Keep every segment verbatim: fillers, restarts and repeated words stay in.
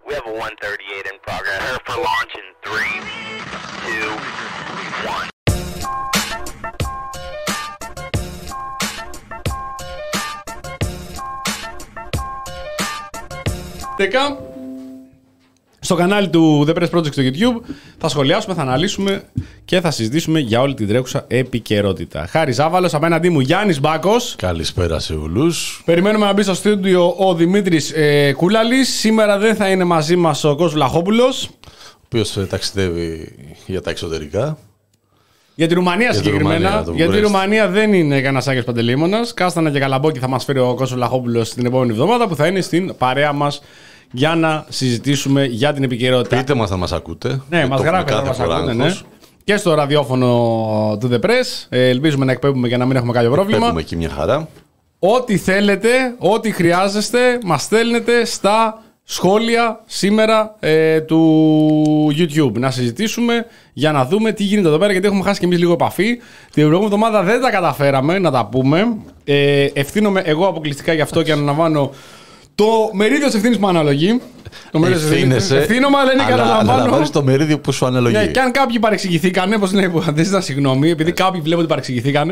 We have a one thirty-eight in progress. Prepare for launch in three, two, one. Δεκα. Στο κανάλι του The Press Project στο YouTube θα σχολιάσουμε, θα αναλύσουμε και θα συζητήσουμε για όλη την τρέχουσα επικαιρότητα. Χάρη Ζάβαλος, απέναντί μου Γιάννης Μπάκος. Καλησπέρα σε όλους. Περιμένουμε να μπει στο στούντιο ο Δημήτρης ε, Κούλαλης. Σήμερα δεν θα είναι μαζί μας ο Κώστας Βλαχόπουλος, Ο οποίος ε, ταξιδεύει για τα εξωτερικά. Για τη Ρουμανία για συγκεκριμένα. Ρουμανία, γιατί η Ρουμανία δεν είναι κανένας Άγιος Παντελεήμονας. Κάστανα και Καλαμπόκι θα μας φέρει ο Κώστας Βλαχόπουλος την επόμενη εβδομάδα που θα είναι στην παρέα μας για να συζητήσουμε για την επικαιρότητα. Πείτε μας να μας ακούτε. Ναι, μας γράφετε να μας ακούτε, ναι. Και στο ραδιόφωνο του The Press. Ε, ελπίζουμε να εκπέμπουμε για να μην έχουμε κάποιο πρόβλημα. Εκπέμπουμε εκεί μια χαρά. Ό,τι θέλετε, ό,τι χρειάζεστε, μας στέλνετε στα σχόλια σήμερα ε, του YouTube. Να συζητήσουμε για να δούμε τι γίνεται εδώ πέρα, γιατί έχουμε χάσει και εμείς λίγο επαφή. Την προηγούμενη εβδομάδα δεν τα καταφέραμε να τα πούμε. Ε, ευθύνομαι εγώ αποκλειστικά γι' αυτό και αναλαμβάνω το μερίδιο της ευθύνης που αναλογεί. Ευθύνεσαι, ευθύνομαι, αλλά είναι αλλά αναλαμβάνεις το μερίδιο που σου αναλογεί. Ναι, και αν κάποιοι παρεξηγηθήκανε, όπως λέει που δεν ζητά συγγνώμη, επειδή κάποιοι βλέπω ότι παρεξηγηθήκανε.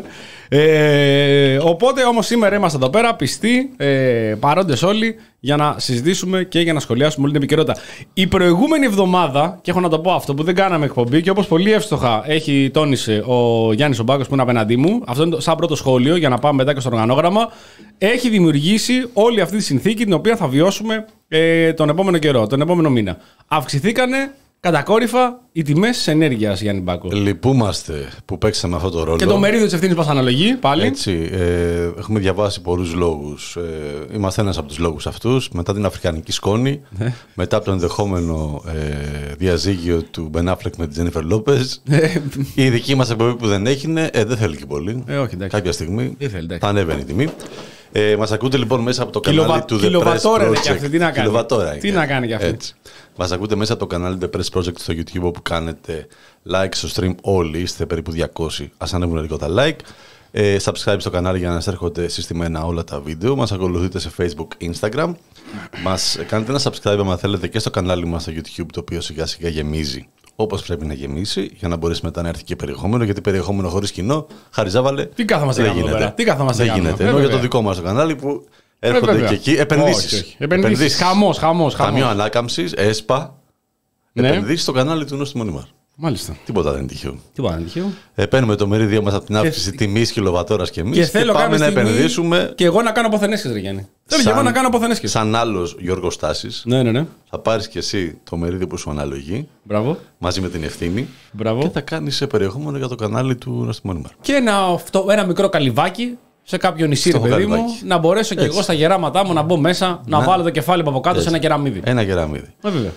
Ε, οπότε όμως σήμερα είμαστε εδώ πέρα, πιστοί, ε, παρόντες όλοι, για να συζητήσουμε και για να σχολιάσουμε όλη την επικαιρότητα. Η προηγούμενη εβδομάδα, και έχω να το πω αυτό, που δεν κάναμε εκπομπή και όπως πολύ εύστοχα έχει τόνισε ο Γιάννης ο Μπάκος που είναι απέναντί μου, αυτό είναι σαν πρώτο σχόλιο για να πάμε μετά και στο οργανόγραμμα, έχει δημιουργήσει όλη αυτή τη συνθήκη την οποία θα βιώσουμε ε, τον επόμενο καιρό, τον επόμενο μήνα. Αυξηθήκανε κατακόρυφα οι τιμές της ενέργειας, Γιάννη Μπάκο. Λυπούμαστε που παίξαμε αυτό το ρόλο. Και το μερίδιο της ευθύνης μας αναλογεί πάλι. Έτσι, ε, έχουμε διαβάσει πολλούς λόγους. Ε, είμαστε ένας από τους λόγους αυτούς. Μετά την αφρικανική σκόνη, μετά από το ενδεχόμενο ε, διαζύγιο του Μπεν Αφλεκ με την Τζένιφερ Λόπες, η δική μας εκπομπή που δεν έγινε, ε, δεν θέλει και πολύ. Ε, όχι, Κάποια στιγμή ήθελε, θα ανέβαινε η τιμή. Ε, μας ακούτε λοιπόν μέσα από το Κιλοβα... κανάλι του The Press Project. Κιλοβατόρα είναι και αυτή, τι να κάνει. Τι να κάνει και αυτή. Έτσι. Μας ακούτε μέσα από το κανάλι The Press Project στο YouTube, όπου κάνετε like στο stream όλοι, είστε περίπου διακόσιοι. Ας ανέβουν λίγο τα like. Ε, subscribe στο κανάλι για να σας έρχονται συστημένα όλα τα βίντεο. Μας ακολουθείτε σε Facebook, Instagram. Μας κάνετε ένα subscribe αν θέλετε και στο κανάλι μας στο YouTube, το οποίο σιγά σιγά γεμίζει όπως πρέπει να γεμίσει, για να μπορέσει μετά να έρθει και περιεχόμενο. Γιατί περιεχόμενο χωρίς κοινό, Χαριζάβαλε, τι κάθομαστε δεν γίνεται. γίνεται. Τι κάθομαστε δεν γίνεται. Ενώ για το δικό μας το κανάλι που έρχονται βέβαια. και εκεί επενδύσεις. Επενδύσεις. Χαμός, χαμός. Ταμείο Ανάκαμψης, ΕΣΠΑ. Ναι. Επενδύσεις στο κανάλι του Νόστιμου Νήμαρ. Μάλιστα. Τίποτα δεν είναι τυχαίο. Τίποτα δεν είναι τυχαίο. Ε, παίρνουμε το μερίδιο μας από την αύξηση τιμής κιλοβατόρας και εμείς. Και θέλω και πάμε να στιγμή επενδύσουμε. Και εγώ να κάνω αποθενέσχες, ρε Γιάννη. Θέλω και εγώ να κάνω αποθενέσχες. Σαν άλλος Γιώργος Στάσης. Ναι, ναι, ναι. Θα πάρεις και εσύ το μερίδιο που σου αναλογεί. Μπράβο. Μαζί με την ευθύνη. Μπράβο. Και θα κάνεις περιεχόμενο για το κανάλι του Νόστιμου Νήμαρ. Και ένα, αυτό, ένα μικρό καλυβάκι σε κάποιο νησί, ρε Στο παιδί μου, καλυβάκι. να μπορέσω και εγώ στα γεράματά μου να μπω μέσα, να, Να. βάλω το κεφάλι μου από κάτω σε ένα κεραμίδι. Ένα κεραμίδι. Ε, βέβαια.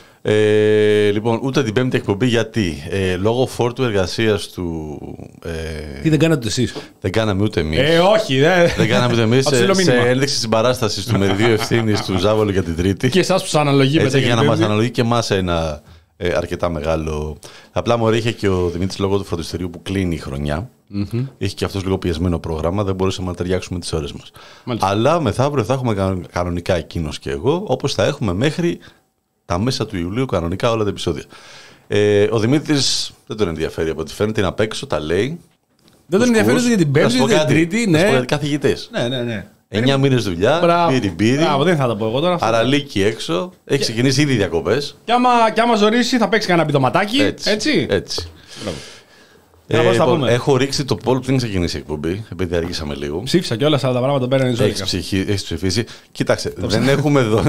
Ε, λοιπόν, ούτε την πέμπτη εκπομπή γιατί ε, λόγω φόρτου εργασίας του. Ε, Τι δεν κάνατε εσείς? δεν κάναμε ούτε εμείς. Ε, όχι, δε. Δεν κάναμε ούτε εμείς. Αψηλό σε, σε μήνυμα. ένδειξη συμπαράστασης του μεριδίου ευθύνης του Ζάβολου για την Τρίτη. Και εσάς που σας αναλογεί μετά Έτσι, για την να μας Πέμπτη. αναλογεί και εμάς ένα ε, αρκετά μεγάλο. Απλά μωρέ, είχε και ο Δημήτρης λόγω του φροντιστηρίου που κλείνει η χρονιά. Mm-hmm. Είχε και αυτός λίγο πιεσμένο πρόγραμμα, δεν μπορούσαμε να ταιριάξουμε τις ώρες μας. Μάλιστα. Αλλά μεθαύριο θα έχουμε κανο- κανονικά εκείνος και εγώ, όπως θα έχουμε μέχρι τα μέσα του Ιουλίου κανονικά όλα τα επεισόδια. Ε, ο Δημήτρης δεν τον ενδιαφέρει από ό,τι φαίνεται, είναι απ' έξω, τα λέει. Δεν τον ενδιαφέρει ούτε για την Πέμπτη, ούτε για την Τρίτη. Ναι, Καθηγητές. ναι, ναι. ναι. Εννιά μήνες δουλειά, Μπράβο. μπύρι μπύρι, Μπράβο, δεν θα τα πω εγώ τώρα. αραλίκι έξω, έχει ξεκινήσει ήδη διακοπές. Και άμα, και άμα ζωρίσει θα παίξει κανένα πιτωματάκι. Έτσι. έτσι. έτσι. Μπράβο. Ε, Να πώς τα λοιπόν, πούμε. έχω ρίξει το poll πριν ξεκινήσει η εκπομπή, επειδή αργήσαμε λίγο. Ψήφισα και όλα αυτά τα πράγματα παίρνουν ζωή. Έχεις, ψυχή, έχεις ψηφίσει. Κοίταξε, δεν έχουμε, δω,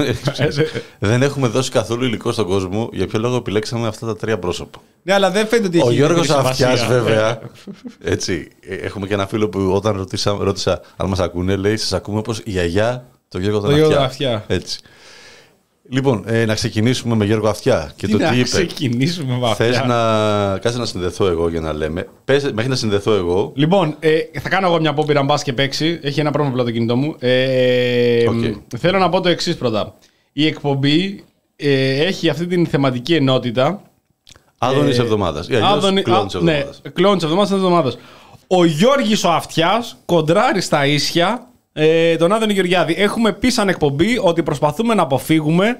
δεν έχουμε δώσει καθόλου υλικό στον κόσμο για ποιο λόγο επιλέξαμε αυτά τα τρία πρόσωπα. Ναι, αλλά δεν φαίνεται ότι έχει. Ο Γιώργος ιδιαίτερη Αυτιάς, σημασία. βέβαια. Έτσι, ε, έχουμε και ένα φίλο που όταν ρωτήσα, ρώτησα αν μας ακούνε, λέει: σας ακούμε όπως η γιαγιά το Γιώργο τον Το Γιώργο Αυτιά. Αυτιά. Έτσι. Λοιπόν, ε, να ξεκινήσουμε με Γιώργο Αυτιά και Τι το να τι είπε. ξεκινήσουμε με Θες αυτά. να κάτσε να συνδεθώ εγώ για να λέμε. Πες, μέχρι να συνδεθώ εγώ. Λοιπόν, ε, θα κάνω εγώ μια απόπειρα αν πας και παίξει. Έχει ένα πρόβλημα απλά το κινητό μου. Ε, Okay. Θέλω να πω το εξής πρώτα. Η εκπομπή ε, έχει αυτή την θεματική ενότητα. Άδωνης εβδομάδας. Ή αλλιώς Άδωνη- κλόν α, της ναι, εβδομάδας. κλόν της εβδομάδας, της εβδομάδας. Ο Γιώργης ο Αυτιάς κοντράρει στα ίσια ε, τον Άδωνη Γεωργιάδη. Έχουμε πει σαν εκπομπή ότι προσπαθούμε να αποφύγουμε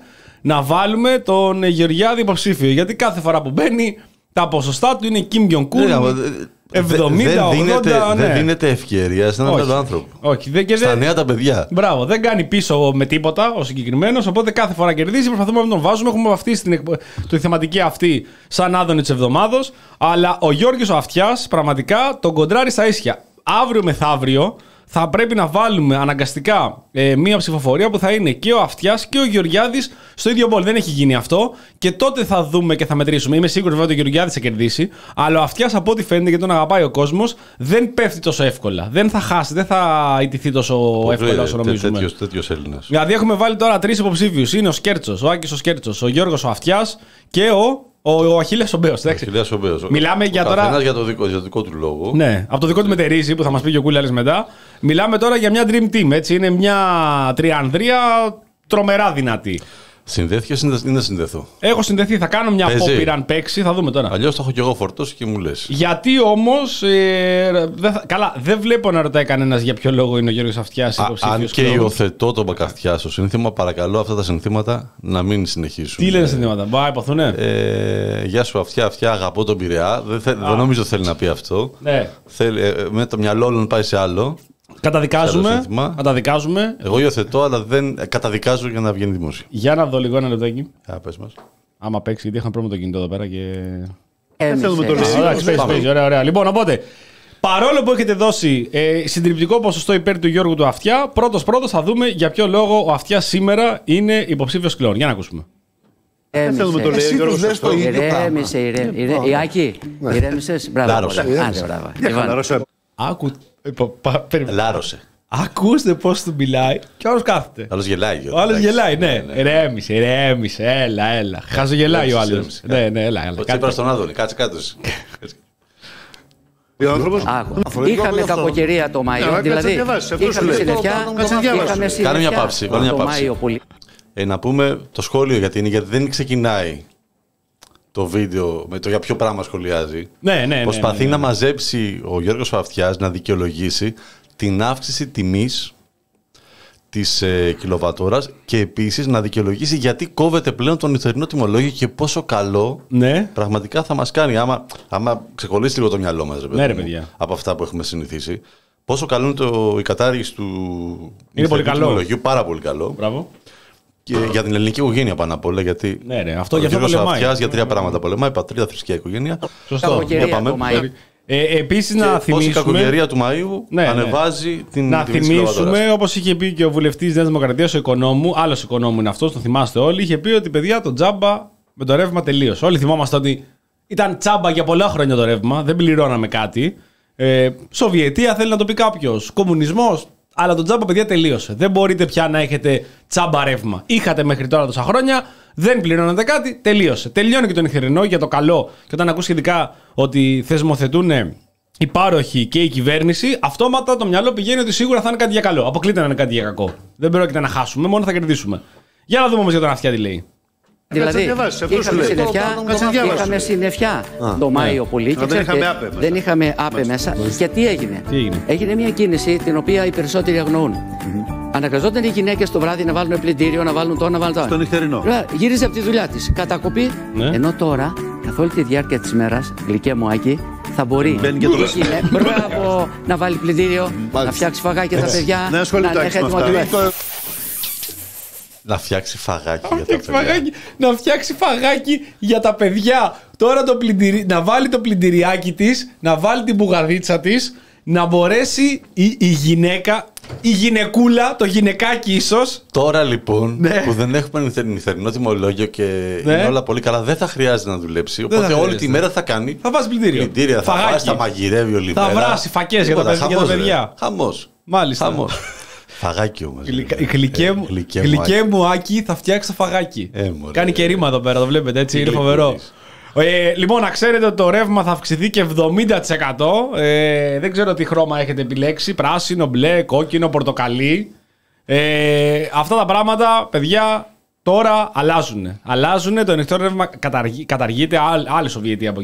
να βάλουμε τον Γεωργιάδη υποψήφιο. Γιατί κάθε φορά που μπαίνει, τα ποσοστά του είναι Kim Jong-un. εβδομήντα ογδόντα, δεν ναι. δίνεται ευκαιρία σε έναν άλλο άνθρωπο. Όχι, δεν, και Στα δεν, νέα τα παιδιά. Μπράβο, δεν κάνει πίσω με τίποτα ο συγκεκριμένος. Οπότε κάθε φορά κερδίζει. Προσπαθούμε να τον βάζουμε. Έχουμε βαφτίσει την, τη θεματική αυτή σαν Άδωνη της εβδομάδος. Αλλά ο Γιώργος ο Αυτιάς πραγματικά τον κοντράρει στα ίσια. Αύριο μεθαύριο θα πρέπει να βάλουμε αναγκαστικά ε, μία ψηφοφορία που θα είναι και ο Αυτιάς και ο Γεωργιάδης στο ίδιο μπολ. Δεν έχει γίνει αυτό και τότε θα δούμε και θα μετρήσουμε. Είμαι σίγουρος βέβαια ότι ο Γεωργιάδης θα κερδίσει, αλλά ο Αυτιάς από ό,τι φαίνεται και τον αγαπάει ο κόσμος δεν πέφτει τόσο εύκολα. Δεν θα χάσει, δεν θα ιτηθεί τόσο Πολύ εύκολα όσο νομίζουμε. Τέτοιος, τέτοιος Έλληνας. Δηλαδή έχουμε βάλει τώρα τρεις υποψήφιους. Είναι ο Σκέρτσος, ο Άκης ο Σκέρτσος, ο Γιώργος ο Αυτιάς και ο. Ο, ο Αχίλες ο Μπέος. Ο Μπέος. Μιλάμε ο για τώρα. Καθένας για το δικό, για το δικό του λόγο. Ναι, από το δικό του μετερίζει που θα μας πει και ο Κούλιαλης μετά. Μιλάμε τώρα για μια dream team. Έτσι. Είναι μια τριανδρία τρομερά δυνατή. Συνδέθηκες ή δεν συνδεθώ? Έχω συνδεθεί. Θα κάνω μια απόπειρα αν παίξει. Θα δούμε τώρα. Αλλιώς το έχω και εγώ φορτώσει και μου λες. Γιατί όμως. Ε, δε θα, καλά, δεν βλέπω να ρωτάει κανένας για ποιο λόγο είναι ο Γιώργος Αυτιάς υποψήφιος. Αν και υιοθετώ τον Μπακαθιά στο σύνθημα, παρακαλώ αυτά τα συνθήματα να μην συνεχίσουν. Τι λένε συνθήματα, μπα, υποθούνε. Ε, γεια σου Αυτιά, Αυτιά, αγαπώ τον Πειραιά. Δεν, θε, δεν νομίζω θέλει να πει αυτό. Ναι. Θέλει, ε, με το μυαλό όλων πάει σε άλλο. Καταδικάζουμε. Καταδικάζουμε. Εγώ υιοθετώ, αλλά δεν καταδικάζω για να βγαίνει δημόσιο. Για να δω λίγο ένα λεπτάκι. Α, πες μας. Άμα παίξει, γιατί είχαμε πρόβλημα το κινητό εδώ πέρα και. Δεν θέλουμε το λέω. Ωραία, ωραία. Λοιπόν, οπότε. Παρόλο που έχετε δώσει ε, συντριπτικό ποσοστό υπέρ του Γιώργου του Αυτιά, πρώτος πρώτος θα δούμε για ποιο λόγο ο Αυτιάς σήμερα είναι υποψήφιος κλόν. Για να ακούσουμε. Δεν θέλουμε το λέει ο Γιώργος αυτό. Ηρέμησε, ηρέμησε. Ιάκη, ηρέμησες. Μπράβο. Λάρωσε. Άκου. Λάρωσε. Ακούστε πώς του μιλάει και ο άλλος κάθεται. Ο άλλος γελάει. Ο άλλος γελάει, ναι. Ηρέμησε, ηρέμησε. Έλα, έλα. Χαζογελάει ο άλλος. Ναι, ναι, έλα. Ο Τσίπρας στον Άδωνη, κάτσε κάτω. Είχαμε κακοκαιρία το Μάιο. Δηλαδή, είχαμε συννεφιά. Κάνε μια παύση. Ε, να πούμε το σχόλιο γιατί είναι, γιατί δεν ξεκινάει το βίντεο με το για ποιο πράγμα σχολιάζει. Ναι, ναι, Προσπαθεί ναι, ναι, ναι. να μαζέψει ο Γιώργος Αυτιάς να δικαιολογήσει την αύξηση τιμής της ε, κιλοβατόρας και επίσης να δικαιολογήσει γιατί κόβεται πλέον το νυχτερινό τιμολόγιο και πόσο καλό ναι. πραγματικά θα μας κάνει άμα, άμα ξεκολλήσει λίγο το μυαλό μας, ρε παιδί, ναι, ρε, παιδιά. από αυτά που έχουμε συνηθίσει. Πόσο καλό είναι το, η κατάργηση του νυχτερινού τιμολογίου, πάρα πολύ καλό. Μπράβο. Και για την ελληνική οικογένεια πάνω απ' όλα, γιατί ναι, ρε, αυτό, ο για αυτό Γιώργος πολεμάει. Αυτιάς για τρία πράγματα πολεμάει, πατρίδα, θρησκεία, οικογένεια. Σωστό. Ε, επίσης να θυμίσουμε. Η κακοκαιρία του Μαΐου ναι, ανεβάζει ναι. την. Να την θυμίσουμε, όπως είχε πει και ο βουλευτής Νέας Δημοκρατίας, ο Οικονόμου, άλλος Οικονόμου είναι αυτός, το θυμάστε όλοι, είχε πει ότι παιδιά το τζάμπα με το ρεύμα τελείωσε. Όλοι θυμόμαστε ότι ήταν τσάμπα για πολλά χρόνια το ρεύμα, δεν πληρώναμε κάτι. Ε, Σοβιετία θέλει να το πει κάποιος. Κομμουνισμός. Αλλά το τζάμπα, παιδιά, τελείωσε. Δεν μπορείτε πια να έχετε τσάμπα ρεύμα. Είχατε μέχρι τώρα τόσα χρόνια, δεν πληρώνατε κάτι, τελείωσε. Τελειώνει και το νυχτερινό για το καλό. Και όταν ακούς σχετικά ότι θεσμοθετούν οι πάροχοι και η κυβέρνηση, αυτόματα το μυαλό πηγαίνει ότι σίγουρα θα είναι κάτι για καλό. Αποκλείται να είναι κάτι για κακό. Δεν πρόκειται να χάσουμε, μόνο θα κερδίσουμε. Για να δούμε όμως για τον Αυτιά τι λέει. Δηλαδή, είχαμε συννεφιά, είχαμε συννεφιά το Μάιο πολύ και ξέρετε, δεν είχαμε άπε μέσα. Και τι έγινε? Τι έγινε? Έγινε μια κίνηση την οποία οι περισσότεροι αγνοούν. Αναγκαζόταν οι γυναίκες το βράδυ να βάλουν πλυντήριο, να βάλουν το, να βάλουν το. Στο νυχτερινό. Γύριζε από τη δουλειά της. Κατακοπή. Ναι. Ενώ τώρα, καθ' όλη τη διάρκεια της μέρας, γλυκέ μου Άκη, θα μπορεί μπράβο, να βάλει πλυντήριο, να φτιάξει φαγάκια τα παιδιά, να έχει έτοιμο το. Να φτιάξει φαγάκι για τα παιδιά. Φαγάκι, να φτιάξει φαγάκι για τα παιδιά. Τώρα το πλυντηρι... να βάλει το πλυντηριάκι της, να βάλει την μπουγαδίτσα της, να μπορέσει η, η γυναίκα, η γυναικούλα, το γυναικάκι ίσως. Τώρα λοιπόν ναι. που δεν έχουμε νυχτερινό τιμολόγιο και ναι. είναι όλα πολύ καλά, δεν θα χρειάζεται να δουλέψει. Οπότε όλη χρειάζεται. τη μέρα θα κάνει. Θα βάζει πλυντήριο. Πλυντήρια, θα βάζει, θα μαγειρεύει όλη θα μέρα. Θα βράσει φακές για, τα, για τα παιδιά. Χαμός. Μάλιστα. Χαμός. Φαγάκι όμως. Η γλυκέ μου, γλυκέ μου Άκη θα φτιάξει το φαγάκι. Ε, κάνει και ρήμα εδώ πέρα, το βλέπετε έτσι, είναι φοβερό. Ε, λοιπόν, να ξέρετε ότι το ρεύμα θα αυξηθεί και εβδομήντα τοις εκατό. Ε, δεν ξέρω τι χρώμα έχετε επιλέξει. Πράσινο, μπλε, κόκκινο, πορτοκαλί. Ε, αυτά τα πράγματα, παιδιά, τώρα αλλάζουν. Αλλάζουν. Το ανοιχτό ρεύμα καταργεί, καταργείται. Άλλη Σοβιετία από εκεί.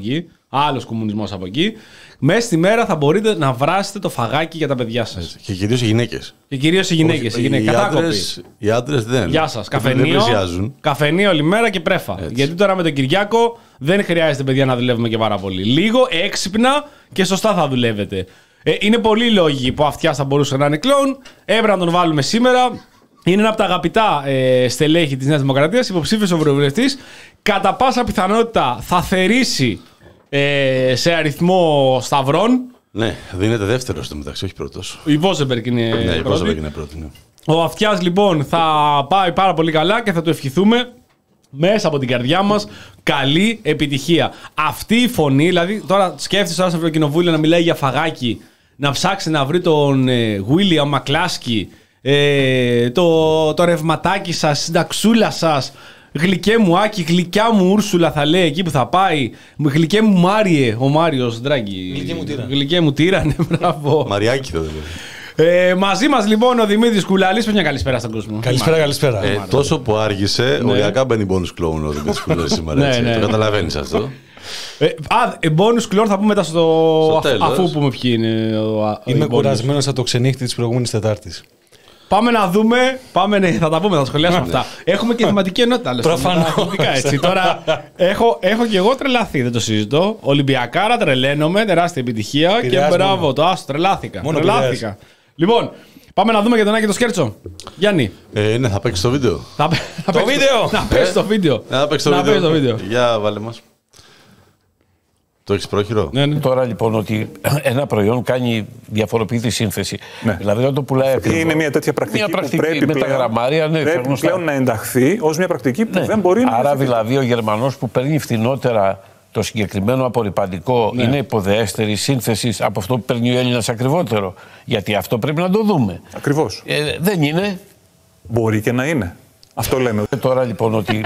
Άλλος κομμουνισμός από εκεί. Μέσα στη μέρα θα μπορείτε να βράσετε το φαγάκι για τα παιδιά σας. Και κυρίως οι γυναίκες. Και κυρίως οι γυναίκες. Οι, οι, άντρες, οι άντρες δεν. Γεια σας. Καφενείο, καφενείο όλη μέρα και πρέφα. Έτσι. Γιατί τώρα με τον Κυριάκο δεν χρειάζεται, παιδιά, να δουλεύουμε και πάρα πολύ. Λίγο έξυπνα και σωστά θα δουλεύετε. Ε, είναι πολλοί λόγοι που αυτιά θα μπορούσε να είναι κλόουν. Έπρεπε να τον βάλουμε σήμερα. Είναι ένα από τα αγαπητά ε, στελέχη της Νέας Δημοκρατίας, υποψήφιος ευρωβουλευτής. Κατά πάσα πιθανότητα θα θερήσει ε, σε αριθμό σταυρών. Ναι, δίνεται δεύτερο στο μεταξύ, όχι πρώτος. Η Βόζεμπεργκ είναι ναι, πρώτη. Η Βόζεμπεργκ είναι πρώτη, ναι. Ο Αυτιάς λοιπόν θα πάει πάρα πολύ καλά και θα του ευχηθούμε μέσα από την καρδιά μας καλή επιτυχία. Αυτή η φωνή, δηλαδή τώρα σκέφτεσαι τώρα στο Ευρωκοινοβούλιο να μιλάει για φαγάκι, να ψάξει να βρει τον ε, William McCluskey, ε, το, το ρευματάκι σας, συνταξούλα σας, γλυκέ μου Άκη, γλυκιά μου Ούρσουλα θα λέει εκεί που θα πάει, γλυκέ μου Μάριε, ο Μάριος Ντράγκη. Γλυκέ μου Τύρα. Γλυκέ μου Τύρα, ναι, μπράβο. Μαριάκη το δηλαδή. Ε, μαζί μας λοιπόν ο Δημήτρης Κουλάλης. Πες μια καλησπέρα στον κόσμο. Καλησπέρα, καλησπέρα. Ε, τόσο που άργησε, ναι. Οριακά μπαίνει bonus clone ο Δημήτρης Κουλάλης σήμερα. ναι, ναι. Το καταλαβαίνεις αυτό. Ε, α, bonus clone θα πούμε μετά στο, στο αφ, αφού πούμε ποιοι είναι. Ο, Είμαι κουρασμένος από το ξενύχτη της προηγούμενης Τετάρτης. Πάμε να δούμε. Πάμε, ναι, θα τα πούμε, θα σχολιάσουμε αυτά. Έχουμε και θεματική ενότητα. Προφανώς. Τώρα έχω, έχω και εγώ τρελαθεί, δεν το συζητώ. Ολυμπιακάρα, τρελαίνομαι, τεράστια επιτυχία. Πειραιάς και μπράβο, μόνο. το άστο, τρελάθηκα. Μόνο τρελάθηκα. Λοιπόν, πάμε να δούμε για τον Άκη το Σκέρτσο. Γιάννη. Ε, ναι, θα παίξει το βίντεο. Θα, θα το βίντεο! Να παίξει το βίντεο. Να παίξει το, το βίντεο. Για βάλε μας. Το έχεις πρόχειρο. Ναι, ναι. Τώρα λοιπόν ότι ένα προϊόν κάνει διαφοροποιητή σύνθεση. Ναι. Δηλαδή όταν το πουλάει ακριβώς. Είναι μια τέτοια πρακτική, μια πρακτική που πρέπει με πλέον, τα γραμμάρια, ναι, πρέπει πλέον να ενταχθεί ως μια πρακτική που ναι. δεν μπορεί να. Άρα δηλαδή ο Γερμανός που παίρνει φθηνότερα το συγκεκριμένο απορριπαντικό ναι. είναι υποδεέστερη σύνθεση από αυτό που παίρνει ο Έλληνας ακριβότερο. Γιατί αυτό πρέπει να το δούμε. Ακριβώς. Ε, δεν είναι. Μπορεί και να είναι. Αυτό λέμε. Ε, τώρα λοιπόν ότι.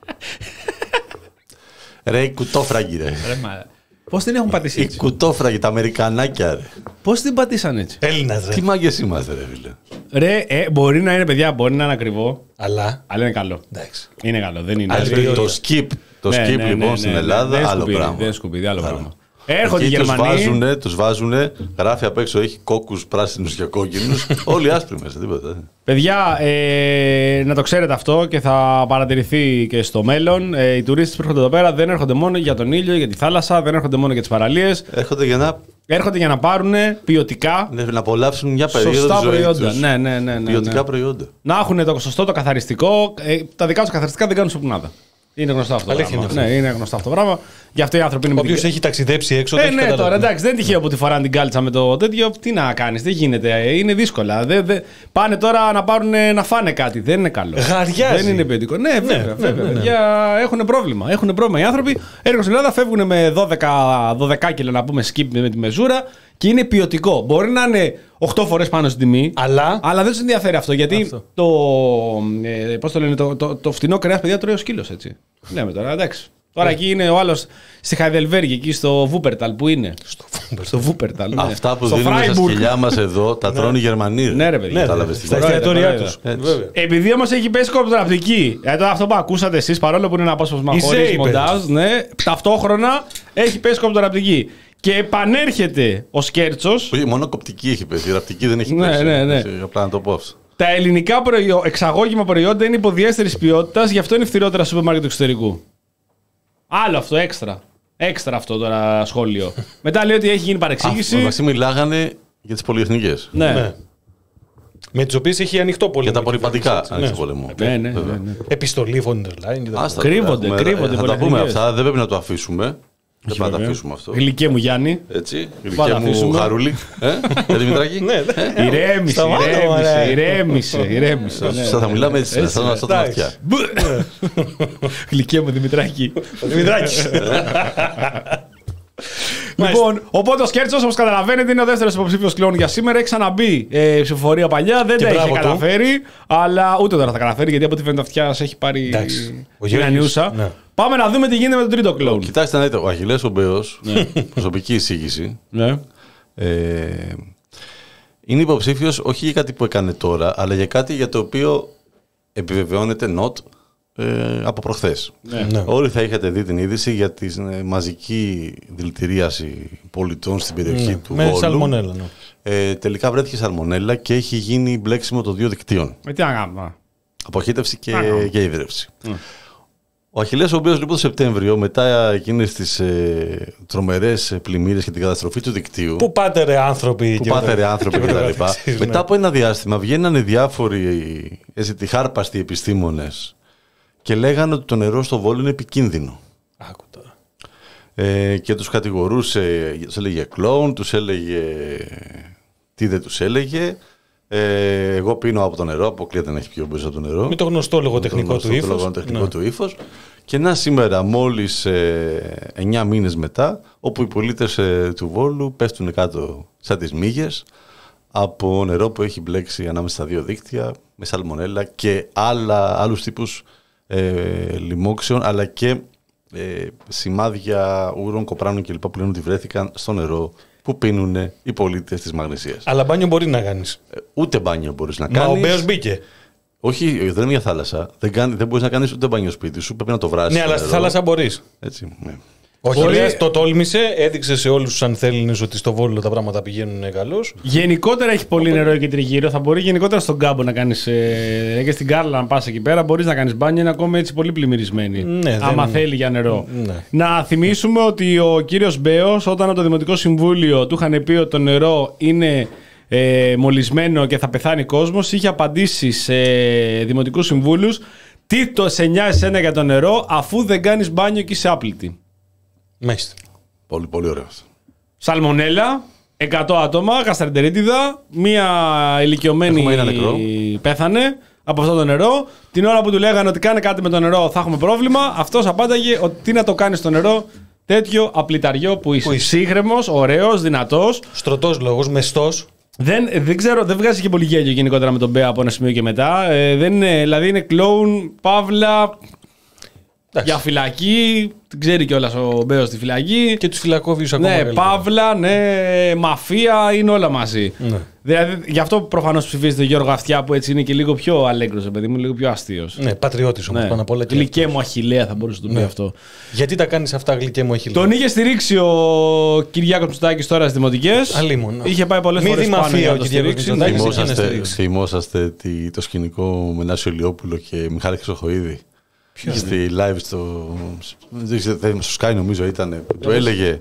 Ρε κουτόφραγκη ρε. Πώς την έχουν πατήσει Οι έτσι. κουτόφραγοι, τα Αμερικανάκια ρε. Πώς την πατήσαν έτσι. Έλληνας ρε. Τι μάγκες είμαστε ρε φίλε. Ρε, ε, μπορεί να είναι, παιδιά, μπορεί να είναι ακριβό. Αλλά. Αλλά είναι καλό. Εντάξει. Είναι καλό, δεν είναι. Ας Δηλαδή, το skip, το ναι, skip ναι, ναι, λοιπόν ναι, στην ναι, Ελλάδα, δεν άλλο σκουπίδι, πράγμα. Δεν σκουπίδι, άλλο πράγμα. Έρχονται οι Εκεί τους Γερμανοί. βάζουνε, τους βάζουνε, γράφει απ' έξω, έχει κόκκους, πράσινους και κόκκινους. Όλοι άσπροι μέσα, τίποτα. Παιδιά, ε, να το ξέρετε αυτό και θα παρατηρηθεί και στο μέλλον. Ε, οι τουρίστες που έρχονται εδώ πέρα δεν έρχονται μόνο για τον ήλιο, για τη θάλασσα, δεν έρχονται μόνο για τις παραλίες. Έρχονται για να, Έρχονται για να πάρουν ποιοτικά. να απολαύσουν μια περίοδο Σωστά της ζωής προϊόντα. τους. Ναι, ναι, ναι, ναι, Ποιοτικά ναι. προϊόντα. Να έχουν το σωστό, το καθαριστικό. Ε, τα δικά τους καθαριστικά δεν κάνουν σοπνάδα. Είναι γνωστό αυτό το Αλήθεια πράγμα. είναι αυτό. Ναι, είναι γνωστό αυτό το πράγμα. Γι' αυτό οι άνθρωποι είναι. Όποιος έχει ταξιδέψει έξω. Ε, το έχει ναι, καταλάβει. τώρα εντάξει, δεν είναι τυχαίο που τη φοράνε την κάλτσα με το τέτοιο. Τι να κάνεις, δεν γίνεται. ε, Είναι δύσκολα. Δε, δε... Πάνε τώρα να, πάρουν, να φάνε κάτι. Δεν είναι καλό. Γαριάζει. Δεν είναι ποιοτικό. Ναι, βέβαια. ναι, βέβαια. ναι, ναι. Για... Έχουν πρόβλημα. Έχουν πρόβλημα. Οι άνθρωποι έρχονται στην Ελλάδα, φεύγουν με δώδεκα κιλά να πούμε skip με τη μεζούρα και είναι ποιοτικό. Μπορεί να είναι οκτώ φορές πάνω στην τιμή. Αλλά, αλλά δεν του ενδιαφέρει αυτό. Γιατί αυτό. το, ε, πώς το, λένε, το, το, το φτηνό κρέας, παιδιά, τρώει ως κύλος έτσι. Λέμε τώρα, εντάξει. Τώρα εκεί είναι ο άλλος στη Χαϊδελβέργη, εκεί στο Βούπερταλ που είναι. Στο Βούπερταλ. Ναι. Αυτά που στο δίνουμε στα Φράιμπουργκ. σκυλιά μας εδώ, τα τρώνε οι Γερμανοί. Ναι, ρε παιδιά. Κατάλαβες τι στα λέω. εστιατόρια Βέβαια. τους. Έτσι. Επειδή όμως έχει πέσει κοπτοραπτική, ε, τώρα αυτό που ακούσατε εσείς, παρόλο που είναι ένα απόσπασμα Η χωρίς Saber. μοντάζ, ναι, ταυτόχρονα έχει πέσει κοπτοραπτική. Και επανέρχεται ο Σκέρτσος. Όχι, μόνο κοπτική έχει πέσει, η ραπτική δεν έχει Ναι, πέσει. ναι, ναι. Έτσι, απλά να το πω αυτό. Τα ελληνικά προϊό... εξαγώγημα προϊόντα είναι υποδιέστερης ποιότητας, γι' αυτό είναι φθηνότερα στο σούπερ μάρκετ του εξωτερικού. Άλλο αυτό, έξτρα. Έξτρα αυτό τώρα σχόλιο. Μετά λέει ότι έχει γίνει παρεξήγηση. Μεταξύ μιλάγανε για τις πολυεθνικές. Ναι. Ναι. Με τις οποίες έχει ανοιχτό πόλεμο. Για τα απορριπαντικά, Έτσι, άνοιξε ναι. πόλεμο. Ναι, ναι, ναι, ναι. Επιστολή Φόντερ Λάιν και τα Άστα, Κρύβονται, έχουμε- κρύβονται Θα τα πούμε πολυεθνικές. αυτά, δεν πρέπει να το αφήσουμε. Δεν πρέπει να τα αφήσουμε αυτό. Γλυκέ μου Γιάννη. Έτσι, Πάμε γλυκιά να μου αφήσουμε. χαρούλη. Ε, ε, Δημητράκη. Ναι, ναι. Ηρέμησε, Σταμάτα, ηρέμησε, μωρέ. ηρέμησε, ηρέμησε. ναι, Σωστά, θα ναι. μιλάμε έτσι, Έτσι, σαν ναι. σαν τα εντάξει. αυτιά. Γλυκέ μου Δημητράκη. Δημητράκης. Λοιπόν, οπότε ο Σκέρτσος, όπως καταλαβαίνετε, είναι ο δεύτερος υποψήφιος κλόν για σήμερα. Έχει ξαναμπεί ε, ψηφοφορία παλιά, δεν Και τα είχε μπράβο του. καταφέρει. Αλλά ούτε τώρα θα καταφέρει, γιατί από ό,τι φαίνεται αυτιά έχει πάρει Εντάξει. Ο την Γιώργης, ανιούσα. ναι. Πάμε να δούμε τι γίνεται με τον τρίτο κλόν. Κοιτάξτε να δείτε, ο Αχιλλέας ο Μπέος, προσωπική εισήγηση, Ναι. ε, είναι υποψήφιος όχι για κάτι που έκανε τώρα, αλλά για κάτι για το οποίο επιβεβαιώνεται not ε, από προχθές. Ναι. Ναι. Όλοι θα είχατε δει την είδηση για τη ε, μαζική δηλητηρίαση πολιτών στην περιοχή Ναι. του Με Βόλου. σαλμονέλα. Ναι. Ε, τελικά βρέθηκε σαλμονέλα και έχει γίνει μπλέξιμο των δύο δικτύων. Με τι να κάνουμε. Αποχύτευση και, Α, ναι. και ίδρυυση. Ο Αχιλλέας ο οποίος λοιπόν το Σεπτέμβριο, μετά εκείνες τις ε, τρομερές πλημμύρες και την καταστροφή του δικτύου, Πού πάτε ρε άνθρωποι. που και πάτε μετά- ρε άνθρωποι και κτλ. μετά- ναι. Μετά από ένα διάστημα βγαίνανε διάφοροι έτσι, τυχάρπαστοι επιστήμονες και λέγανε ότι το νερό στο Βόλο είναι επικίνδυνο. Άκου τώρα. Ε, και τους κατηγορούσε, τους έλεγε κλόουν, τους έλεγε τι δεν τους έλεγε. Ε, εγώ πίνω από το νερό, αποκλείεται να έχει πιει όποιος από το νερό. Με το γνωστό λογοτεχνικό Με το του γνωστό ύφος. λογοτεχνικό Ναι. του ύφος. Και να σήμερα, μόλις ε, εννιά μήνες μετά, όπου οι πολίτες ε, του Βόλου πέφτουν κάτω σαν τις μύγες από νερό που έχει μπλέξει ανάμεσα στα δύο δίκτυα με σαλμονέλα και άλλα, άλλους τύπους ε, λοιμόξεων, αλλά και ε, σημάδια ούρων, κοπράνων κλπ. Που λένε ότι βρέθηκαν στο νερό που πίνουν οι πολίτες της Μαγνησίας. Αλλά μπάνιο μπορεί να κάνει. Ε, ούτε μπάνιο μπορείς να Μα ο κάνεις. Μπέος μπήκε. Όχι, δεν είναι μια θάλασσα. Δεν, κάνει, δεν μπορείς να κάνεις ούτε μπάνιο σπίτι σου. Πρέπει να το βράσεις. Ναι, στο αλλά στη νερό. θάλασσα μπορεί. Έτσι, ναι. Ο Μπορεί- Αχιλλέας το τόλμησε, έδειξε σε όλους τους ανθέληνες ότι στο Βόλο τα πράγματα πηγαίνουν καλώς. Γενικότερα έχει πολύ νερό εκεί τριγύρω. Θα μπορεί γενικότερα στον κάμπο να κάνει. Ε, και στην Κάρλα, να πα εκεί πέρα, μπορεί να κάνει μπάνιο. Είναι ακόμα έτσι πολύ πλημμυρισμένη. Ναι, άμα δεν- θέλει για νερό. Ναι. Να θυμίσουμε ότι ο κύριο Μπέος, όταν από το Δημοτικό Συμβούλιο του είχαν πει ότι το νερό είναι ε, μολυσμένο και θα πεθάνει κόσμο, είχε απαντήσει σε δημοτικού συμβούλου. Τι το σε νοιάζει εσένα για το νερό, αφού δεν κάνει μπάνιο και είσαι άπλητη. Μάλιστα. Πολύ, πολύ ωραίο. Σαλμονέλα, εκατό άτομα, γαστρεντερίτιδα, μία ηλικιωμένη Έχουμε ένα νεκρό. πέθανε από αυτό το νερό. Την ώρα που του λέγανε ότι κάνε κάτι με το νερό θα έχουμε πρόβλημα, αυτός απάνταγε ότι τι να το κάνει στο νερό, τέτοιο απληταριό που είσαι. Που είσαι. Σύγχρεμος, ωραίος, δυνατός. Στρωτός λόγος, μεστός. Δεν, δεν ξέρω, δεν βγάζει και πολύ γέλιο γενικότερα με τον Μπέα από ένα σημείο και μετά. Ε, δεν είναι, δηλαδή είναι κλόουν, παύλα, Εντάξει. για φυλακή. Την ξέρει κιόλας ο Μπέος στη φυλακή. Και τους φυλακόβιους ακόμα Ναι, καλύτερα. παύλα, ναι, μαφία, είναι όλα μαζί. Ναι. Δηλαδή, γι' αυτό προφανώς ψηφίζετε τον Γιώργο Αυτιά που έτσι είναι και λίγο πιο αλέγκρος, παιδί μου, λίγο πιο αστείος. Ναι, πατριώτης όμως πάνω απ' όλα. και Γλυκέ αυτός. μου Αχιλλέα θα μπορούσε να το πει Ναι. αυτό. Γιατί τα κάνεις αυτά, γλυκέ μου Αχιλλέα? Τον είχε στηρίξει ο Κυριάκος Μητσοτάκης τώρα στις δημοτικές. Αλίμονο. Είχε πάει πολλές Μη φορές δει πάνω μαφία για ο να το Κυριάκος στηρίξει. Μητσοτάκης. Ναι. εκεί να Θυμόσαστε, στηρίξει. θυμόσαστε τι- το σκηνικό με Νάσιο Ηλιόπουλο και Μιχάλη Χρυσοχοΐδη. Είχε στη live στο. δεν ξέρω, δεν- Στο Sky νομίζω ήταν. Του έλεγε.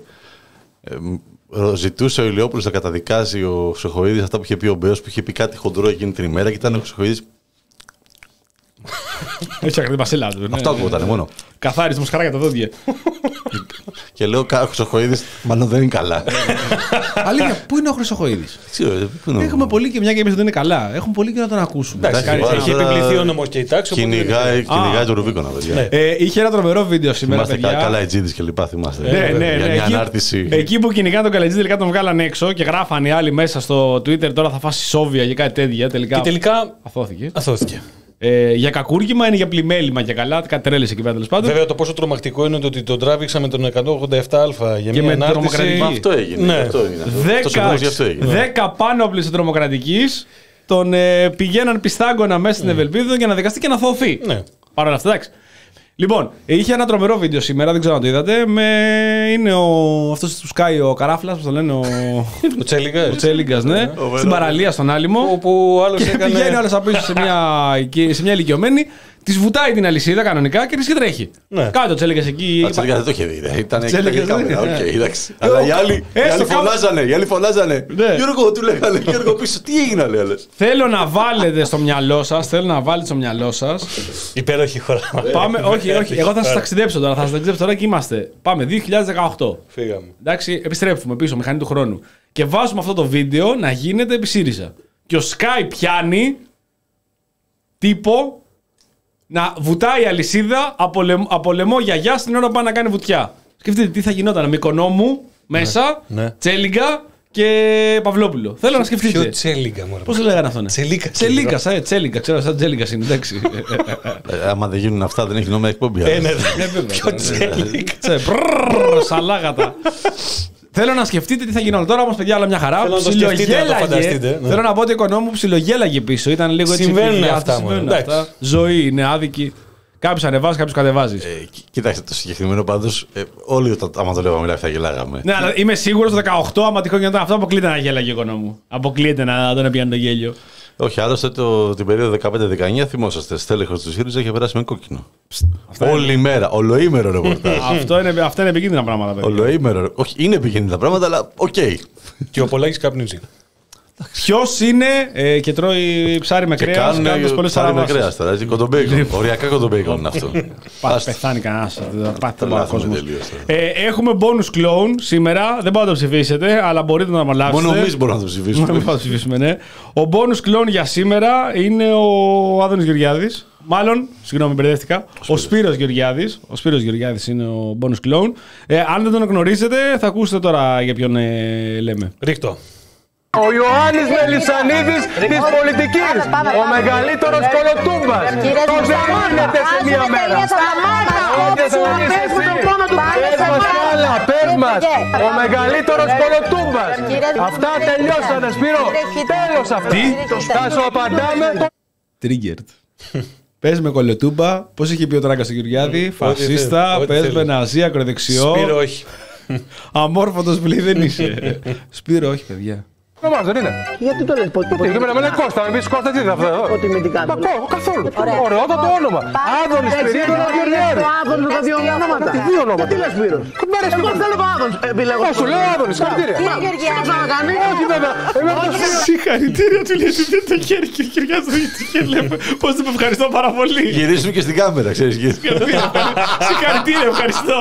ε, μ, ζητούσε ο Ηλιόπουλος να καταδικάζει ο Χρυσοχοΐδης αυτά που είχε πει ο Μπέος, που είχε πει κάτι χοντρό εκείνη την ημέρα και ήταν ο Χρυσοχοΐδης. Έτσι ακριβώς μασέλα του. ναι. Αυτό ακούγονταν μόνο. Καθάρισε μου σκαρά για τα δόντια. Και λέω, ο Χρυσοχοΐδης μάλλον δεν είναι καλά. Αλήθεια, πού είναι ο Χρυσοχοΐδης? Δεν ξέρω, ε, πού είναι ο- Έχουμε πολύ και μια και εμείς ότι είναι καλά. Έχουν πολύ και να τον ακούσουμε. Εντάξει, Εντάξει, έχει τώρα επιβληθεί ο νόμος και η τάξη. οπότε δεν Κυνηγάει, είναι. κυνηγάει το Ρουβίκονα, παιδιά. Ναι. Ε, είχε ένα τρομερό βίντεο σήμερα, Θυμάστε παιδιά. κα- καλά οι τζίδες και λοιπά, θυμάστε. Ναι, ναι, ναι. Για μια Εκεί, ανάρτηση. εκεί που κυνηγάνε τον Καλετζή, τελικά τον βγάλαν έξω και γράφανε οι άλλοι μέσα στο Twitter τώρα θα φάσει Σόβια και κάτι τέτοια. Τελικά, Και τελικά αθώθηκε. αθώθηκε. Ε, για κακούργημα είναι για πλημέλημα και καλά. Κάτι τρέλες εκεί πέρα τέλος πάντων. Βέβαια το πόσο τρομακτικό είναι το ότι τον τράβηξαν με τον εκατόν ογδόντα επτά α για Και μια με ανάρτηση. τρομοκρατική. Μα αυτό έγινε. Ναι. Αυτό έγινε. Αυτός ο Δέκα, κόσμος γι' αυτό έγινε. δέκα πάνωπλοι τρομοκρατικής τον ε, πηγαίναν πιστάγκωνα μέσα στην Ευελπίδο για να δικαστεί και να θωθεί. Ναι. Παρ' όλα αυτά, εντάξει. Λοιπόν, είχε ένα τρομερό βίντεο σήμερα, δεν ξέρω αν το είδατε. Με... Είναι ο... αυτός που σκάει ο Καράφλας, πώς το λένε, ο, Ο Τσέλιγκας. ο Τσέλιγκας, ναι. Στην παραλία στον Άλυμο. Όπου ο άλλος Και έκανε. πηγαίνει ο άλλος απ' πίσω σε μια, σε μια ηλικιωμένη, τη βουτάει την αλυσίδα κανονικά και της και τρέχει. Ναι. Κάτω ο Τσέλιγκας εκεί. Ο Τσέλιγκας δεν το είχε δει. ρε. Ήταν εκεί Τσέλιγκας η κάμερα. δεν- Οκ, εντάξει. Αλλά οι άλλοι οι Έστω άλλοι κάπου- φωνάζανε. Οι άλλοι φωνάζανε. Ναι. Γιώργο, του λέγανε. Γιώργο πίσω. Τι έγινε, λέει. άλλες. Θέλω να βάλετε στο μυαλό σας, θέλω να βάλετε στο μυαλό σας. Υπέροχη χώρα. Πάμε, όχι, όχι. Εγώ θα σας ταξιδέψω τώρα. Θα σας ταξιδέψω τώρα και είμαστε. Πάμε, δύο χιλιάδες δεκαοκτώ. Φύγαμε. Εντάξει, επιστρέφουμε πίσω, μηχανή του χρόνου. Και βάζουμε αυτό το βίντεο να γίνεται επί ΣΥΡΙΖΑ. Και ο Sky πιάνει τύπο να βουτάει αλυσίδα από, λαιμ, από λαιμό γιαγιά στην ώρα που πάει να κάνει βουτιά. Σκεφτείτε τι θα γινόταν. Μικονόμου μέσα, ναι. Τσέλιγκα και Παυλόπουλο. Θέλω να σκεφτείτε. Ποιο Τσέλιγκα, μωρέ. Πώ το λέγανε αυτό, ναι. Τσελίκα. Τσελίκα, ε, τσέλικα, ξέρω, σαν τσέλικα είναι, εντάξει. Ε, Άμα δεν γίνουν αυτά, δεν έχει νόημα εκπομπή. Ε, ναι, άλλωστε. Ποιο Τσέλικα. Τσε, μπρρρρ, σαλάγατα. Θέλω να σκεφτείτε τι θα γινόταν. Τώρα όμω, παιδιά, άλλα μια χαρά. Θέλω να το σκεφτείτε, να το φανταστείτε, ναι. Θέλω να πω ότι ο οικονόμου ψιλογέλαγε πίσω. Ήταν λίγο έτσι. Συμβαίνουν επιβιάτης, αυτά, συμβαίνουν μόνο, αυτά. εντάξει. Ζωή είναι άδικη. Κάποιου ανεβάζει, κάποιου κατεβάζει. Ε, κοιτάξτε, το συγκεκριμένο πάντως, ε, όλοι το, άμα το λέγαμε live θα γελάγαμε. Ναι, αλλά είμαι σίγουρο το δεκαοκτώ, άμα τυχόν γινόταν αυτό, αποκλείεται να γέλαγε ο γονό μου. Αποκλείεται να τον έπιανε το γέλιο. Όχι, άλλωστε το, την περίοδο δεκαπέντε δεκαεννιά θυμόσαστε. Στέλεχος του ΣΥΡΙΖΑ είχε περάσει με κόκκινο. Αυτά Όλη είναι... μέρα, ολοήμερο ρεπορτάζ. αυτό είναι, αυτά είναι επικίνδυνα πράγματα, παιδιά. Ολοήμερο. Όχι, είναι επικίνδυνα πράγματα, αλλά οκ. Okay. Και ο Πολάκης καπνίζει. Ποιο είναι ε, και τρώει ψάρι με κρέα. Κάνουν πολλέ ψάρι με κρέα τώρα. Έτσι, κοντομπέικον. Οριακά κοντομπέικον είναι αυτό. Πεθάνει κανένα. Έχουμε bonus clone σήμερα. Δεν πάω να το ψηφίσετε, αλλά μπορείτε να το απολαύσετε. Μόνο εμεί μπορούμε να το ψηφίσουμε. Μόνο εμεί το ψηφίσουμε, ναι. Ο bonus clone για σήμερα είναι ο Άδωνης Γεωργιάδης. Μάλλον, συγγνώμη, μπερδεύτηκα. Ο Σπύρος Γεωργιάδης. Ο Σπύρος Γεωργιάδης είναι ο bonus clone. Ε, αν δεν τον γνωρίζετε, θα ακούσετε τώρα για ποιον ε, λέμε. Ρίχτω. Ο Ιωάννης Μελισσανίδης της πολιτικής, ο μεγαλύτερος κολοτούμπας, τον δεμάνετε σε μία μέρα. Σταμάτα! Πες μας κι άλλα, πες μας, ο μεγαλύτερος κολοτούμπας. Αυτά τελειώσανε, Σπύρο, τέλος αυτά. Τι? Θα σου απαντάμε. Triggered. Πες με κολοτούμπα, πώς είχε πει ο Τράγκας στο Γεωργιάδη, φασίστα, πες με ναζί, ακροδεξιό. Σπύρο, όχι. Αμόρφωτος πλή δεν είσαι. Σπύρο, όχι, παιδιά. Ονομάς, δεν είναι. Γιατί το λες ποτέ. Γιατί με λένε Κώστα, με πεις Κώστα, τι θα αυτό εδώ. Ότι με την κάνω. Μα πω, καθόλου. Ωραιότατο όνομα. Άδωνης Σπυρίδωνας Γεωργιάδης. Το Άδωνης με δύο ονόματα. Τι δύο ονόματα. Τι λες Σπύρος. Εγώ θέλω το Άδωνης. Επιλέγω. Πώς σου λέω Άδωνης, συγχαρητήρια. Κύριε Γεωργιάδη. Όχι βέβαια. Συγχαρητήρια του λέει ότι το χέρι κύριε Γεωργιάδη και λέμε πώς του ευχαριστώ πάρα πολύ. Γυρίσουμε και στην κάμερα, ξέρεις. Συγχαρητήρια, ευχαριστώ.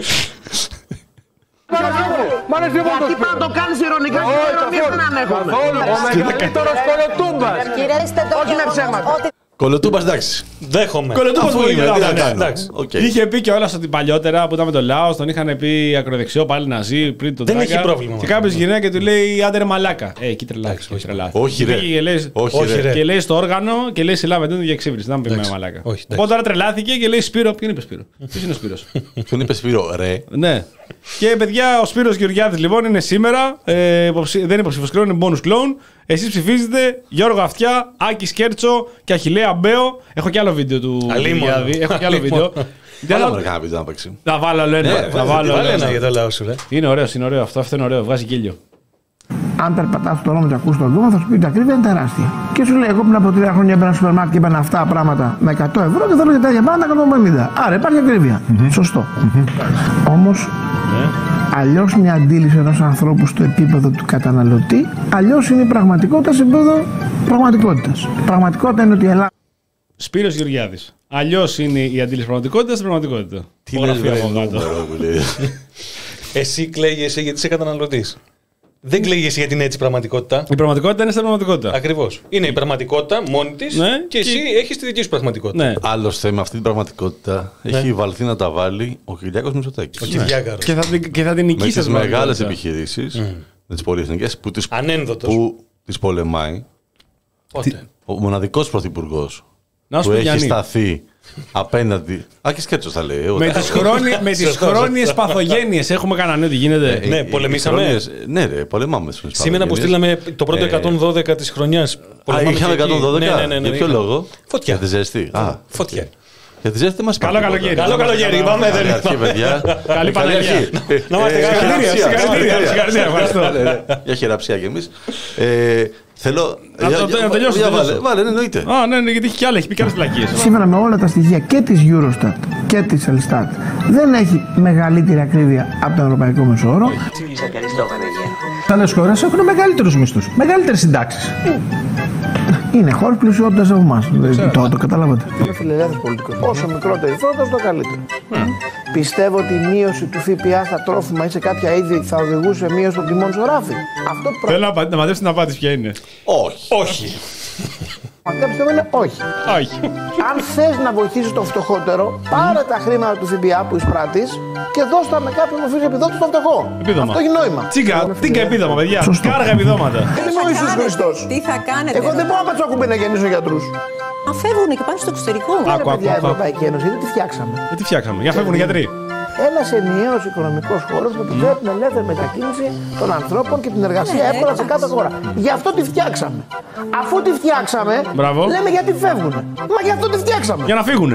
Γιατί πάντα το κάνεις ειρωνικά και η ειρωνία δεν ανέχομαι. Ο μεγαλύτερος κολοτούμπας. Όχι με ψέματα. Κολοτούμπας, εντάξει. Δέχομαι. Κολοτούμπας που είναι. Εντάξει. Είχε πει κιόλας ότι παλιότερα που ήταν με τον Λάος τον είχαν πει ακροδεξιό πάλι ναζί πριν τον Δεν Τράκα. έχει πρόβλημα. Και κάποιος γυναίκα και του λέει άντε ρε μαλάκα. Ε, εκεί τρελάθηκες. Όχι ρε. Όχι ρε. Και λέει στο όργανο και λέει συλλάβε τον για εξύπνηση. Δεν μου πει με μαλάκα. Οπότε τώρα τρελάθηκε και λέει Σπύρο. Ποιον είπε Σπύρο. Ποιος είναι ο Σπύρος. Ποιον είπε Σπύρο, ρε. Ναι. Και παιδιά, ο Σπύρος Γεωργιάδης λοιπόν είναι σήμερα. Ε, υποψη... Δεν είναι υποψήφιος κλόουν, είναι bonus clone. Εσείς ψηφίζετε Γιώργο Αυτιά, Άκη Σκέρτσο και Αχιλλέα Μπέο. Έχω και άλλο βίντεο του Γεωργιάδη. Έχω και άλλο βίντεο. Δεν θα κάνα βίντεο να παίξει. Θα βάλω άλλο ένα. Θα βάλω ένα για το λαό σου, ρε. Είναι ωραίο, είναι ωραίο. Αυτό, αυτό είναι ωραίο. Βγάζει γέλιο. Αν περπατάς στον δρόμο και ακούς τον δρόμο, θα σου πει ότι η ακρίβεια είναι τεράστια. Και σου λέει: εγώ πριν από τρία χρόνια έμπαινα στο σούπερ μάρκετ και έμπαινα αυτά πράγματα με εκατό ευρώ και θέλω για τα ίδια πράγματα εκατόν πενήντα. Άρα υπάρχει ακρίβεια. Mm-hmm. Σωστό. Mm-hmm. Όμως, yeah. αλλιώς είναι η αντίληψη ενός ανθρώπου στο επίπεδο του καταναλωτή, αλλιώς είναι η πραγματικότητα σε επίπεδο πραγματικότητας. Η πραγματικότητα είναι ότι η Ελλάδα. Σπύρος Γεωργιάδης. Αλλιώς είναι η αντίληψη πραγματικότητας στην πραγματικότητα. Τι λέει αυτό. Εσύ κλαίγεσαι γιατί είσαι καταναλωτής. Δεν κλαίγεσαι για την έτσι πραγματικότητα. Η πραγματικότητα είναι στην πραγματικότητα. Ακριβώς. Είναι η πραγματικότητα μόνη της ναι, και εσύ και... έχεις τη δική σου πραγματικότητα. Ναι. Άλλωστε με αυτή την πραγματικότητα ναι. έχει βαλθεί να τα βάλει ο Κυριάκος Μητσοτάκης. Ο Κυριάκαρος. Και θα, και θα την νικήσει. Με τις μεγάλες επιχειρήσεις, mm. με τις πολυεθνικές που τις, που τις πολεμάει. Πότε. Ο μοναδικός πρωθυπουργός που έχει σταθεί απέναντι. Άκη Σκέρτσος θα λέει. Με τις, χρόνι, με τις χρόνιες παθογένειες έχουμε κανένα ότι γίνεται. Ε, ναι, πολεμήσαμε. Χρόνιες, ναι, ρε, πολεμάμε. Σήμερα που στείλαμε το πρώτο εκατόν δώδεκα της χρονιάς. Α, είχαμε εκατόν δώδεκα. Ναι, ναι, ναι, για ποιο λόγο? Φωτιά. Για τη ζέστη. Α, φωτιά. Για τη ζέστη μας καλό καλοκαίρι. Καλό καλοκαίρι. Πάμε δεν είναι. Καλή Παναγία. Να είμαστε συγχαρητήρια. Για χειραψία κι εμείς. Θέλω. Να τελειώσω. Βάλε, εννοείται. Α, ναι, γιατί έχει κι άλλα, έχει πει κάποιες πλακίες. Σήμερα με όλα τα στοιχεία και της Eurostat και της Elstat δεν έχει μεγαλύτερη ακρίβεια από τον ευρωπαϊκό μεσόωρο. Ευχαριστώ, Παναγία. Άλλες χώρες έχουν μεγαλύτερους μισθούς, μεγαλύτερες συντάξεις. Είναι χώρες πλουσιότητας από εμάς. Το, το καταλάβατε. Είμαι φιλελεύθερος πολιτικός. Όσο μικρότερη φόρο, τόσο το καλύτερο. Mm. Πιστεύω ότι η μείωση του ΦΠΑ στα τρόφιμα ή σε κάποια είδη θα οδηγούσε μείωση των τιμών στο ράφι. Αυτό προ... Θέλω να, να μαντέψει την απάντηση ποια είναι. Όχι. Όχι. Μαντέψτε είναι όχι. Όχι. Αν θες να βοηθήσεις το φτωχότερο, πάρε τα χρήματα του ΦΠΑ που εισπράττεις και δώσ' τα με κάποια μορφή επιδότηση στο φτωχό. Επίδομα. Αυτό έχει νόημα. Τσίγκα, τσίγκα επίδομα, παιδιά. Σωστό. Κάργα επιδόματα. Δεν είμαι ο Ιησούς Χριστός. Τι θα κάνετε. Εγώ δεν μπορώ να πατσώ κουμπί να γεννήσω γιατρούς. Αν φεύγουν και πάνε στο εξωτερικό. Άρα, παιδιά, η Ευρωπαϊκή Ένωση, δεν τη φτιάξαμε. Δεν τη φτιάξαμε. Για φεύγουν οι γιατροί. ένας ενιαίος οικονομικός χώρος που επιτρέπει την ελεύθερη μετακίνηση των ανθρώπων και την εργασία εύκολα σε κάθε χώρα. Γι' αυτό τη φτιάξαμε. Αφού τη φτιάξαμε, Μπράβο. λέμε γιατί φεύγουνε. Μα γι' αυτό τη φτιάξαμε. Για να φύγουνε.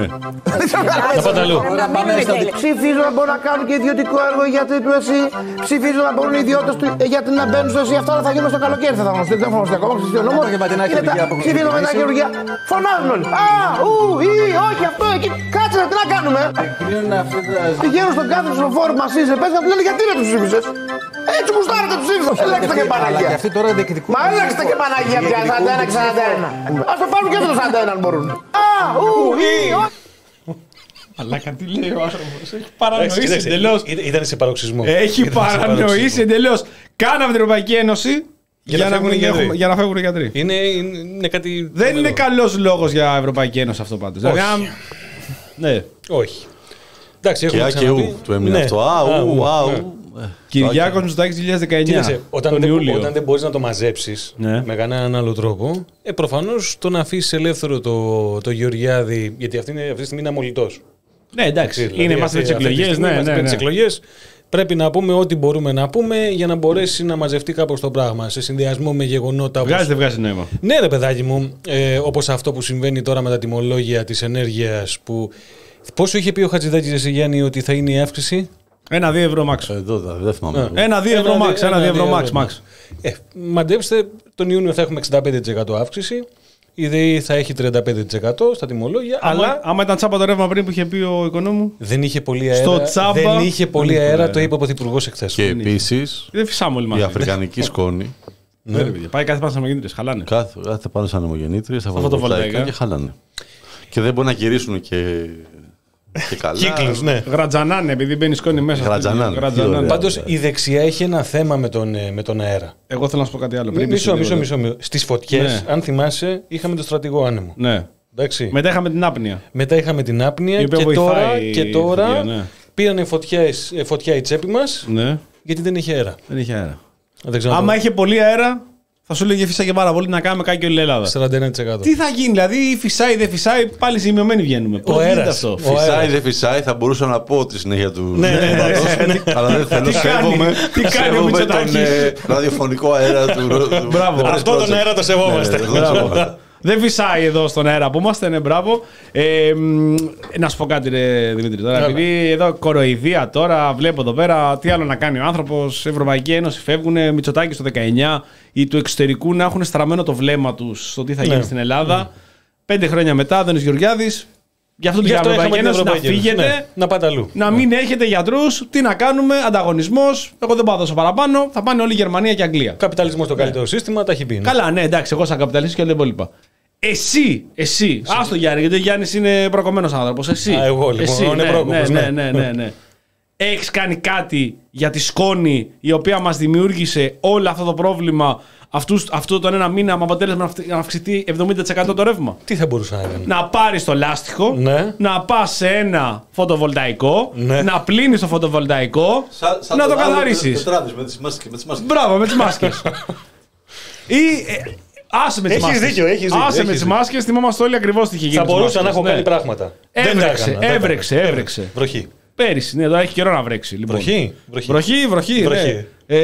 Να πάτε αλλού. Ψηφίζω να μπορούν να κάνουν και ιδιωτικό έργο για την ΕΣΥ. Ψηφίζω να μπορούν οι ιδιώτες του για να μπαίνουν στο ΕΣΥ. Αυτά θα γίνουν στο καλοκαίρι. Θα γνωστεί. Δεν θα γνωστεί ακόμα. Ψηφίζω νόμο. Ψηφίζω με τα χειρουργία. Φωνάζουν όλοι. Α, ου, ή, όχι αυτό εκεί. Κάτσε τι να κάνουμε. Πηγαίνουν στον κάθε ψηφοφόρο που μας είσαι. Πες να του λένε γιατί δεν τους ψήφισες. Έτσι γουστάρετε τους ψήφισες. Ελέγξτε και Παναγία. Μα ελέγξτε και Παναγία πια. σαράντα ένα και σαράντα ένα. Ας το πάρουν και αυτό το σαράντα ένα αν μπορούν. Α, ου, ή, όχι. Αλλά κάτι λέει ο άνθρωπος. Έχει παρανοήσει εντελώς. Ήταν σε παροξισμό. Έχει παρανοήσει εντελώς. Κάναμε την Ευρωπαϊκή Ένωση για, για, να, να έχουμε, για να φεύγουν οι γιατροί. Είναι, είναι, είναι κάτι. Δεν είναι καλός λόγος για Ευρωπαϊκή Ένωση αυτό πάντως. Όχι. Δηλαδή, ναι. Όχι. Εντάξει, και α και ου του έμεινε αυτό. Α, ου, α, ου. Κυριάκος Μητσοτάκης δύο χιλιάδες δεκαεννιά. Κοίταξε, όταν, δεν, όταν δεν μπορείς να το μαζέψεις ναι. με κανέναν άλλο τρόπο, ε, προφανώς το να αφήσεις ελεύθερο το, το Γεωργιάδη, γιατί αυτή, είναι, αυτή τη στιγμή είναι αμολυτός. Ναι, εντάξει, δηλαδή, είναι μας με τις εκλογές. Ναι, ναι, ναι. τις εκλογές πρέπει να πούμε ό,τι μπορούμε να πούμε για να μπορέσει να μαζευτεί κάπως το πράγμα σε συνδυασμό με γεγονότα. Βγάζει, δεν βγάζει νόημα. Ναι, ρε παιδάκι μου, ε, όπως αυτό που συμβαίνει τώρα με τα τιμολόγια της ενέργειας. Που... Πόσο είχε πει ο Χατζηδάκης εσύ, Γιάννη, ότι θα είναι η αύξηση? Ένα-δύο ευρώ μάξ. Εδώ δεν θυμάμαι. Ένα-δύο ευρώ μάξ. Ένα-δύο ευρώ μάξ. μάξ. Ε, μαντέψτε, τον Ιούνιο θα έχουμε εξήντα πέντε τοις εκατό αύξηση. Η ΔΕΗ θα έχει τριάντα πέντε τοις εκατό στα τιμολόγια. Άμα, αλλά άμα ήταν τσάμπα το ρεύμα πριν που είχε πει ο οικονόμου. Δεν είχε πολύ αέρα. Στο τσάμπα, δεν είχε πολύ δεν αέρα, το είπε ο Πρωθυπουργός εχθές. Και επίσης η αφρικανική σκόνη. Ναι, πάει κάθε πάνω σαν αιμογεννήτριες, χαλάνε. Κάθε, κάθε πάνω σαν αιμογεννήτριες, θα φωτοβολταϊκά και χαλάνε. Και δεν μπορεί να γυρίσουν και. Και καλά. Κύκλους, ναι. Γρατζανάνε, επειδή μπαίνει σκόνη μέσα. Γρατζανάνε. Πάντως η δεξιά έχει ένα θέμα με τον, με τον αέρα. Εγώ θέλω να σου πω κάτι άλλο. Μη, μισό, μισό, μισό, μισό. Στις φωτιές, ναι. αν θυμάσαι, είχαμε τον στρατηγό άνεμο. Ναι. Εντάξει. Μετά είχαμε την άπνοια. Μετά είχαμε την άπνοια και τώρα, και τώρα φωτιά, ναι. πήρανε φωτιές, φωτιά η τσέπη μας, ναι. γιατί δεν είχε αέρα. Δεν είχε αέρα. Δεν άμα είχε πολύ αέρα, θα σου λέγε φυσάει και πάρα πολύ να κάνουμε κάτι και όλη η Ελλάδα. σαράντα ένα τοις εκατό. Τι θα γίνει, δηλαδή φυσάει, δεν φυσάει, πάλι ζημιωμένοι βγαίνουμε. Ο αέρας. Φυσάει, δεν φυσάει, θα μπορούσα να πω τη συνέχεια του. Ναι, ναι, ναι. Αλλά δεν θέλω, σέβομαι. Τι κάνει ο Μητσοτάκης. Τον ραδιοφωνικό αέρα του. Μπράβο. Αυτό τον αέρα το σεβόμαστε. Δεν φυσάει εδώ στον αέρα που είμαστε, ναι, μπράβο. Ε, να σου πω κάτι, ρε Δημήτρη. Τώρα, επειδή εδώ κοροϊδία τώρα, βλέπω εδώ πέρα τι άλλο να κάνει ο άνθρωπος. Ευρωπαϊκή Ένωση φεύγουν, Μητσοτάκη στο δεκαεννιά, ή του εξωτερικού να έχουν στραμμένο το βλέμμα τους στο τι θα γίνει ναι. στην Ελλάδα. Ναι. Πέντε χρόνια μετά, Δένος Γεωργιάδης. Γι' αυτό την Ευρωπαϊκή Ένωση να φύγετε, ναι, να πάτε αλλού. Να μην ναι. έχετε γιατρούς, τι να κάνουμε, ανταγωνισμός. Εγώ δεν πάω να δώσω παραπάνω, θα πάνε όλη η Γερμανία και Αγγλία. Καπιταλισμός το καλύτερο ναι. σύστημα, τα έχει πει. Ναι. Καλά, ναι, εντάξει, εγώ σαν καπιταλιστής και όλα τα υπόλοιπα. Εσύ, εσύ, άστο Γιάννη, γιατί ο Γιάννης είναι προκομμένος άνθρωπος. Εσύ, Α, εγώ λοιπόν, εσύ, είναι ναι, πρόκοπος, ναι, ναι, ναι, ναι, ναι. Έχεις κάνει κάτι για τη σκόνη η οποία μας δημιούργησε όλο αυτό το πρόβλημα αυτούς, αυτό τον ένα μήνα με αποτέλεσμα να αυξηθεί εβδομήντα τοις εκατό το ρεύμα? Τι θα μπορούσε να κάνει? Να πάρεις το λάστιχο, ναι. να πας σε ένα φωτοβολταϊκό, ναι. να πλύνεις το φωτοβολταϊκό, σαν, σαν να το, το καθαρίσεις. Με τις μάσκες. Μπράβο, με τις μάσκες. Ή... Άσε με τις έχεις μάσκες. Δίκιο, έχεις δίκιο, Άσε με τις μάσκες, θυμόμαστε όλοι ακριβώς τι είχε γίνει. Θα μπορούσα να έχω κάνει πράγματα. Έβρεξε, έβρεξε, έβρεξε. Βροχή. Πέρυσι, ναι, τώρα έχει καιρό να βρέξει. Λοιπόν. Βροχή. Βροχή, βροχή. βροχή, βροχή. Ναι.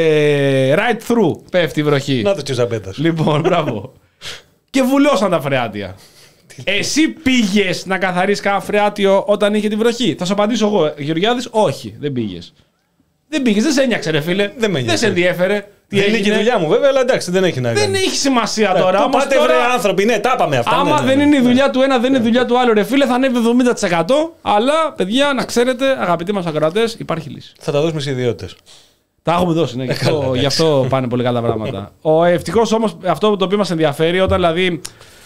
Ε, right through πέφτει η βροχή. Να το τσιζαμπέτας. Λοιπόν, μπράβο. Και βουλώσαν τα φρεάτια. Εσύ πήγες να καθαρίσεις κανένα φρεάτιο όταν είχε τη βροχή? Θα σου απαντήσω εγώ, Γεωργιάδης, όχι, δεν πήγες. Δεν πήγες, δεν σε ένιαξε, ρε φίλε. Δεν, δεν σε ενδιέφερε. Τι δεν είναι και η δουλειά μου, βέβαια, αλλά εντάξει, δεν έχει να κάνει. Δεν έχει σημασία ναι, τώρα. Πού πάτε, τώρα... βρε άνθρωποι, ναι, τα είπαμε αυτά. Άμα ναι, ναι, δεν ναι, είναι η δουλειά ναι. του ένα, δεν είναι η δουλειά του άλλου, ρε φίλε, θα ανέβει εβδομήντα τοις εκατό. Αλλά, παιδιά, να ξέρετε, αγαπητοί μας ακροατές, υπάρχει λύση. Θα τα δώσουμε σε ιδιότητες. Τα έχουμε δώσει, ναι. Γι' αυτό, γι' αυτό πάνε πολύ καλά πράγματα. Ο ευτυχώς όμως αυτό το οποίο μας ενδιαφέρει, όταν δηλαδή.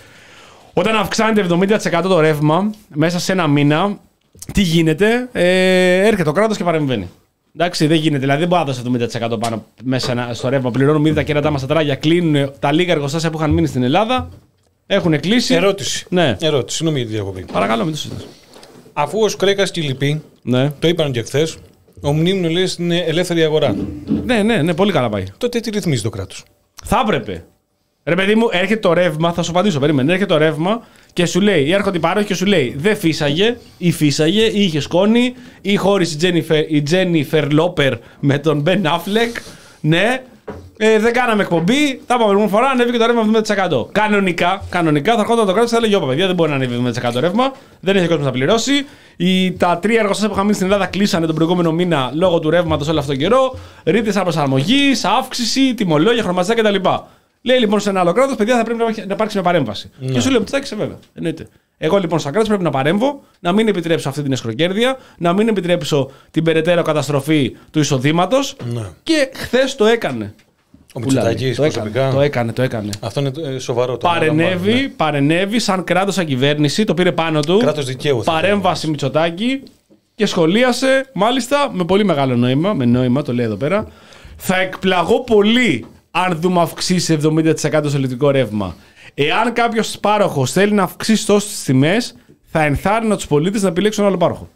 Όταν αυξάνεται εβδομήντα τοις εκατό το ρεύμα μέσα σε ένα μήνα, τι γίνεται, ε, έρχεται το κράτος και παρεμβαίνει. Εντάξει, δεν γίνεται. Δηλαδή δεν μπορεί να δώσει εβδομήντα τοις εκατό πάνω μέσα στο ρεύμα. Πληρώνουμε ήδη τα κέρατά μας στα τράγια, κλείνουν τα λίγα εργοστάσια που είχαν μείνει στην Ελλάδα. Έχουν κλείσει. Ερώτηση. Ναι. Ερώτηση. Συγγνώμη για τη διακοπή. Παρακαλώ, μην το συζητάς. Αφού ο Σκρέκας και οι λοιποί, ναι. το είπαν και χθες, ο Μνήμνου λέει στην ελεύθερη αγορά. Ναι, ναι, ναι, πολύ καλά πάει. Τότε τι ρυθμίζει το κράτος? Θα έπρεπε. Ρε παιδί μου, έρχεται το ρεύμα, θα σου απαντήσω, περίμενε. Έρχεται το ρεύμα Και σου λέει, έρχονται οι πάροχοι και σου λέει, δεν φύσαγε, ή φύσαγε, ή είχε σκόνη, ή χώρισε η Τζένιφερ Λόπερ με τον Μπεν Αφλεκ. Ναι, ε, δεν κάναμε εκπομπή. Τα πάμε μια φορά, ανέβηκε το ρεύμα εβδομήντα τοις εκατό. Κανονικά, κανονικά θα έρχονταν το κράτος και θα έλεγε: Ωπα, παιδιά, δεν μπορεί να ανέβει εβδομήντα τοις εκατό ρεύμα, δεν έχει κόσμο να πληρώσει. Οι, τα τρία εργοστάσια που είχαμε στην Ελλάδα κλείσανε τον προηγούμενο μήνα λόγω του ρεύματος όλο αυτόν τον καιρό. Ρήτες αναπροσαρμογής, αύξηση, τιμολόγια, χρωματιστά κτλ. Λέει λοιπόν σε ένα άλλο κράτος, παιδιά, θα πρέπει να υπάρξει μια παρέμβαση. Ναι. Και σου λέω: Μητσοτάκη, βέβαια. Εννοείται. Εγώ λοιπόν σαν κράτος πρέπει να παρέμβω, να μην επιτρέψω αυτή την εσχροκέρδεια, να μην επιτρέψω την περαιτέρω καταστροφή του εισοδήματος. Ναι. Και χθες το έκανε. Ο Μητσοτάκης προσωπικά. Το έκανε, το έκανε. Αυτό είναι σοβαρό. Το παρενέβη, ναι. παρενέβη σαν κράτος, σαν κυβέρνηση, το πήρε πάνω του. Κράτος δικαίου. Παρέμβαση Μητσοτάκη και σχολίασε, μάλιστα με πολύ μεγάλο νόημα, με νόημα το λέει εδώ πέρα. Θα εκπλαγώ πολύ αν δούμε αυξήσει εβδομήντα τοις εκατό στο ηλεκτρικό ρεύμα. Εάν κάποιος πάροχος θέλει να αυξήσει τόσο τις τιμές, θα ενθάρρυνω τους πολίτες να επιλέξουν άλλο πάροχο.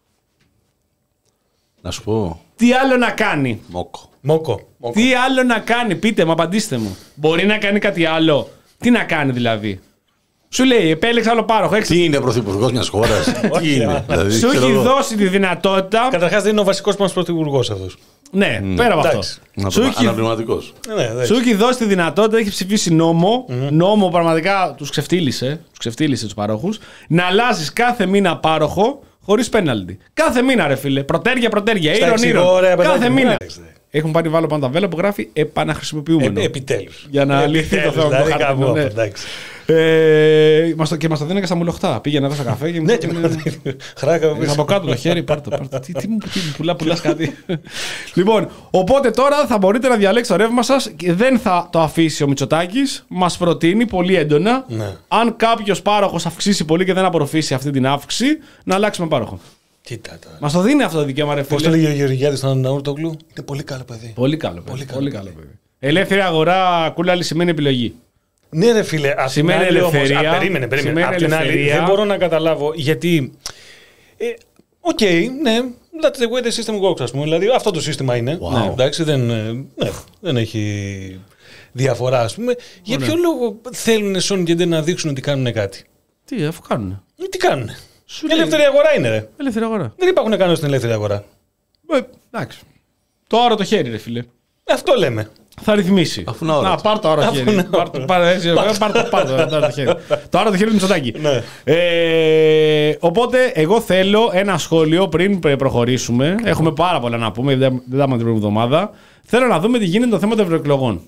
Να σου πω. Τι άλλο να κάνει. Μόκο. Μόκο. Τι άλλο να κάνει, πείτε μου, απαντήστε μου. Μπορεί να κάνει κάτι άλλο. Τι να κάνει δηλαδή. Σου λέει, επέλεξε άλλο πάροχο. Έξι... Τι είναι πρωθυπουργός μιας χώρας. Τι είναι. Δηλαδή, σου έχει δώσει τη δυνατότητα. Καταρχάς δεν είναι ο βασικός μας πρωθυπουργός αυτός. Ναι, mm. πέρα από αυτό. Σου έχει... Αναπληρωματικός. Ναι, σου έχει δώσει τη δυνατότητα, έχει ψηφίσει νόμο. Mm-hmm. Νόμο πραγματικά τους ξεφτύλισε, τους ξεφτύλισε τους παρόχους. Να αλλάζεις κάθε μήνα πάροχο χωρίς πέναλτι. Κάθε μήνα, ρε φίλε. Προτέρια, προτέρια. Ήρων, ήρων. Κάθε μήνα. Έχουν πάρει βάλω πάνω τα βέλα που γράφει επαναχρησιμοποιούμενο. Ε, επιτέλους. Για να λυθεί το θέμα του δηλαδή, χάρτινο. Ναι. Ε, μας το, και μας το δίνει και στα μουλοχτά. Πήγαινα εδώ στο καφέ και μου ναι, χράκα από κάτω το χέρι. Πάρτε, πάρτε. Τι, τι μου πουλά, πουλάς κάτι. Λοιπόν, οπότε τώρα θα μπορείτε να διαλέξετε το ρεύμα σας και δεν θα το αφήσει ο Μητσοτάκης. Μας προτείνει πολύ έντονα, ναι. αν κάποιος πάροχος αυξήσει πολύ και δεν απορροφήσει αυτή την αύξηση, να αλλάξουμε πάροχο. Κοίτα τώρα. Μας το δίνει αυτό το δικαίωμα, ρε φίλε. Πώς το λέγει ο Γεωργιάδης στον Αναούρτογλου. Είναι πολύ καλό παιδί. Πολύ καλό παιδί. Πολύ καλό παιδί. Ελεύθερη αγορά, κούλαλη, σημαίνει επιλογή. Ναι, ρε φίλε, απ' την άλλη ελευθερία, όμως, α, περίμενε, περίμενε. Απ' την άλλη, δεν μπορώ να καταλάβω γιατί. Οκ, ε, okay, ναι, that's the way the system works, ας πούμε. Δηλαδή, αυτό το σύστημα είναι. Wow. Ναι, εντάξει, δεν, ναι, δεν έχει διαφορά, ας πούμε. Oh, για ποιο ναι. λόγο θέλουν Sony και δεν να δείξουν ότι κάνουν κάτι. Τι, αφού κάνουν. Τι κάνουν. Η ελεύθερη αγορά είναι, ρε. Ελεύθερη αγορά. Δεν υπάρχουν κανόνες στην ελεύθερη αγορά. Ε, εντάξει. Το άρο το χέρι, ρε φίλε. Αυτό λέμε. Θα ρυθμίσει. Αφού να να πάρ' το άρο το χέρι. Πάρ' το χέρι. Το άρο το χέρι του Μητσοτάκη. ε, οπότε, εγώ θέλω ένα σχόλιο πριν προχωρήσουμε. Έχουμε πάρα πολλά να πούμε, δεν θα πάμε την πρώτη εβδομάδα. Θέλω να δούμε τι γίνεται το θέμα των ευρωεκλογών.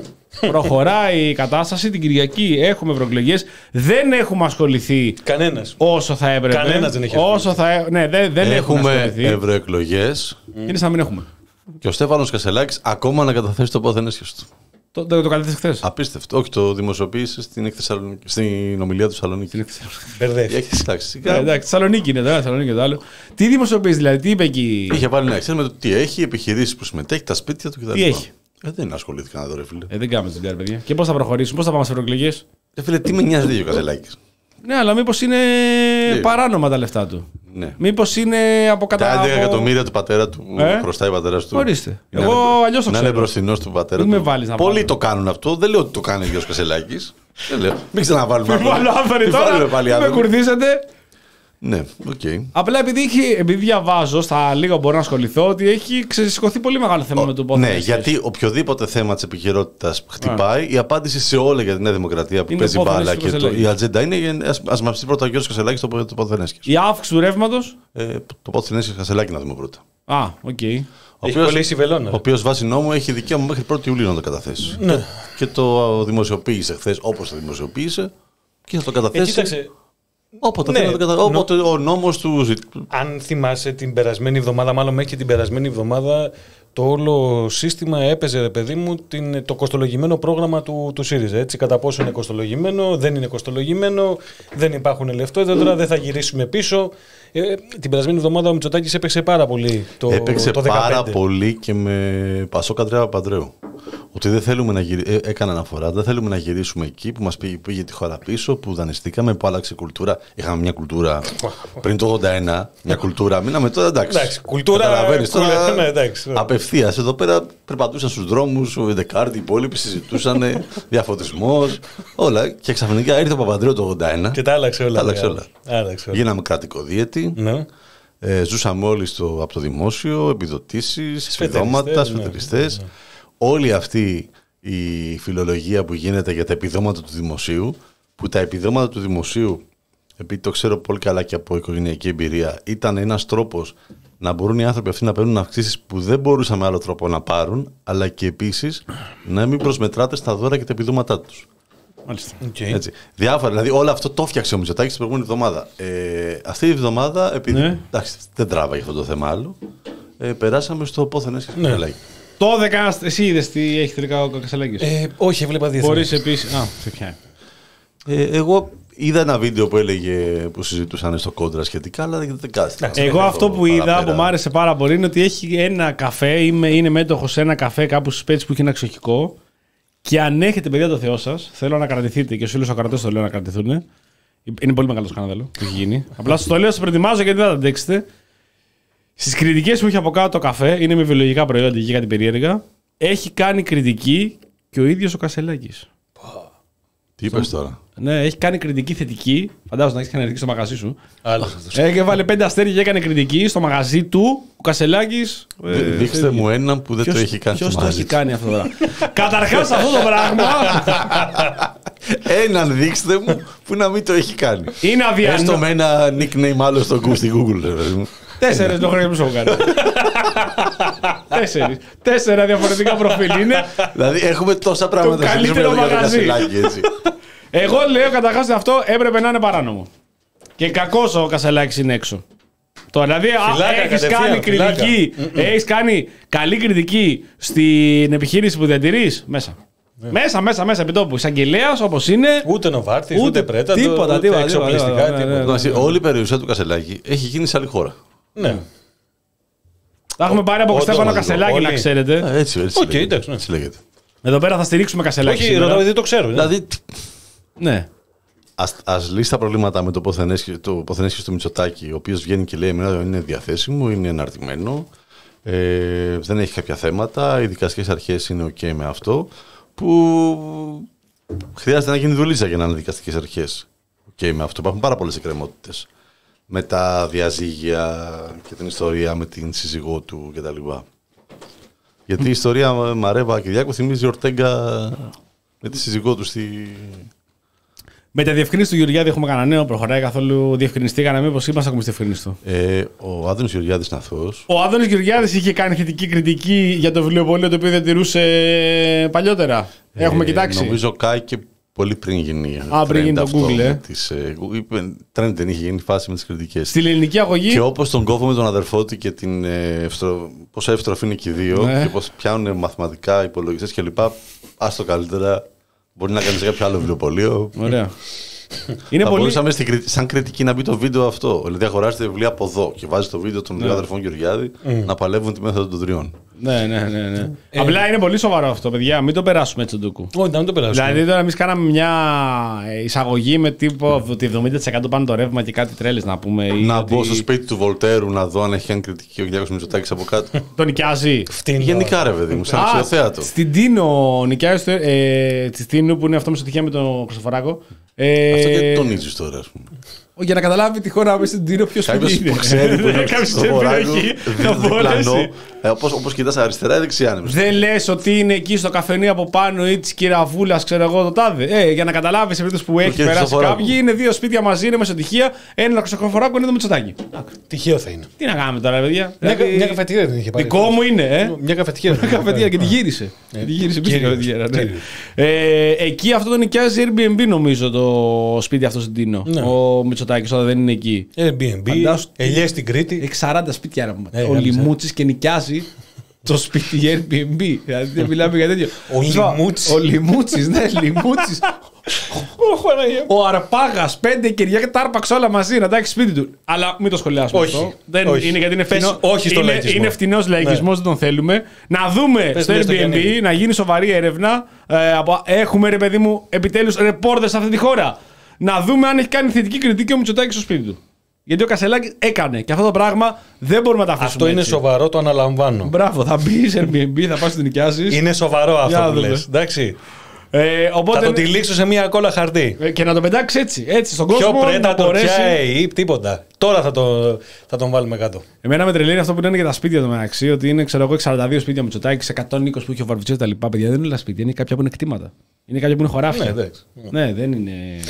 Προχωράει η κατάσταση. Την Κυριακή έχουμε ευρωεκλογές. Δεν έχουμε ασχοληθεί κανένας όσο θα έπρεπε. Κανένας δεν έχει όσο θα... ναι, δεν, δεν έχουμε ευρωεκλογές. Είναι σαν να μην έχουμε. Και ο Στέφανος Κασελάκης ακόμα να καταθέσει το πόθενέσχες του. Το, το, το κατέθεσε χθες. Απίστευτο. Όχι, το δημοσιοποίησε στην, στην ομιλία του Θεσσαλονίκη. Μπερδεύει. Εντάξει, Θεσσαλονίκη είναι εδώ, Θεσσαλονίκη είναι το άλλο. Τι δημοσιοποίησε δηλαδή, τι είπε εκεί. Είχε βάλει να ξέρουμε το τι έχει, επιχειρήσεις που συμμετέχει, τα σπίτια του κτλ. Τι έχει. Ε, δεν ασχολήθηκαν εδώ, ρε φίλε. Ε, δεν κάνουμε δουλειά, παιδιά. Και πώς θα προχωρήσουμε, πώς θα πάμε σε ευρωεκλογές. Ε, φίλε, τι με νοιάζει ο Κασελάκης. Ναι, αλλά μήπως είναι ναι. παράνομα τα λεφτά του. Ναι. Μήπως είναι από κατά. Τα έντεκα εκατομμύρια του πατέρα του ε? χρωστάει ο πατέρας του. Ορίστε. Εγώ αλλιώς το ξέρω. Να είναι μπροστινός του πατέρα του. Με βάλεις να Πολλοί το κάνουν αυτό. Δεν λέω ότι το κάνει ο Γιώργος Κασελάκης. Δεν λέω. Μην ξαναβάλουμε άλλο. Μην με κουρδίσετε. Ναι, οκ. Okay. Απλά επειδή, έχει, επειδή διαβάζω, στα λίγα μπορώ να ασχοληθώ, ότι έχει ξεσηκωθεί πολύ μεγάλο θέμα oh, με το πόθεν. Ναι, γιατί οποιοδήποτε θέμα της επικαιρότητας χτυπάει, yeah. η απάντηση σε όλα για τη Νέα Δημοκρατία που είναι παίζει μπάλα και το, η ατζέντα είναι. Ας μας πει πρώτα ο Γιώργος Κασελάκης το, το πόθεν. Η αύξηση του ρεύματος. Ε, το πόθεν Κασελάκη να δούμε πρώτα. Α, οκ. Okay. Ο οποίος βάσει νόμου έχει δικαίωμα μέχρι πρώτη Ιουλίου να το καταθέσει. Ναι. Και το δημοσιοποίησε χθες όπως το δημοσιοποίησε και θα το καταθέσει. Ε, Όποτε, ναι, το κατα... Όποτε νο... ο νόμος του. Αν θυμάσαι την περασμένη εβδομάδα, μάλλον μέχρι και την περασμένη εβδομάδα, το όλο σύστημα έπαιζε, ρε παιδί μου, την, το κοστολογημένο πρόγραμμα του, του ΣΥΡΙΖΑ. Έτσι, κατά πόσο είναι κοστολογημένο, δεν είναι κοστολογημένο, δεν υπάρχουν λεφτά, τώρα δεν θα γυρίσουμε πίσω. Ε, την περασμένη εβδομάδα ο Μητσοτάκης έπαιξε πάρα πολύ το Έπαιξε το δεκαπέντε. Πάρα πολύ και με Πασόκ Ανδρέα Παπανδρέου. Ότι δεν θέλουμε να γυρίσουμε, έκανα αναφορά, δεν θέλουμε να γυρίσουμε εκεί που μας πήγε, πήγε τη χώρα πίσω, που δανειστήκαμε, που άλλαξε κουλτούρα. Είχαμε μια κουλτούρα πριν το ογδόντα ένα, μια κουλτούρα. Μείναμε τώρα εντάξει. Εντάξει, κουλτούρα. Καταλαβαίνεις τώρα. Ναι, εντάξει, ναι. ευθείας. Εδώ πέρα περπατούσαν στους δρόμους, ο Εντεκάρτη, οι υπόλοιποι συζητούσαν, διαφωτισμός, όλα. Και ξαφνικά ήρθε ο Παπανδρέου το ογδόντα ένα. Και τα άλλαξε όλα. Τα άλλαξε όλα. Άλλαξε όλα. Γίναμε κρατικοδίαιτοι. Ναι. Ε, ζούσαμε όλοι στο, από το δημόσιο, επιδοτήσεις, επιδόματα, σφετεριστές. Ναι, ναι. Όλη αυτή η φιλολογία που γίνεται για τα επιδόματα του δημοσίου, που τα επιδόματα του δημοσίου, επειδή το ξέρω πολύ καλά και από οικογενειακή εμπειρία, ήταν ένας τρόπος να μπορούν οι άνθρωποι αυτοί να παίρνουν αυξήσεις που δεν μπορούσαν με άλλο τρόπο να πάρουν, αλλά και επίσης να μην προσμετράτε στα δώρα και τα επιδόματά τους. Okay. Έτσι. Διάφορα, δηλαδή όλο αυτό το φτιάξε ο Μητσοτάκης την προηγούμενη εβδομάδα. Ε, αυτή η εβδομάδα, επειδή ναι. εντάξει, δεν τράβαγε αυτό το θέμα άλλο, ε, περάσαμε στο πόθεν έσχεσαι ναι. Κασελάκη. Το δέκα, εσύ είδες τι έχει τελικά ο Κασελάκης? Ε, όχι, έβλεπα διεθνώς. Μπορείς επίσης. Α, σε ποια. Ε, εγώ είδα ένα βίντεο που έλεγε που συζητούσαν στο Κόντρα σχετικά, αλλά δεν κάθεται. Εγώ αυτό που είδα που μου άρεσε πάρα πολύ είναι ότι έχει ένα καφέ, είμαι, είναι μέτοχος σε ένα καφέ κάπου στις Πέτσεις που έχει ένα εξοχικό. Και αν έχετε παιδιά το Θεό σας, θέλω να κρατηθείτε και στους φίλους ακροατές το λέω να κρατηθούν. Είναι πολύ μεγάλο σκάνδαλο που έχει γίνει. Απλά σας το λέω, σας προετοιμάζω γιατί δεν θα αντέξετε. Στις κριτικές που έχει από κάτω το καφέ, είναι με βιολογικά προϊόντα και κάτι περίεργα, έχει κάνει κριτική και ο ίδιος ο Κασελάκης. Τι είπες τώρα? Ναι, έχει κάνει κριτική θετική. Φαντάζομαι να έχει κάνει κριτική στο μαγαζί σου. Έχει βάλει πέντε αστέρια και έκανε κριτική στο μαγαζί του. Ο Κασελάκης. Ε, Δείξτε μου έναν που δεν ποιος, το έχει κάνει. Ποιος το έχει κάνει αυτό τώρα? Καταρχάς αυτό το πράγμα. Έναν δείξτε μου που να μην το έχει κάνει. Είναι αδιανό. Έστω με ένα nickname άλλο στο Google. Τέσσερις λογαριασμούς έχω κάνει. Τέσσερις. Τέσσερα διαφορετικά προφίλ είναι. Δηλαδή έχουμε τόσα πράγματα στο καλύτερο μαγαζί. Έτσι. Εγώ λέω καταρχάς αυτό έπρεπε να είναι παράνομο. Και κακός ο Κασελάκης είναι έξω. Τώρα, δηλαδή, έχεις κάνει κριτική, έχεις κάνει καλή κριτική στην επιχείρηση που διατηρείς, μέσα. Yeah. Μέσα, μέσα, μέσα επί τόπου. Εισαγγελέας όπως είναι. Ούτε Νοβάρτης, ούτε, ούτε Πρέτα, τίποτα, ούτε τίποτα, εξοπλιστικά. τίποτα, τίποτα, τίποτα. Ναι. Όλη η περιουσία του Κασελάκη έχει γίνει σε άλλη χώρα. Ναι. Τα έχουμε πάρει από Στέφανο Κασελάκη, να ξέρετε. Α, έτσι, έτσι, okay, λέγεται. εντάξει, έτσι λέγεται. Εδώ πέρα θα στηρίξουμε Κασελάκη. Όχι, ρωτάω, δεν το ξέρω. Δηλαδή. Ναι. Ας, ας λύσει τα προβλήματα με το ποθενέσχη στο Μητσοτάκη, ο οποίος βγαίνει και λέει: εμένα είναι διαθέσιμο, είναι εναρτημένο, ε, δεν έχει κάποια θέματα, οι δικαστικές αρχές είναι ok με αυτό. Που χρειάζεται να γίνει δουλίτσα για να είναι δικαστικές αρχές ok με αυτό. Υπάρχουν πάρα πολλές εκκρεμότητες με τα διαζύγια και την ιστορία με την σύζυγό του κτλ. Γιατί η ιστορία Μαρέβα Κυριάκου θυμίζει Ορτέγκα με τη σύζυγό του στη. Με τα διευκρινήσεις του Γεωργιάδη έχουμε κανένα νέο, προχωράει καθόλου διευκρινιστήκανε, μήπως είμαστε ακόμη στη διευκρινιστό. Ε, ο Άδωνης Γεωργιάδης είναι αθώος. Ο Άδωνης Γεωργιάδης είχε κάνει θετική κριτική για το βιβλιοπωλείο το οποίο δεν τηρούσε παλιότερα. Ε, έχουμε κοιτάξει. Νομίζω κάει και πολύ πριν γίνει. Α, πριν γίνει το Google. Ε. Τις, ε, τρέντ δεν είχε γίνει φάση με τις κριτικές. Στην ελληνική αγωγή. Και όπως τον κόβω με τον αδερφό του και την. Ε, ευστρο... πόσο εύστροφοι είναι και οι δύο, ναι. Και πώς πιάνουν μαθηματικά υπολογιστές κλπ. Άστο καλύτερα. Μπορεί να κάνει σε κάποιο άλλο βιβλιοπωλείο. Ωραία. Είναι θα πολύ... μπορούσαμε στην, σαν κριτική να μπει το βίντεο αυτό. Δηλαδή, αγοράζετε βιβλία από εδώ και βάζει το βίντεο των δύο ναι. αδερφών Γεωργιάδη mm. να παλεύουν τη μέθοδο των τριών. Ναι, ναι, ναι. ναι. Ε, Απλά είναι πολύ σοβαρό αυτό, παιδιά. Μην το περάσουμε έτσι τον ντουκού. Όχι, να μην το περάσουμε. Δηλαδή, τώρα εμεί κάναμε μια εισαγωγή με τύπο ότι εβδομήντα τοις εκατό πάνω το ρεύμα και κάτι τρέλες να πούμε. Να ότι... μπω στο σπίτι του Βολτέρου να δω αν έχει κάνει κριτική ο Κυριάκος Μητσοτάκης από κάτω. Το νοικιάζει. Γενικά, ρε παιδί μου, σαν αξιοθέατο. Στην Τίνο νοικιάζει τη Τίνο που είναι αυτό με στοιχεία με τον Χριστοφοράκο. Ε... Αυτό και τονίζεις τώρα, ας πούμε. Για να καταλάβει τη χώρα μέσα στην Τίνο ποιος είναι. Που ξέρει που είναι κάποιος επιλογή θα μπορέσει. Όπως, όπως κοιτάς αριστερά ή δεξιά. Δεν λες ότι είναι εκεί στο καφενείο από πάνω ή της κυραφούλας, ξέρω εγώ το τάδε. Ε, για να καταλάβεις σε περίπτωση που έχει περάσει κάποιοι, είναι δύο σπίτια μαζί, είναι μεσοτυχία. Ένα Χριστοφοράκο είναι το Μητσοτάκη. Τυχαίο θα είναι. Τι να κάνουμε τώρα, παιδιά. Μια καφετιέρα δεν είχε πάρει. Δικό μου είναι, ε. Μια καφετιέρα. Μια καφετιέρα και τη γύρισε. Τη γύρισε πίσω καφετιέρα. Εκεί αυτό το νοικιάζει Airbnb νομίζω το σπίτι αυτό στην Τίνο. Ο Μητσοτάκης όταν δεν είναι εκεί. Airbnb, ελιές στην Κρήτη. Έχει σαράντα σπίτια. Ο Λιμούτσης και νοικιάζει το σπίτι Airbnb. Δηλαδή δεν μιλάμε για τέτοιο. Ο Λιμούτσης. Ο Λιμούτσης, ναι, Λιμούτσης. Ο Αρπάγας, πέντε κεριά και τα άρπαξε όλα μαζί να τα έχει σπίτι του. Αλλά μην το σχολιάσουμε όχι, αυτό. Δεν όχι. είναι γιατί είναι φτηνό. Όχι στο είναι, λαϊκισμό. Είναι φτηνός λαϊκισμός, ναι. Δεν τον θέλουμε. Να δούμε πες στο Airbnb, να γίνει σοβαρή έρευνα. Ε, από, έχουμε ρε παιδί μου επιτέλους ρεπόρτερ σε αυτή τη χώρα. Να δούμε αν έχει κάνει θετική κριτική ο Μητσοτάκης στο σπίτι του. Γιατί ο Κασελάκης έκανε και αυτό το πράγμα δεν μπορούμε να τα αφήσουμε. Αυτό είναι έτσι. Σοβαρό, το αναλαμβάνω. Μπράβο, θα μπει σε Airbnb, θα πας να την νοικιάσεις. Είναι σοβαρό αυτό που λες. Εντάξει. Ε, οπότε... Θα το τυλίξω σε μια κόλλα χαρτί. Ε, και να το πετάξει έτσι, έτσι στον κόσμο. Πιο πρέτα το μπορέσει... πιάει ή τίποτα. Τώρα θα, το, θα τον βάλουμε κάτω. Εμένα με τρελαίνει αυτό που λένε για τα σπίτια του μεταξύ. Ότι είναι ξέρω εγώ σαράντα δύο σπίτια Μητσοτάκης, εκατόν είκοσι που είχε ο Βαρβιτσιώτης τα λοιπά. Παιδιά δεν είναι όλα σπίτια, είναι κάποια που είναι κτήματα. Είναι κάποια που είναι χωράφια. Ναι, ναι, δεν είναι.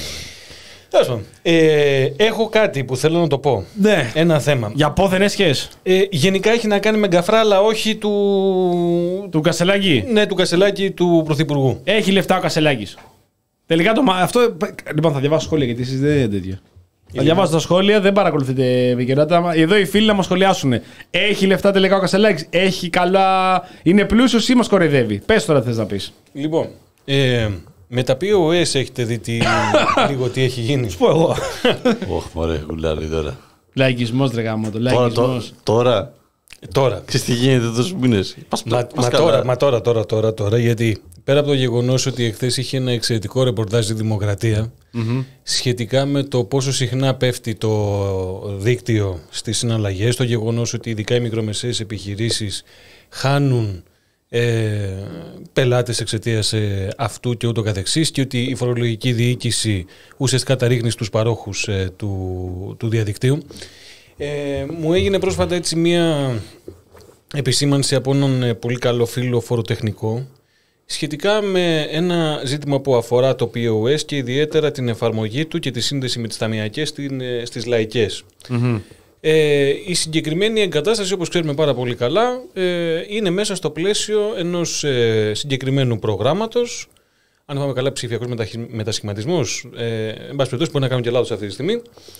Ε, έχω κάτι που θέλω να το πω. Ναι. Ένα θέμα. Για πόθεν έσχες. Ε, γενικά έχει να κάνει με γκαφρά, αλλά όχι του. Του Κασελάκη. Ναι, του Κασελάκη του Πρωθυπουργού. Έχει λεφτά ο Κασελάκης. Τελικά το. Αυτό. Λοιπόν, θα διαβάσω σχόλια γιατί εσείς δεν είναι τέτοια. Θα διαβάσω τα σχόλια, δεν παρακολουθείτε επικαιρότητα. Εδώ οι φίλοι να μας σχολιάσουν. Έχει λεφτά τελικά ο Κασελάκης. Έχει καλά. Είναι πλούσιος ή μας κοροϊδεύει. Πες τώρα τι θες να πεις. Λοιπόν. Ε, με τα πι ο ες έχετε δει τι, λίγο τι έχει γίνει. Σου πω εγώ. Ωχ, μωρέ, γουλάρι τώρα. Λαϊκισμός, ρε γάμο το. Λαϊκισμός. Τώρα. Τώρα. Ξέρεις τι γίνεται τόσους μήνες. Μα, μα, τώρα, μα τώρα, τώρα, τώρα, τώρα, γιατί πέρα από το γεγονός ότι εχθές είχε ένα εξαιρετικό ρεπορτάζ στη Δημοκρατία mm-hmm. σχετικά με το πόσο συχνά πέφτει το δίκτυο στις συναλλαγές, το γεγονός ότι ειδικά οι μικρομεσαίες επιχειρήσεις χάνουν ε, πελάτες εξαιτίας ε, αυτού και ούτω καθεξής και ότι η φορολογική διοίκηση ουσιαστικά τα ρίχνει στους παρόχους ε, του, του διαδικτύου. Ε, μου έγινε πρόσφατα έτσι μία επισήμανση από έναν πολύ καλό φίλο φοροτεχνικό σχετικά με ένα ζήτημα που αφορά το πι ο ες και ιδιαίτερα την εφαρμογή του και τη σύνδεση με τις ταμειακές στις λαϊκές. Mm-hmm. Ε, η συγκεκριμένη εγκατάσταση, όπως ξέρουμε πάρα πολύ καλά, ε, είναι μέσα στο πλαίσιο ενός ε, συγκεκριμένου προγράμματος. Αν πάμε καλά, ψηφιακός μετασχηματισμός, ε, εν πάση περιπτώσει, μπορεί να κάνουμε και λάθος αυτή τη στιγμή.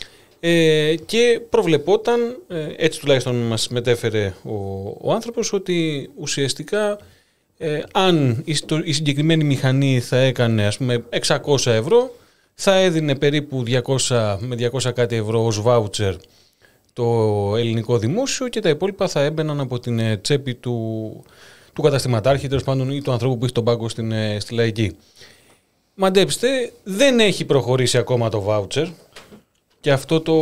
Ε, και προβλεπόταν, ε, έτσι τουλάχιστον μας μετέφερε ο, ο άνθρωπος, ότι ουσιαστικά ε, αν η, η συγκεκριμένη μηχανή θα έκανε ας πούμε εξακόσια ευρώ, θα έδινε περίπου διακόσια με διακόσια κάτι ευρώ ως βάουτσερ το ελληνικό δημόσιο και τα υπόλοιπα θα έμπαιναν από την ε, τσέπη του, του καταστηματάρχη, τέλος πάντων, ή του ανθρώπου που έχει τον πάγκο στην, ε, στη λαϊκή. Μαντέψτε, δεν έχει προχωρήσει ακόμα το βάουτσερ. Και αυτό το,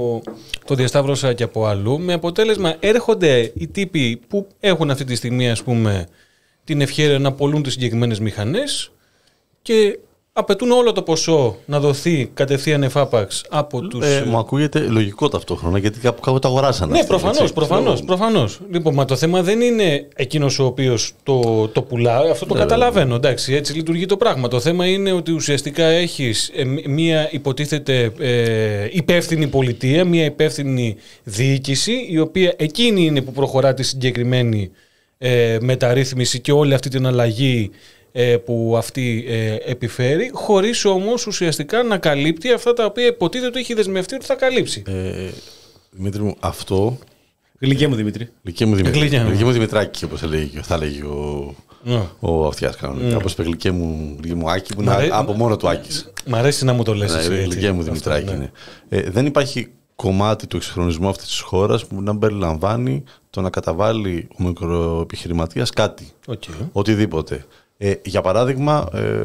το διασταύρωσα και από αλλού. Με αποτέλεσμα έρχονται οι τύποι που έχουν αυτή τη στιγμή ας πούμε την ευχέρεια να πωλούν τις συγκεκριμένες μηχανές και απαιτούν όλο το ποσό να δοθεί κατευθείαν εφάπαξ από τους... Ε, μου ακούγεται λογικό ταυτόχρονα γιατί κάπου, κάπου το αγοράσανε. Ναι, προφανώς, προφανώς, προφανώς. Λοιπόν, μα το θέμα δεν είναι εκείνος ο οποίος το, το πουλά, αυτό το ναι, καταλαβαίνω, εντάξει, έτσι λειτουργεί το πράγμα. Το θέμα είναι ότι ουσιαστικά έχεις ε, μία υποτίθεται ε, υπεύθυνη πολιτεία, μία υπεύθυνη διοίκηση, η οποία εκείνη είναι που προχωρά τη συγκεκριμένη ε, μεταρρύθμιση και όλη αυτή την αλλαγή που αυτή ε, επιφέρει, χωρίς όμως ουσιαστικά να καλύπτει αυτά τα οποία υποτίθεται έχει δεσμευτεί ότι θα καλύψει. Ε, Δημήτρη μου, αυτό... Γλυκέ μου Δημήτρη. Γλυκέ μου, Δημήτρη. Γλυκέ μου Δημητράκη, όπως θα λέγει ο, yeah. ο Αυτιάς κανονικά. Yeah. Όπως είπε γλυκέ μου, γλυκέ μου Άκη, που είναι Μαρέ... από μόνο του Άκης. Μ' αρέσει να μου το λες. Ναι, γλυκέ μου Δημητράκη αυτό, είναι. Ναι. Ε, δεν υπάρχει κομμάτι του εξυγχρονισμού αυτής της χώρας που να περιλαμβάνει το να καταβάλει ο μικροεπιχειρηματίας κάτι. Okay. Οτιδήποτε. Ε, για παράδειγμα, ε,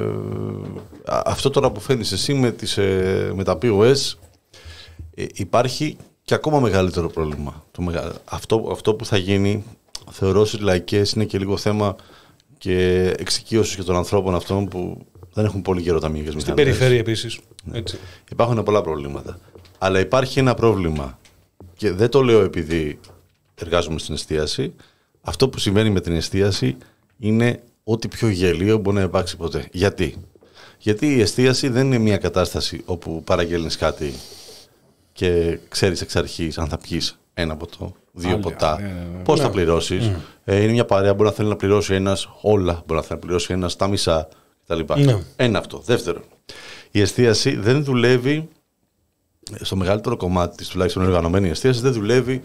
αυτό τώρα που φαίνεις εσύ με, τις, ε, με τα πι ο ες, ε, υπάρχει και ακόμα μεγαλύτερο πρόβλημα. Το μεγα... αυτό, αυτό που θα γίνει, θεωρώ στις λαϊκές είναι και λίγο θέμα και εξοικείωσης και των ανθρώπων αυτών που δεν έχουν πολύ καιρό ταμειακές μηχανές. Στην περιφέρεια επίσης. Ναι. Έτσι. Υπάρχουν πολλά προβλήματα. Αλλά υπάρχει ένα πρόβλημα και δεν το λέω επειδή εργάζομαι στην εστίαση. Αυτό που συμβαίνει με την εστίαση είναι ό,τι πιο γελίο μπορεί να υπάρξει ποτέ. Γιατί? Γιατί η εστίαση δεν είναι μια κατάσταση όπου παραγγέλνεις κάτι και ξέρεις εξ αρχής αν θα πιείς ένα ποτό, δύο Άλλη, ποτά, ναι, ναι, ναι. πώς ναι. θα πληρώσεις. Mm. Ε, είναι μια παρέα, μπορεί να θέλει να πληρώσει ένας όλα, μπορεί να θέλει να πληρώσει ένας τα μισά κτλ. Ναι. Ένα αυτό. Δεύτερον, η εστίαση δεν δουλεύει, στο μεγαλύτερο κομμάτι της τουλάχιστον οργανωμένη εστίαση, δεν δουλεύει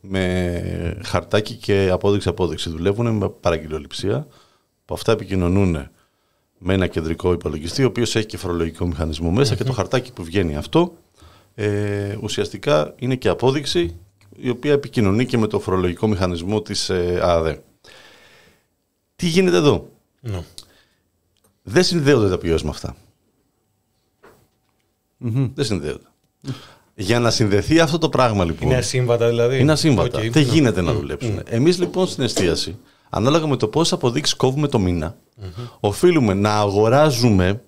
με χαρτάκι και απόδειξη-απόδειξη. Δουλεύουν με παραγγελιοληψία. Που αυτά επικοινωνούν με ένα κεντρικό υπολογιστή, ο οποίος έχει και φορολογικό μηχανισμό μέσα mm-hmm. και το χαρτάκι που βγαίνει αυτό ε, ουσιαστικά είναι και απόδειξη η οποία επικοινωνεί και με το φορολογικό μηχανισμό της ε, ΑΔΕ. Τι γίνεται εδώ? No. Δεν συνδέονται τα πι ο ες με αυτά. Mm-hmm. Δεν συνδέονται. Mm-hmm. Για να συνδεθεί αυτό το πράγμα λοιπόν. Είναι ασύμβατα δηλαδή. Είναι ασύμβατα. Okay. Δεν γίνεται mm. να δουλέψουν. Mm. Εμείς λοιπόν στην εστίαση, ανάλογα με το πόσες αποδείξεις κόβουμε το μήνα, mm-hmm. οφείλουμε να αγοράζουμε.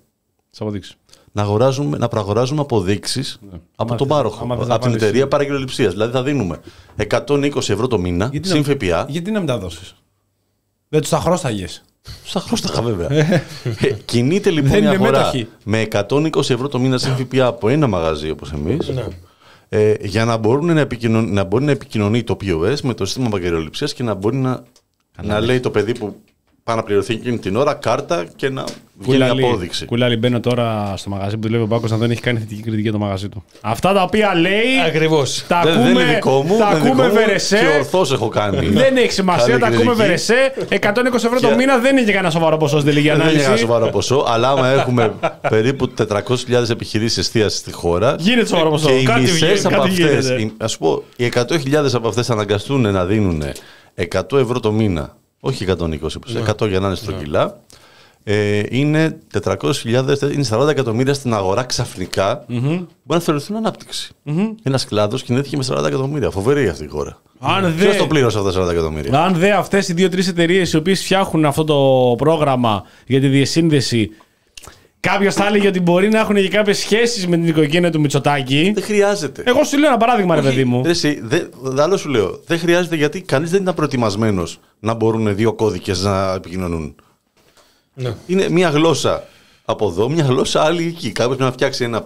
Να, αγοράζουμε, να προαγοράζουμε αποδείξεις yeah. από τον πάροχο, άμα από την εταιρεία παραγγελιοψίας. Δηλαδή θα δίνουμε εκατόν είκοσι ευρώ το μήνα, συν ΦΠΑ. Γιατί να μην τα δώσεις? Δεν τους τα χρώσταγες? Τους τα χρώσταγα βέβαια. Κινείται λοιπόν η αγορά με εκατόν είκοσι ευρώ το μήνα συν ΦΠΑ από ένα μαγαζί όπως εμείς, ε, για να, μπορούν να, επικοινων... να μπορεί να επικοινωνεί το πι ο ες με το σύστημα παραγγελιοψίας και να μπορεί να, να λέει το παιδί που πάει να πληρωθεί εκείνη την ώρα κάρτα και να βγαίνει απόδειξη. Κουλάλι, μπαίνω τώρα στο μαγαζί που δουλεύει ο Μπάκος να δεν έχει κάνει θετική κριτική για το μαγαζί του. Αυτά τα οποία λέει. Ακριβώς. Τα δεν, ακούμε, δεν είναι δικό μου. Τα ακούμε Βερεσέ. Και ορθώς έχω κάνει. Δεν έχει σημασία, τα ακούμε Βερεσέ. εκατόν είκοσι ευρώ το μήνα δεν είναι και κανένα σοβαρό ποσό στην τελική ανάλυση. Δεν είναι κανένα σοβαρό ποσό, αλλά άμα έχουμε περίπου τετρακόσιες χιλιάδες επιχειρήσεις εστίασης στη χώρα. Γίνεται σοβαρό ποσό. Και οι μισές από αυτές, ας πω, οι εκατό χιλιάδες από αυτές αναγκαστούν να δίνουν εκατό ευρώ το μήνα. Όχι εκατόν είκοσι, εκατό για να είναι στρογγυλά. Ε, είναι τετρακόσιες χιλιάδες, είναι σαράντα εκατομμύρια στην αγορά ξαφνικά. Mm-hmm. Μπορεί να θεωρηθούν ανάπτυξη. Mm-hmm. Ένας κλάδος κινήθηκε με σαράντα εκατομμύρια. Φοβερή αυτή η χώρα. Ποιος το πλήρωσε αυτά τα σαράντα εκατομμύρια? Αν δε αυτές οι δύο-τρεις εταιρείες οι οποίες φτιάχνουν αυτό το πρόγραμμα για τη διασύνδεση, κάποιος θα έλεγε ότι μπορεί να έχουν και κάποιες σχέσεις με την οικογένεια του Μητσοτάκη. Δεν χρειάζεται. Εγώ σου λέω ένα παράδειγμα, ρε παιδί μου. Εσύ, δε, άλλο σου λέω. Δεν χρειάζεται γιατί κανείς δεν ήταν προετοιμασμένος να μπορούν δύο κώδικες να επικοινωνούν. Ναι. Είναι μια γλώσσα από εδώ, μια γλώσσα άλλη εκεί. Κάποιος πρέπει να φτιάξει ένα,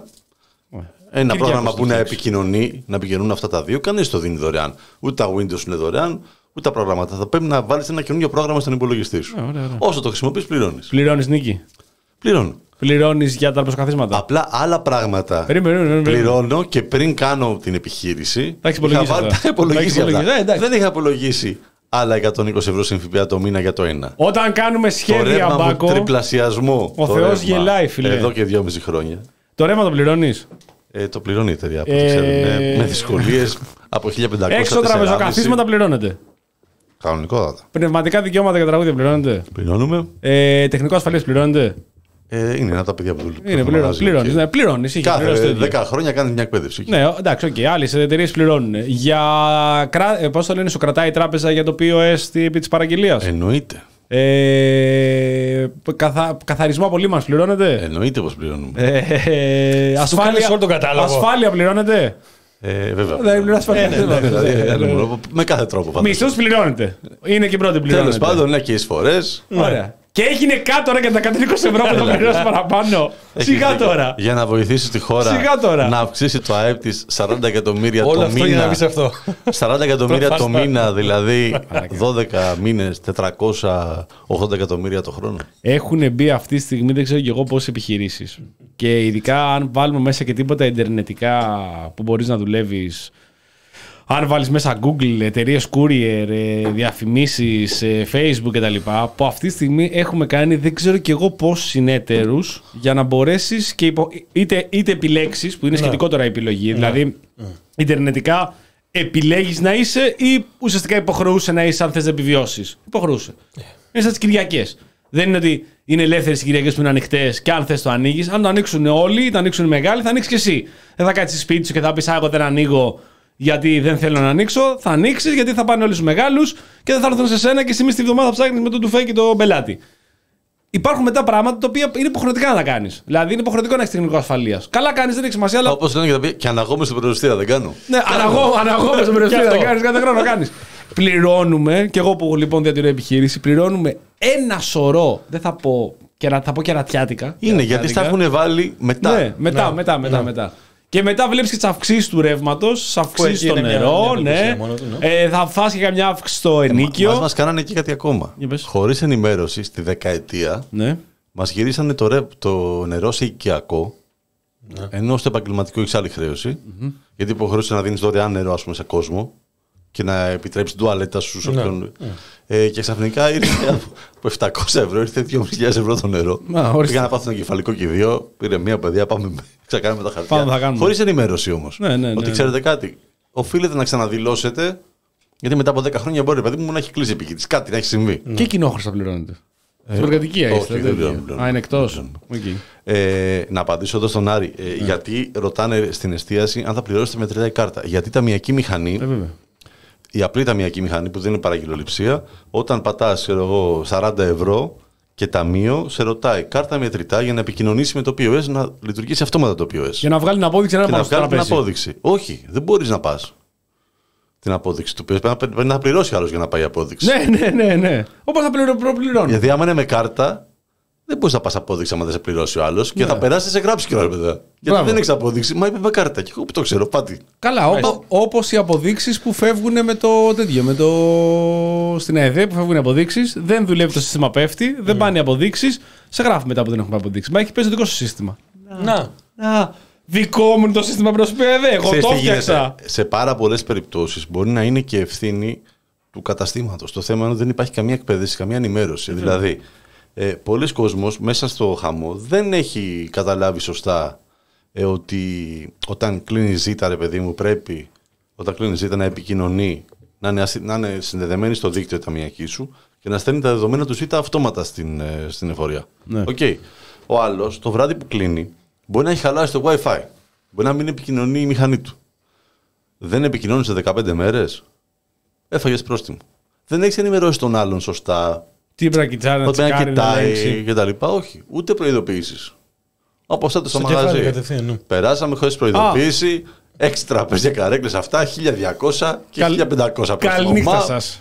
ένα και πρόγραμμα που να επικοινωνεί, να επικοινωνούν αυτά τα δύο. Κανείς το δίνει δωρεάν. Ούτε τα Windows είναι δωρεάν, ούτε τα προγράμματα. Θα πρέπει να βάλεις ένα καινούργιο πρόγραμμα στον υπολογιστή σου. Ωραία, ωραία. Όσο το χρησιμοποιείς, πληρώνεις. Πληρώνεις, Νίκη? Πληρώνω. Πληρώνεις για τα προσκαθίσματα? Απλά άλλα πράγματα. Περίμενε, περίμενε, περίμενε. Πληρώνω και πριν κάνω την επιχείρηση. Τα έχεις υπολογίσει? Είχα βάλει, τα υπολογίσει αυτά. Δεν είχα υπολογίσει άλλα εκατόν είκοσι ευρώ συν ΦΠΑ το μήνα για το ένα. Όταν κάνουμε σχέδια, το Μπάκο, τριπλασιασμό. Ο Θεός γελάει, φίλε. Εδώ και δυόμιση χρόνια. Το ρεύμα το πληρώνεις? Ε, το πληρώνει η εταιρεία. Από ε... ξέρουν, ναι, με δυσκολίες από χίλια πεντακόσια. Έξω τραπεζοκαθίσματα πληρώνεται? Κανονικότατα. Πνευματικά δικαιώματα για τραγούδια πληρώνεται? Πληρώνουμε. Ε, τεχνικό ασφαλείας πληρώνεται? Ε, είναι ένα από τα παιδιά που δουλεύουν. Είναι πληρώνεις. Πληρώνεις. Ναι, πληρώνεις. Κάθε δέκα χρόνια κάνει μια εκπαίδευση. Ναι, εντάξει, okay. Άλλες εταιρείες πληρώνουν. Για. Πώς το λένε, σου κρατάει η τράπεζα για το πι ο ες επί της παραγγελίας? Εννοείται. Ε, καθα... Καθαρισμό απολύμανσης πληρώνεται? Εννοείται πως πληρώνουμε. Ε, ε, ασφάλεια... ασφάλεια πληρώνεται? Ε, βέβαια. Δεν πληρώνει ασφάλεια. Με κάθε τρόπο. Μισθούς πληρώνεται. Είναι και πρώτη πληρώνεται. Τέλος πάντων, ναι, και εισφορές. Ωραία. Και έγινε κάτω τώρα για τα εκατόν είκοσι ευρώ που θα πληρώσει παραπάνω. Σιγά τώρα. Για να βοηθήσει τη χώρα να αυξήσει το ΑΕΠ της σαράντα εκατομμύρια το μήνα. Αυτό για να πεις αυτό. σαράντα εκατομμύρια το μήνα, δηλαδή δώδεκα μήνες, τετρακόσια ογδόντα εκατομμύρια το χρόνο. Έχουν μπει αυτή τη στιγμή, δεν ξέρω και εγώ πόσες επιχειρήσεις. Και ειδικά αν βάλουμε μέσα και τίποτα ιντερνετικά που μπορείς να δουλεύεις. Αν βάλεις μέσα Google, εταιρείες courier, διαφημίσεις, Facebook κτλ. Που αυτή τη στιγμή έχουμε κάνει δεν ξέρω κι εγώ πόσους συνέτερους για να μπορέσεις και υπο... είτε, είτε επιλέξεις, που είναι σχετικό τώρα η επιλογή, ναι. Δηλαδή ναι. Ιντερνετικά επιλέγεις να είσαι ή ουσιαστικά υποχρεούσε να είσαι αν θες να επιβιώσεις? Υποχρεούσε. Yeah. Είναι σαν τις Κυριακές. Δεν είναι ότι είναι ελεύθερες οι Κυριακές που είναι ανοιχτές και αν θες το ανοίγεις. Αν το ανοίξουν όλοι, το ανοίξουν οι μεγάλοι, θα ανοίξεις και εσύ. Δεν θα κάτσεις σπίτι σου και θα πεις εγώ δεν ανοίγω γιατί δεν θέλω να ανοίξω. Θα ανοίξεις γιατί θα πάνε όλοι στους μεγάλους και δεν θα έρθουν σε σένα και εσύ μες τη βδομάδα θα ψάχνεις με τον τουφέ και τον πελάτη. Υπάρχουν μετά πράγματα τα οποία είναι υποχρεωτικά να τα κάνεις. Δηλαδή είναι υποχρεωτικό να έχεις τεχνικό ασφαλείας. Καλά κάνεις, δεν έχει σημασία. Αλλά... Όπως λένε και τα πει, και αναγώ στον περιοριστήρα δεν κάνω. Ναι, αναγώ στον περιοριστήρα δεν κάνεις, κάθε χρόνο κάνεις. Πληρώνουμε, και εγώ που λοιπόν διατηρώ επιχείρηση, πληρώνουμε ένα σωρό. Δεν θα πω, κερα, θα πω κερατιάτικα. Είναι γιατί στα έχουν βάλει μετά. Ναι, μετά, ναι, μετά, μετά, ναι. μετά. Και μετά βλέπεις και τις αυξήσεις του ρεύματος, τις αυξήσεις στο νερό, μια, μια ναι. Του, ναι. Ε, θα φας και καμιά αύξηση στο ενίκιο. Μας, μας κάνανε και κάτι ακόμα. Χωρίς ενημέρωση στη δεκαετία, ναι. Μας γυρίσανε το, ρε, το νερό σε οικιακό, ναι. Ενώ στο επαγγελματικό έχεις άλλη χρέωση, mm-hmm. Γιατί υποχρεούσε να δίνεις δωρεάν νερό ας πούμε, σε κόσμο και να επιτρέψεις την τουαλέτα σου. Ναι. Ναι. Ε, και ξαφνικά ήρθε από επτακόσια ευρώ, ήρθε δύο χιλιάδες ευρώ το νερό. Πήγα να πάθω ένα κεφαλικό κηδείο, πήρε μία παιδιά, πάμε ξεκάνουμε τα χαρτιά. Χωρίς ενημέρωση όμως. Ναι, ναι, ναι, ότι ξέρετε κάτι, οφείλετε να ξαναδηλώσετε, γιατί μετά από δέκα χρόνια μπορεί παιδί μου να έχει κλείσει η επιχείρηση. Κάτι να έχει συμβεί. Και κοινόχρηστα πληρώνεται. Στην εργατική είστε. Όχι, δεν πληρώνω. Α, είναι εκτός. Ε, να απαντήσω εδώ στον Άρη. Ε, yeah. Γιατί ρωτάνε στην εστίαση αν θα πληρώσετε μετρητά η κάρτα. Γιατί η ταμιακή μηχανή, ε, η απλή ταμιακή μηχανή που δεν είναι παραγγελοληψία, όταν πατάς σαράντα ευρώ και ταμείο, σε ρωτάει κάρτα μετρητά για να επικοινωνήσει με το πι ο ες, να λειτουργήσει αυτόματα το πι ο ες. Για να βγάλει την απόδειξη, να, να βγάλει την απόδειξη. Όχι, δεν μπορείς να πας. Την απόδειξη του πι ο ες πρέπει να πληρώσει άλλος για να πάει η απόδειξη. Ναι, ναι, ναι, ναι. Όπως θα προπληρώνει. Γιατί άμα είναι με κάρτα, δεν μπορεί να πα απόδειξη άμα δεν σε πληρώσει ο άλλο ναι. και θα περάσει σε γράψει κιόλα, παιδιά. Γιατί Μπράβο. Δεν έχει απόδειξη. Μα είπε με κάρτα. Και εγώ που το ξέρω, πάτη. Καλά, όπως οι αποδείξεις που φεύγουν με το τέτοιο. Με το... Στην ΕΔΕ που φεύγουν οι αποδείξεις, δεν δουλεύει το σύστημα, πέφτει, δεν mm. πάνε οι αποδείξεις, σε γράφει μετά που δεν έχουμε αποδείξει. Μα έχει πέσει το δικό σου σύστημα. Να. Να. Δικό μου είναι το σύστημα προς πι ο ες. Εγώ Ξέρεις, το έφτιαξα. Σε πάρα πολλές περιπτώσεις μπορεί να είναι και ευθύνη του καταστήματος. Το θέμα είναι ότι δεν υπάρχει καμία εκπαίδευση, καμία ενημέρωση. Mm. Δηλαδή. Ε, πολλοί κόσμος μέσα στο χαμό δεν έχει καταλάβει σωστά ε, ότι όταν κλείνει ζήτα, ρε παιδί μου, πρέπει όταν κλείνει ζήτα να επικοινωνεί, να είναι, να είναι συνδεδεμένη στο δίκτυο ταμιακή σου και να στέλνει τα δεδομένα του ζήτα αυτόματα στην, ε, στην εφορία. Ναι. Okay. Ο άλλος το βράδυ που κλείνει μπορεί να έχει χαλάσει το Wi-Fi, μπορεί να μην επικοινωνεί η μηχανή του. Δεν επικοινώνησε δεκαπέντε μέρες, έφαγες πρόστιμο. Δεν έχεις ενημερώσει τον άλλον σωστά. Τι πρέπει να κοιτάει, να κοιτάει και τα λοιπά. Όχι, ούτε προειδοποιήσεις. Όπως τότε στο μαγαζί. Ναι. Περάσαμε χωρίς προειδοποίηση, έξι τραπέζια καρέκλες αυτά, χίλια διακόσια και Καλ... χίλια πεντακόσια. Καληνύχτα σας.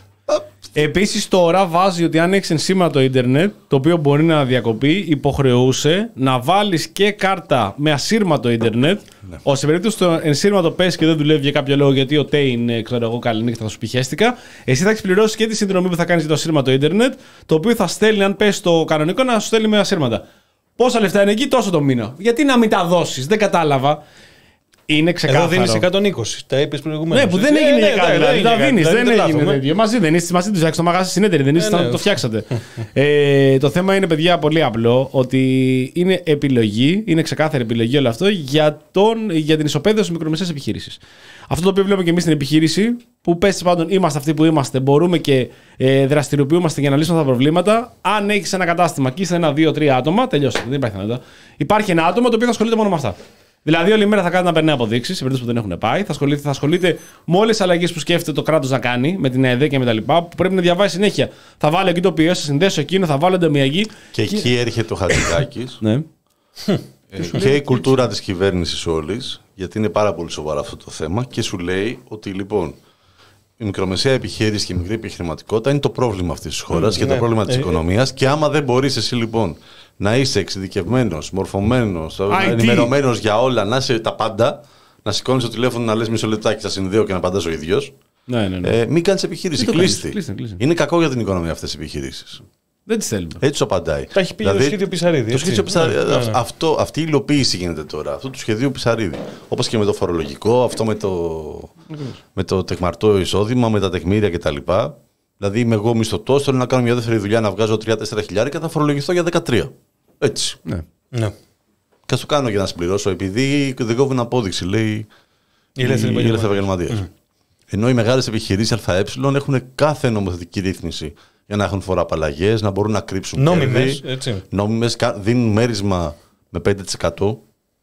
Επίσης τώρα βάζει ότι αν έχεις ενσύμματο ίντερνετ, το οποίο μπορεί να διακοπεί, υποχρεούσε να βάλεις και κάρτα με ασύρματο ίντερνετ, ναι. ώστε σε περίπτωση το ενσύρματο πέσει και δεν δουλεύει για κάποιο λόγο, γιατί ο ΤΕΙ είναι, ξέρω εγώ, καληνύχτα, θα σου πει χέστηκα, εσύ θα έχεις πληρώσει και τη συνδρομή που θα κάνεις για το ασύρματο ίντερνετ, το οποίο θα στέλνει, αν πέσει το κανονικό, να σου στέλνει με ασύρματα. Πόσα λεφτά είναι εκεί, τόσο το μήνα. Γιατί να μην τα δώσεις, δεν κατάλαβα. Είναι ξεκάθαρο. Εδώ δίνεις εκατόν είκοσι. Τα είπες προηγουμένως. Ναι, που δεν έγινε για κάτι. Δηλαδή τα δίνεις. Δεν έγινε τέτοιο. Μαζί δεν είστε. Μαζί του φτιάξατε το μαγαζί συνέτερη. Δεν είστε να το φτιάξατε. ε, το θέμα είναι, παιδιά, πολύ απλό. Ότι είναι επιλογή. Είναι ξεκάθαρη επιλογή όλο αυτό για, τον, για την ισοπαίδευση μικρομεσαίας επιχείρησης. Αυτό το οποίο βλέπουμε και εμείς στην επιχείρηση, που πες πάντων είμαστε αυτοί που είμαστε, μπορούμε και ε, δραστηριοποιούμαστε για να λύσουμε αυτά τα προβλήματα. Αν έχεις ένα κατάστημα και είσαι ένα, δύο, τρία άτομα, τελειώσατε. Δεν υπάρχει δυνατότητα. Υπάρχει ένα άτομο το οποίο θα ασχολείται μόνο με αυτά. Δηλαδή, όλη μέρα θα κάνει να περνάει αποδείξεις, σε περίπτωση που δεν έχουν πάει. Θα ασχολείται, θα ασχολείται με όλες τις αλλαγές που σκέφτεται το κράτος να κάνει, με την ΕΔΕ και με τα λοιπά, που πρέπει να διαβάσει συνέχεια. Θα βάλω εκεί το πι ο ες, θα συνδέσω εκείνο, θα βάλω εντομιαγή. Και εκεί έρχεται ο Χατζηδάκης. Ναι. Και η κουλτούρα της κυβέρνησης όλης, γιατί είναι πάρα πολύ σοβαρό αυτό το θέμα, και σου λέει ότι λοιπόν η μικρομεσαία επιχείρηση και η μικρή επιχειρηματικότητα είναι το πρόβλημα αυτής της χώρας και το πρόβλημα της οικονομίας. Και άμα δεν μπορείς εσύ λοιπόν να είσαι εξειδικευμένος, μορφωμένος, ενημερωμένος για όλα, να είσαι τα πάντα, να σηκώνεις το τηλέφωνο, να λες μισό λεπτάκι, θα συνδέω και να απαντάς ο ίδιος. Ναι, ναι, ναι. Ε, μην κάνεις επιχείρηση. Κλείστη. Είναι κακό για την οικονομία αυτές οι επιχειρήσεις. Δεν τις θέλουμε. Έτσι σου απαντάει. Τα έχει πει δηλαδή, το σχέδιο Πισαρίδη. Το σχέδιο Πισαρίδη. Ναι, ναι. Αυτό, αυτή η υλοποίηση γίνεται τώρα. Αυτό του σχεδίου Πισαρίδη. Όπως και με το φορολογικό, αυτό με το, με το τεκμαρτό εισόδημα, με τα τεκμήρια κτλ. Δηλαδή είμαι εγώ μισθωτός, θέλω να κάνω μια δεύτερη δουλειά, να βγάζω τρία τέσσερα χιλιάρικα, θα φορολογηθώ για δεκατρία. Έτσι. Ναι. Ναι. Και το κάνω για να συμπληρώσω, επειδή δεν κόβουν απόδειξη, λέει η ελεύθερη επαγγελματία. Mm. Ενώ οι μεγάλες επιχειρήσεις ΑΕ έχουν κάθε νομοθετική ρύθμιση για να έχουν φοροαπαλλαγές, να μπορούν να κρύψουν νόμιμες, κέρδη. Νόμιμες, δίνουν μέρισμα με πέντε τοις εκατό.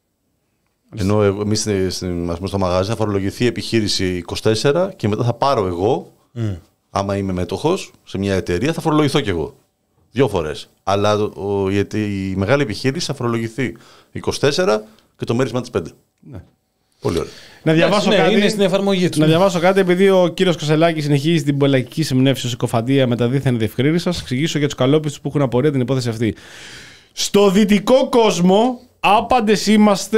Ενώ εμείς στο μαγαζί θα φορολογηθεί η επιχείρηση είκοσι τέσσερα τοις εκατό και μετά θα πάρω εγώ, mm. άμα είμαι μέτοχος σε μια εταιρεία, θα φορολογηθώ κι εγώ. Δύο φορές. Αλλά ο, η, η μεγάλη επιχείρηση θα φορολογηθεί είκοσι τέσσερα τοις εκατό και το μέρισμα της πέντε τοις εκατό. Ναι. Πολύ ωραία. Να διαβάσω ναι, κάτι. Είναι στην εφαρμογή του. Να διαβάσω κάτι, επειδή ο κύριος Κασελάκης συνεχίζει την πολλακική συμνεύση ως συκοφαντία με τα δίθεν διευκρίνηση. Σας εξηγήσω για τους καλόπιστους που έχουν απορία την υπόθεση αυτή. Στο δυτικό κόσμο, άπαντες είμαστε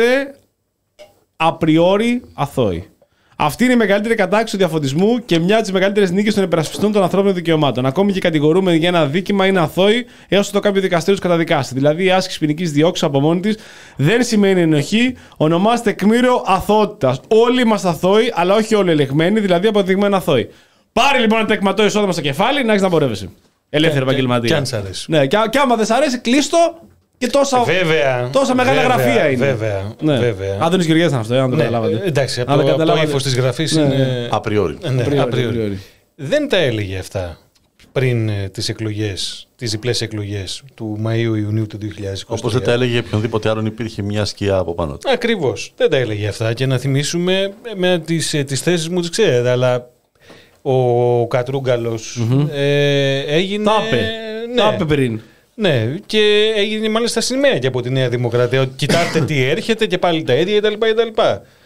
απριόρι αθώοι. Αυτή είναι η μεγαλύτερη κατάκτηση του διαφωτισμού και μια από τις μεγαλύτερες νίκες των υπερασπιστών των ανθρώπινων δικαιωμάτων. Ακόμη και κατηγορούμενοι για ένα δίκημα είναι αθώοι έως το κάποιο δικαστήριο του καταδικάσει. Δηλαδή, η άσκηση ποινικής διώξης από μόνη της δεν σημαίνει ενοχή, ονομάζεται τεκμήριο αθωότητας. Όλοι είμαστε αθώοι, αλλά όχι όλοι ελεγμένοι, δηλαδή αποδειγμένα αθώοι. Πάρε λοιπόν ένα τεκματό εισόδημα στο κεφάλι να έχεις να πορεύεσαι. Ελεύθερη επαγγελματία. Και αν σ' αρέσει. Ναι, και, και άμα δεν σ' αρέσει, κλείστο. Και τόσα, βέβαια, τόσα μεγάλα βέβαια, γραφεία είναι. Βέβαια. Ναι. βέβαια. Άδωνης Γεωργιάς ήταν αυτό, αν το ναι, καταλάβατε. Εντάξει, από το, το ύφος της γραφής ναι, είναι. Απριόρι. Ναι, απριόρι. Δεν τα έλεγε αυτά πριν ε, τις εκλογές, τις διπλές εκλογές του Μαΐου-Ιουνίου του δύο χιλιάδες είκοσι τρία. Όπως δεν τα έλεγε οποιονδήποτε άλλον, υπήρχε μια σκιά από πάνω του. Ακριβώς. Δεν τα έλεγε αυτά. Και να θυμίσουμε, με τις, τις θέσεις μου τις ξέρετε, αλλά ο Κατρούγκαλος mm-hmm. ε, έγινε... Τάπε. Ναι. Τάπε πριν. Ναι, και έγινε μάλιστα σημαία και από τη Νέα Δημοκρατία. Ότι κοιτάξτε τι έρχεται και πάλι τα ίδια κτλ.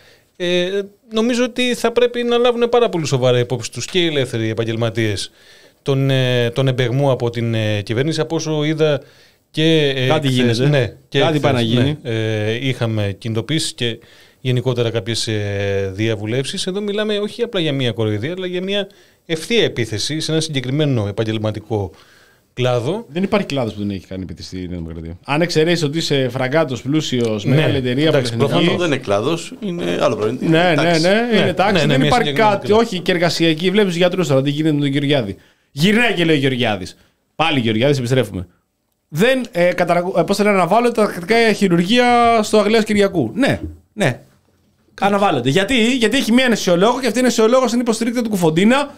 Ε, νομίζω ότι θα πρέπει να λάβουν πάρα πολύ σοβαρά υπόψη τους και οι ελεύθεροι επαγγελματίες τον, ε, τον εμπεγμό από την ε, κυβέρνηση. Από όσο είδα και ε, κάτι χθες, γίνεται. Ναι, και κάτι πάει να γίνει. Ναι, ε, είχαμε κινητοποιήσει και γενικότερα κάποιες ε, διαβουλεύσεις. Εδώ μιλάμε όχι απλά για μια κοροϊδία, αλλά για μια ευθεία επίθεση σε ένα συγκεκριμένο επαγγελματικό κλάδο. Δεν υπάρχει κλάδος που δεν έχει κάνει επίθεση στη Νέα Δημοκρατία. Αν εξαιρέσει ότι είσαι φραγκάτος, πλούσιος, ναι, μεγάλη εταιρεία. Προφανώς δεν είναι κλάδος, είναι άλλο πράγμα. Ναι, ναι, ναι, ναι, είναι τάξη. Ναι, ναι, δεν ναι, υπάρχει κάτι, όχι και εργασιακή. Βλέπεις γιατρούς τώρα τι γίνεται με τον Γεωργιάδη. Γυρνάει και λέει ο Γεωργιάδης. Πάλι Γεωργιάδης, επιστρέφουμε. Δεν, ε, καταρα... ε, πώς θα λένε, αναβάλλονται τα τακτικά χειρουργία στο Αγγλίας Κυριακού. Ναι, ναι. Αναβάλλονται. Γιατί, Γιατί έχει μία αναισιολόγο και αυτή η αναισιολόγος είναι υποστηρίκτρια του Κουφοντίνα.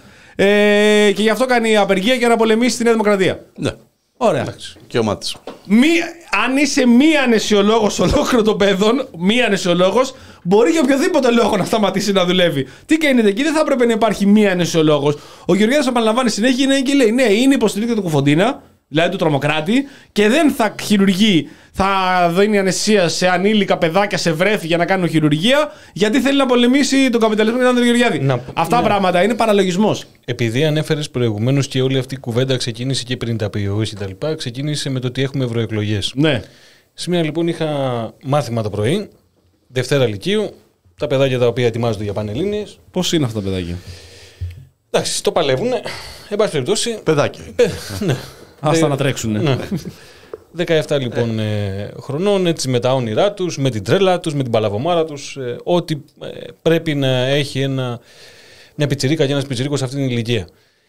Ε, και γι' αυτό κάνει απεργία για να πολεμήσει τη Νέα Δημοκρατία. Ναι. Ωραία. Εντάξει. Και ο Μάτης. Μη, αν είσαι μία αναισιολόγος ολόκληρο των παιδών, μία αναισιολόγος, μπορεί για οποιοδήποτε λόγο να σταματήσει να δουλεύει. Τι κάνετε εκεί, δεν θα έπρεπε να υπάρχει μία αναισιολόγος. Ο Γεωργιάδης επαναλαμβάνει συνέχεια και λέει: ναι, είναι υποστηρίκτρια του Κουφοντίνα, δηλαδή του τρομοκράτη, και δεν θα χειρουργεί, θα δίνει αναισθησία σε ανήλικα παιδάκια, σε βρέφη για να κάνουν χειρουργία, γιατί θέλει να πολεμήσει τον καπιταλισμό και τον Γεωργιάδη. Να, Αυτά ναι. πράγματα είναι παραλογισμός. Επειδή ανέφερες προηγουμένως και όλη αυτή η κουβέντα ξεκίνησε και πριν τα πει και τα λοιπά, ξεκίνησε με το ότι έχουμε ευρωεκλογές. Ναι. Σήμερα λοιπόν είχα μάθημα το πρωί, Δευτέρα Λυκείου, τα παιδάκια τα οποία ετοιμάζονται για Πανελλήνιες. Πώς είναι αυτά τα παιδάκια? Εντάξει, το παλεύουν. Εν πάση περιπτώσει. Παιδάκια. Παι... ναι. Άστα να τρέξουν. Ναι. δεκαεπτά λοιπόν ε, χρονών, έτσι με τα όνειρά τους, με την τρέλα τους, με την παλαβομάρα τους, ε, ό,τι ε, πρέπει να έχει ένα, μια πιτσιρίκα και ένας πιτσιρίκος σε αυτήν την ηλικία.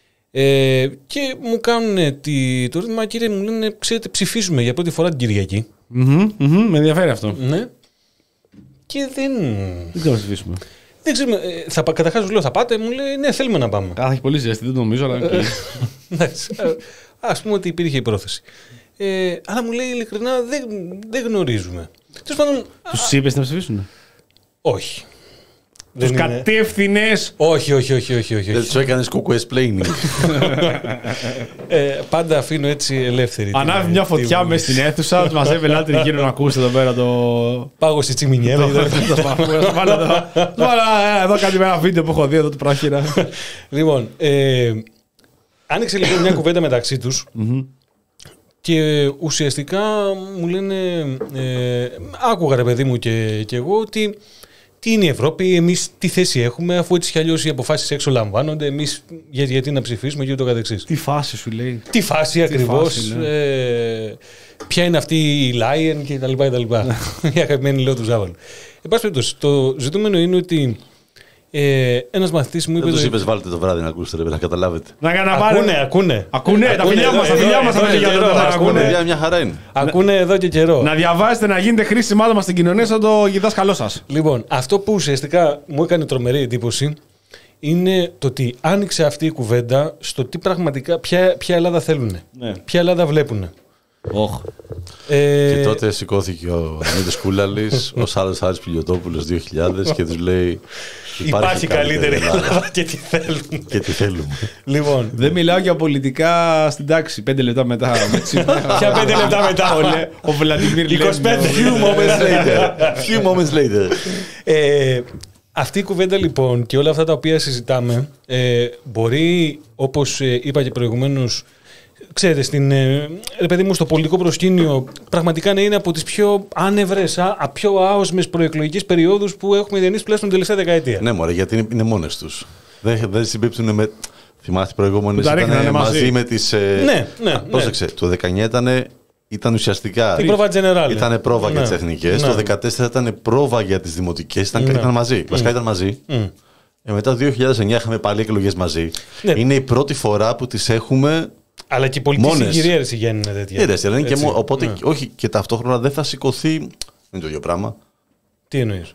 Ε, και μου κάνουν τη, το ρήτημα, κύριε, μου λένε, ξέρετε, ψηφίζουμε για πρώτη φορά την Κυριακή. Mm-hmm, mm-hmm, με ενδιαφέρει αυτό. Ναι. Και δεν... Δεν θα ψηφίσουμε. Δεν ξέρουμε, ε, θα, καταρχάς λέω θα πάτε, μου λέει ναι, θέλουμε να πάμε. Κάθε έχει πολύ ζέστη, δεν το νομίζω, αλλά... Ας πούμε ότι υπήρχε η πρόθεση. Ε, αλλά μου λέει ειλικρινά δεν, δεν γνωρίζουμε. Τους είπες να ψηφίσουν? Όχι. Τους κατεύθυνες? Όχι, όχι, όχι, όχι, όχι. Δεν τους έκανες κουκουεσπλέινινγκ. ε, πάντα αφήνω έτσι ελεύθερη. Ανάβει μια φωτιά μέσα στην αίθουσα, τους μαζεύει ελάτε γύρω να ακούσετε εδώ πέρα το... Πάγος η τσιμινιέλα. Εδώ κάτι με ένα βίντεο που έχω δει εδώ του πράχυρα. Λοιπόν, άνοιξε λοιπόν μια κουβέντα μεταξύ τους. Και ουσιαστικά μου λένε, ε, άκουγα ρε παιδί μου και, και εγώ ότι τι είναι η Ευρώπη, εμείς τι θέση έχουμε, αφού έτσι κι αλλιώς οι αποφάσεις έξω λαμβάνονται, εμείς για, γιατί να ψηφίσουμε και ούτω καθεξής. Τι φάση σου λέει. Τι φάση ακριβώς, ναι. ε, ποια είναι αυτή η Lion και τα λοιπά, τα λοιπά. Η αγαπημένη λέω του Ζάβαλου. Εν πάση περιπτώσει, το ζητούμενο είναι ότι Ε, ένας μαθητής μου είπε. Δεν τους είπες βάλτε το βράδυ να ακούσετε, ρε, να καταλάβετε. Να ακούνε, ακούνε. Ακούνε, τα φιλιά μας, τα φιλιά μας. Ακούνε, μια χαρά είναι. Ακούνε εδώ και καιρό. Να διαβάζετε, να γίνετε χρήσιμο άτομα στην κοινωνία σαν το δάσκαλό σας. Λοιπόν, αυτό που ουσιαστικά μου έκανε τρομερή εντύπωση είναι το ότι άνοιξε αυτή η κουβέντα στο τι πραγματικά, ποια, ποια Ελλάδα θέλουν. Ναι. Ποια Ελλάδα βλέπουν. Oh. Ε... Και τότε σηκώθηκε ο Ανίτος Κούλαλης, ο Σάρος Χάρης Πιλιοτόπουλος δύο χιλιάδες και τους λέει υπάρχει, υπάρχει καλύτερη Ελλάδα και τι θέλουμε. Και τι θέλουμε. Λοιπόν, δεν μιλάω για πολιτικά στην τάξη, πέντε λεπτά μετά. Ποια πέντε λεπτά μετά, ο Βλαντιμίρ είκοσι πέντε few moments later. Few moments later. Ε, αυτή η κουβέντα λοιπόν και όλα αυτά τα οποία συζητάμε ε, μπορεί, όπως ε, είπα και προηγουμένως, ξέρετε, στην, ε, ρε παιδί μου, στο πολιτικό προσκήνιο πραγματικά να είναι από τις πιο άνευρες, α, πιο άοσμες προεκλογικές περιόδους που έχουμε διανύσει τουλάχιστον την τελευταία δεκαετία. Ναι, μωρέ, γιατί είναι, είναι μόνες τους. Δεν, δεν συμπίπτουν με. Θυμάστε, οι προηγούμενες ήταν μαζί. μαζί με τις. Ε, ναι, ναι. Πρόσεξε, ναι. Το δεκαεννιά ήταν, ήταν ουσιαστικά. Την πρόβα τζενεράλ. Ήταν πρόβα ναι. για τις εθνικές. Ναι. Το δεκατέσσερα ήταν πρόβα για τις δημοτικές. Ήταν, ναι. ήταν μαζί. Mm. Βασικά ήταν μαζί. Mm. Ε, μετά το δύο χιλιάδες εννιά είχαμε πάλι εκλογές μαζί. Ναι. Είναι η πρώτη φορά που τις έχουμε. Αλλά και η πολιτική συγκυρία είναι τέτοια. Ναι, είναι και οπότε, ναι. όχι, και ταυτόχρονα δεν θα σηκωθεί. Είναι το ίδιο πράγμα. Τι εννοείς?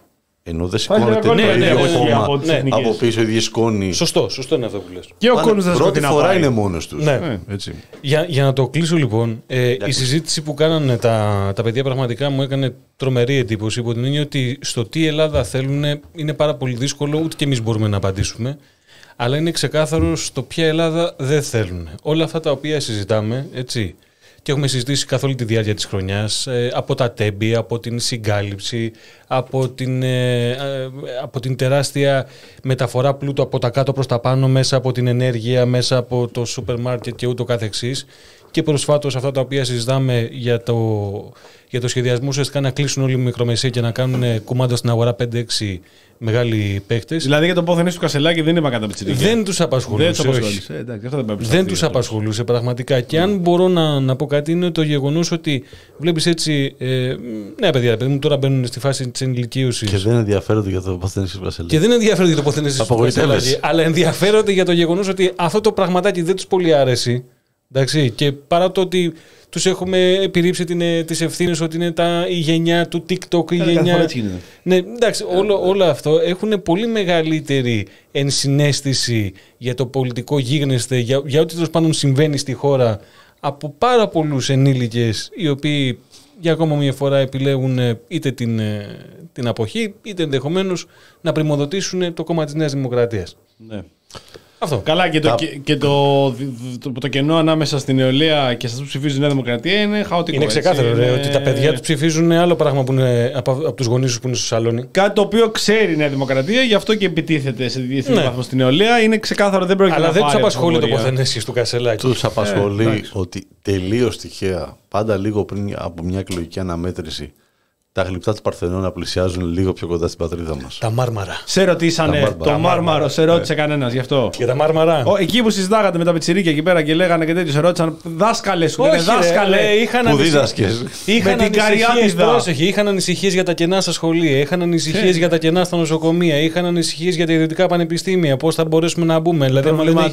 Ενώ δεν σηκώνεται το ίδιο χώμα από πίσω, η ίδια σκόνη. Σωστό, σωστό είναι αυτό που λες. Και ο Κόνος δεν πρώτη φορά είναι μόνος τους. Ναι. Έτσι. Για, για να το κλείσω λοιπόν, ε, η συζήτηση που κάνανε τα, τα παιδιά πραγματικά μου έκανε τρομερή εντύπωση, υπό την έννοια ότι στο τι η Ελλάδα θέλουν είναι πάρα πολύ δύσκολο, ούτε και εμείς μπορούμε να απαντήσουμε. Αλλά είναι ξεκάθαρο στο ποια Ελλάδα δεν θέλουν. Όλα αυτά τα οποία συζητάμε, έτσι, και έχουμε συζητήσει καθ' όλη τη διάρκεια της χρονιάς, ε, από τα τέμπη, από την συγκάλυψη, από την, ε, ε, από την τεράστια μεταφορά πλούτου από τα κάτω προς τα πάνω, μέσα από την ενέργεια, μέσα από το σούπερ μάρκετ και ούτω καθεξής. Και προσφάτως αυτά τα οποία συζητάμε για το, για το σχεδιασμό, ουσιαστικά να κλείσουν όλοι οι μικρομεσαίοι και να κάνουν κουμάντα στην αγορά πέντε έξι μεγάλοι παίκτες. Δηλαδή για το πόθεν του Κασελάκη δεν είπα κατά πιτσιρίκια. Δεν τους απασχολούσε. Δεν, τους ε, εντάξει, δεν, δεν τους απασχολούσε πραγματικά. Και αν μπορώ να, να πω κάτι, είναι το γεγονός ότι βλέπεις έτσι. Ε, ναι, παιδιά, παιδί μου τώρα μπαίνουν στη φάση της ενηλικίωσης. Και δεν ενδιαφέρονται για το πόθεν του Κασελάκη. Και δεν ενδιαφέρονται για το πόθεν του Κασελάκη. Αλλά ενδιαφέρονται για το γεγονός ότι αυτό το πραγματάκι δεν τους πολύ άρεσε. Εντάξει, και παρά το ότι τους έχουμε επιρρύψει τις ευθύνες ότι είναι τα, η γενιά του TikTok, η γενιά... Ναι, εντάξει, όλο, όλο αυτό έχουν πολύ μεγαλύτερη ενσυναίσθηση για το πολιτικό γίγνεσθε, για, για ό,τι τέλος πάντων συμβαίνει στη χώρα από πάρα πολλούς ενήλικες οι οποίοι για ακόμα μια φορά επιλέγουν είτε την, την αποχή είτε ενδεχομένως να πρημοδοτήσουν το κόμμα της Νέας Δημοκρατίας. Ναι. Αυτό. Καλά, και, το, και, και το, το, το, το κενό ανάμεσα στην νεολαία και σας που ψηφίζουν Νέα Δημοκρατία είναι χαοτικό. Είναι ξεκάθαρο είναι... ότι τα παιδιά του ψηφίζουν άλλο πράγμα που είναι από, από τους γονείς τους που είναι στο σαλόνι. Κάτι το οποίο ξέρει η Νέα Δημοκρατία, γι' αυτό και επιτίθεται σε διεθνή ναι. βαθμό στην νεολαία. Είναι ξεκάθαρο, δεν πρόκειται να πάρει. Αλλά δεν τους απασχολεί το ποθενέσχες του Κασελάκη. Τους απασχολεί ε, ότι τελείως τυχαία, πάντα λίγο πριν από μια εκλογική αναμέτρηση, τα γλυπτά του Παρθενών να πλησιάζουν λίγο πιο κοντά στην πατρίδα μας. Τα Μάρμαρα. Σε ρωτήσανε, τα το Μάρμαρο, σε ρώτησε ε. κανένας γι' αυτό. Για τα Μάρμαρα. Ο, εκεί που συζητάγατε με τα πιτσιρίκια εκεί πέρα και λέγανε και τέτοιους, σε ρώτησαν δάσκαλες σου. Όχι, δάσκαλε. Ρε, είχαν που δίδασκες. Είχαν ανησυχίες, πρόσεχε, είχαν ανησυχίες για τα κενά στα σχολεία, είχαν ανησυχίες για τα κενά στα νοσοκομεία, είχαν ανησυχίες για τα ιδιωτικά πανεπιστήμια. Πώς θα μπορέσουμε να μπούμε. Δηλαδή,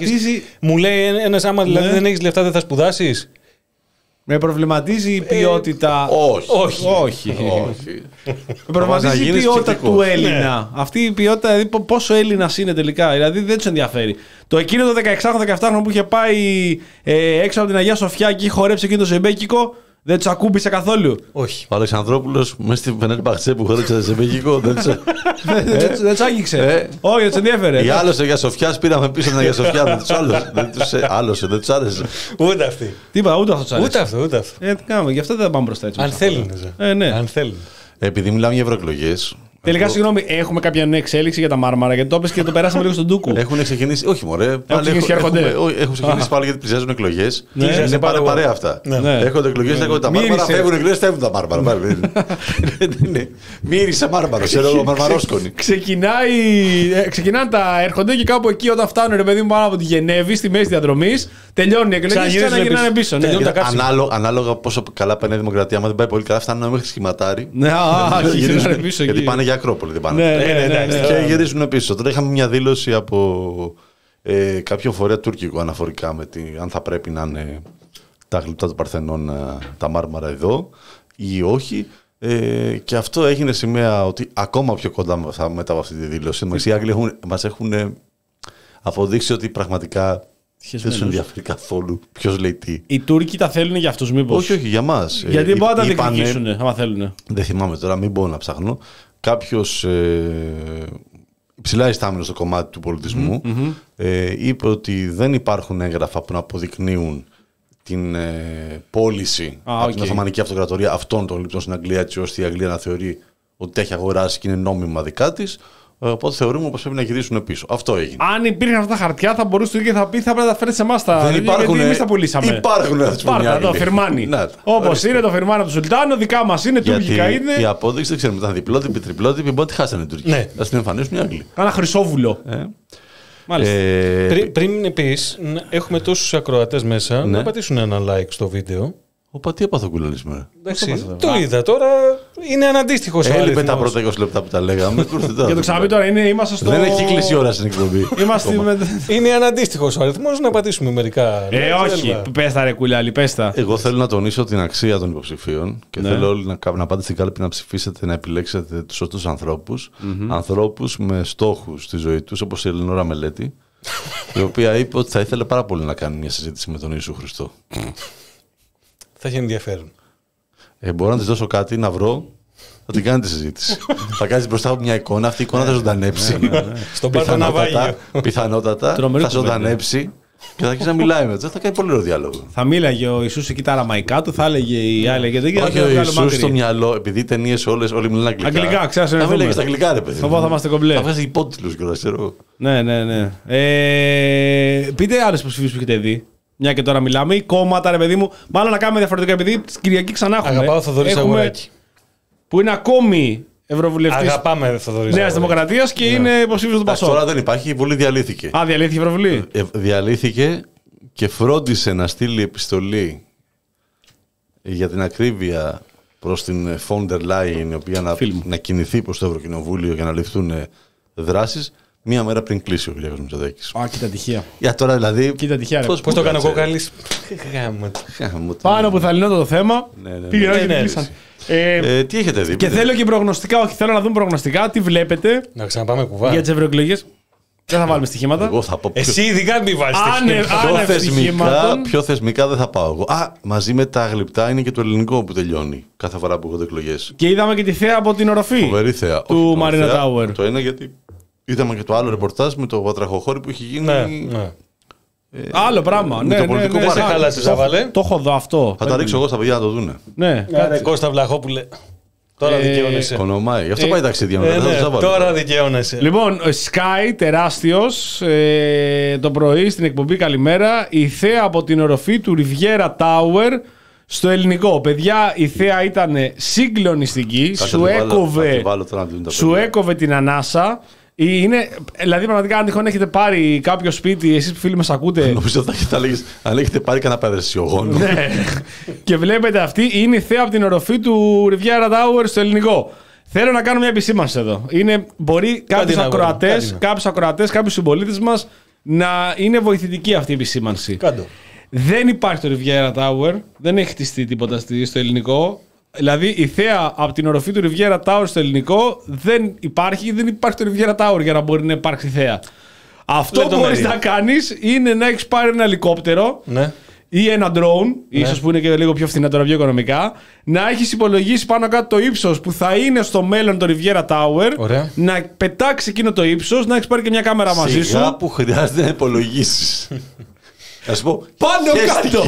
μου λέει ένας, άμα δεν έχεις λεφτά δεν θα σπουδάσεις. Με προβληματίζει η ποιότητα. Ε, όχι. Όχι. όχι. όχι. Με προβληματίζει η ποιότητα του Έλληνα. Ναι. Αυτή η ποιότητα, δηλαδή πόσο Έλληνας είναι τελικά. Δηλαδή δεν τους ενδιαφέρει. Το εκείνο το δεκαεξάχρονο δεκαεπτάχρονο που είχε πάει ε, έξω από την Αγία Σοφιά και είχε χορέψει εκείνο το ζεμπέκικο, δεν τους ακούμπησε καθόλου. Όχι. Ο Αλεξανδρόπουλος μέσα στη Φενέρμπαχτσε που χόρεψε το ζεμπέκικο δεν τους δεν άγγιξε. Όχι, δεν τους ενδιαφέρε. Οι άλλοι στο Αγία Σοφιά πήραμε πίσω την Αγία Σοφιά με τους άλλους. Δεν τους άρεσε. Ούτε αυτή. Τίποτα, ούτε αυτό τους άρεσε. Ούτε αυτό, ούτε αυτό. Ε, τι κάνουμε, γι' αυτό δεν θα πάμε μπροστά έτσι. Αν θέλουν. Αν θέλουν. Επειδή μιλάμε για ευρωεκλογές. Τελικά, συγγνώμη, έχουμε κάποια νέα εξέλιξη για τα Μάρμαρα, γιατί το έπαιξε και το περάσαμε λίγο στον Τούκου. Έχουν ξεκινήσει. Όχι, μωρέ. Έχουν ξεκινήσει και έρχονται. Έχουν ξεκινήσει πάλι γιατί πλησιάζουν εκλογές. Είναι πάρα παρέα αυτά. Έρχονται εκλογές, έρχονται τα Μάρμαρα. Φεύγουν εκλογές, φεύγουν τα Μάρμαρα. Μύρισε Μάρμαρο, σε λόγο μαρμαρόσκονη. Ξεκινάνε τα έρχονται και κάπου εκεί όταν φτάνουν ρε παιδί μου πάνω από τη Γενέβη, στη μέση διαδρομή, τελειώνουν οι εκλογές και ξαναγυρνάνε πίσω. Ανάλογα πόσο καλά πάει η Δημοκρατία, άμα δεν πάει πολύ καλά, φτάνουν μέχρι σχηματάρι. Γιατί πάνε για Ακρόπολη, δεν πάνε. Ναι, ναι, ναι, ναι, και γυρίζουν πίσω. Τώρα είχαμε μια δήλωση από ε, κάποιο φορέα τουρκικό αναφορικά με τη, αν θα πρέπει να είναι τα γλυπτά των Παρθενών τα Μάρμαρα εδώ ή όχι. Ε, και αυτό έγινε σημαία ότι ακόμα πιο κοντά θα, μετά από αυτή τη δήλωση. Οι Άγγλοι έχουν, μας έχουν αποδείξει ότι πραγματικά δεν τους ενδιαφέρει καθόλου ποιος λέει τι. Οι Τούρκοι τα θέλουν για αυτούς, μήπως? Όχι, όχι, για μας. Γιατί ε, μπορούν να τα διεκδικήσουν, άμα θέλουν. Δεν θυμάμαι τώρα, μην μπορώ να ψάχνω. Κάποιος ε, υψηλά ιστάμενος στο κομμάτι του πολιτισμού mm-hmm. ε, είπε ότι δεν υπάρχουν έγγραφα που να αποδεικνύουν την ε, πώληση ah, από okay. την Οθωμανική Αυτοκρατορία αυτών των λήπτων στην Αγγλία, έτσι ώστε η Αγγλία να θεωρεί ότι τα έχει αγοράσει και είναι νόμιμα δικά της. Οπότε θεωρούμε πως πρέπει να γυρίσουν πίσω. Αυτό έγινε. Αν υπήρχαν αυτά τα χαρτιά, θα μπορούσε το ίδιο θα πει θα πρέπει να τα φέρετε σε εμάς τα. Δεν υπάρχουν. Εμείς τα πουλήσαμε. Υπάρχουν αυτά το φιρμάνι. Όπως είναι το φιρμάνι από του Σουλτάνου, δικά μας είναι, τουρκικά είναι. Η απόδειξη δεν ξέρουμε. Ήταν διπλότυπη, τριπλότυπη, οπότε χάσανε οι Τούρκοι. Ναι. Θα την εμφανίσουν οι Άγγλοι. Κάνα χρυσόβουλο. Ε. Ε... Πρι, πριν πεις, έχουμε τόσους ακροατές μέσα, ναι. να πατήσουν ένα like στο βίντεο. Οπα, τι έπαθε ο Κουλαλής μέρα. Το είδα τώρα. Είναι αναντίστοιχο ο αριθμός. Έλειπε τα πρώτα είκοσι λεπτά που τα λέγαμε. Και το ξαναπεί τώρα, είναι, είμαστε στο. Δεν έχει κλείσει η ώρα στην εκπομπή. Είναι αναντίστοιχο ο αριθμός, να πατήσουμε μερικά. Ε, όχι. Πες τα ρε Κουλάλη, πες τα. Εγώ θέλω να τονίσω την αξία των υποψηφίων και ναι. θέλω όλοι να, να πάτε στην κάλπη να ψηφίσετε, να επιλέξετε τους σωστούς ανθρώπους. Mm-hmm. Ανθρώπους με στόχους στη ζωή τους, όπως η Ελληνόρα Μελέτη, η οποία είπε ότι θα ήθελε πάρα πολύ να κάνει μια συζήτηση με τον Ιησού Χριστό. Θα έχει ενδιαφέρον. Ε, μπορώ να της δώσω κάτι, να βρω, θα την κάνει τη συζήτηση. Θα κάνει μπροστά από μια εικόνα, αυτή η εικόνα θα ζωντανέψει. Στον Παρθεναβάγιο. Πιθανότατα θα ζωντανέψει και θα αρχίσει να μιλάει με του. Θα κάνει πολύ ωραίο διάλογο. Θα μίλαγε ο Ιησούς εκεί τα αραμαϊκά του, θα έλεγε η άλλη. Όχι, ο Ιησούς στο μυαλό, επειδή οι ταινίες όλες όλοι μιλάνε αγγλικά. Αγγλικά, ξέρω. Θα μιλάει στα αγγλικά, ρε παιδί. Θα θα είμαστε κομπλέ. Θα βγάζει υπότιτλους κιόλας, ξέρω. Ναι, ναι, ναι. Πείτε άλλες υποψηφίους που έχετε δει. Μια και τώρα μιλάμε, ή κόμματα, ρε παιδί μου. Μάλλον να κάνουμε διαφορετικά, επειδή την Κυριακή ξανά έχουμε. Αγαπάω Θοδωρή Αγοράκη. Που είναι ακόμη ευρωβουλευτής. Αγαπάμε Θοδωρή Αγοράκη. Νέας Δημοκρατίας και ναι. είναι υποψήφιος του Πασόκ. Τώρα δεν υπάρχει, η Βουλή διαλύθηκε. Α, διαλύθηκε η Ευρωβουλή. Ε, διαλύθηκε και φρόντισε να στείλει επιστολή για την ακρίβεια προς την Φόντερ Λάιεν, η οποία να, να κινηθεί προς το Ευρωκοινοβούλιο για να ληφθούν δράσεις. Μία μέρα πριν κλείσει ο Κυριάκος Μητσοτάκης. Α, κοίτα τυχαία. Για τώρα δηλαδή. Κοίτα τυχαία. Πώς, πώς το έκανε ο Κόκαλης. Πάνω που θα λυνώ το θέμα. Ναι, ναι, ναι. Πήγαινε ναι, ναι, ναι. Ε, ε, τι έχετε δει. Και θέλω και προγνωστικά, όχι θέλω να δούμε προγνωστικά. Τι βλέπετε. Να ξαναπάμε κουβά. Για τις ευρωεκλογές. Δεν θα βάλουμε στοιχήματα. Εγώ θα πω πιο... Εσύ ειδικά μην βάλεις στοιχήματα. Πιο θεσμικά, πιο θεσμικά δεν θα πάω εγώ. Α, μαζί με τα γλυπτά είναι και το ελληνικό που τελειώνει κάθε φορά που έχω εκλογές. Και είδαμε και τη θέα από την οροφή. Φοβερή θέα. Του Μαρίνα Τάουερ. Το ένα γιατί. Είδαμε και το άλλο ρεπορτάζ με το βατραχοχώρι που έχει γίνει. Ναι, ναι. Ε, άλλο πράγμα. Ναι, το ναι, ναι, ναι, δεν σε χάλασε, Ζαβαλέ. Το έχω δω αυτό. Θα τα ρίξω εγώ στα παιδιά να το δούνε. Ναι, ναι Κώστα Βλαχόπουλε. Τώρα ε, δικαιώνεσαι. Ονομάει. Γι' αυτό ε, πάει ταξίδια ε, ναι, τώρα δικαιώνεσαι. Λοιπόν, Sky τεράστιος ε, το πρωί στην εκπομπή Καλημέρα. Η θέα από την οροφή του Riviera Tower στο ελληνικό. Παιδιά, η θέα ήταν συγκλονιστική. Σου, βάλω, έκοβε, σου έκοβε την ανάσα. Είναι, δηλαδή, πραγματικά, αν τυχόν έχετε πάρει κάποιο σπίτι, εσείς που φίλοι μας ακούτε. Νομίζω ότι θα λέγεις, αν έχετε πάρει κανένα παιδερσιογόνο. Ναι. Και βλέπετε αυτή, είναι η θέα από την οροφή του Riviera Tower στο ελληνικό. Θέλω να κάνω μια επισήμανση εδώ. Είναι, μπορεί κάποιους ακροατές, κάποιους ακροατές, κάποιους συμπολίτες μας να είναι βοηθητική αυτή η επισήμανση. Κάντο. Δεν υπάρχει το Riviera Tower, δεν έχει χτιστεί τίποτα στο ελληνικό. Δηλαδή η θέα από την οροφή του Riviera Tower στο ελληνικό δεν υπάρχει, δεν υπάρχει το Riviera Tower για να μπορεί να υπάρξει θέα. Αυτό που μπορείς να κάνεις είναι να έχεις πάρει ένα ελικόπτερο ναι. ή ένα drone, ναι. ίσως που είναι και λίγο πιο φθηνά τώρα, πιο οικονομικά, να έχεις υπολογίσει πάνω κάτω το ύψος που θα είναι στο μέλλον το Riviera Tower, ωραία. Να πετάξει εκείνο το ύψος, να έχεις πάρει και μια κάμερα μαζί σου. Σιγά που χρειάζεται να υπολογίσεις. Να σου πω, πάνω κάτω!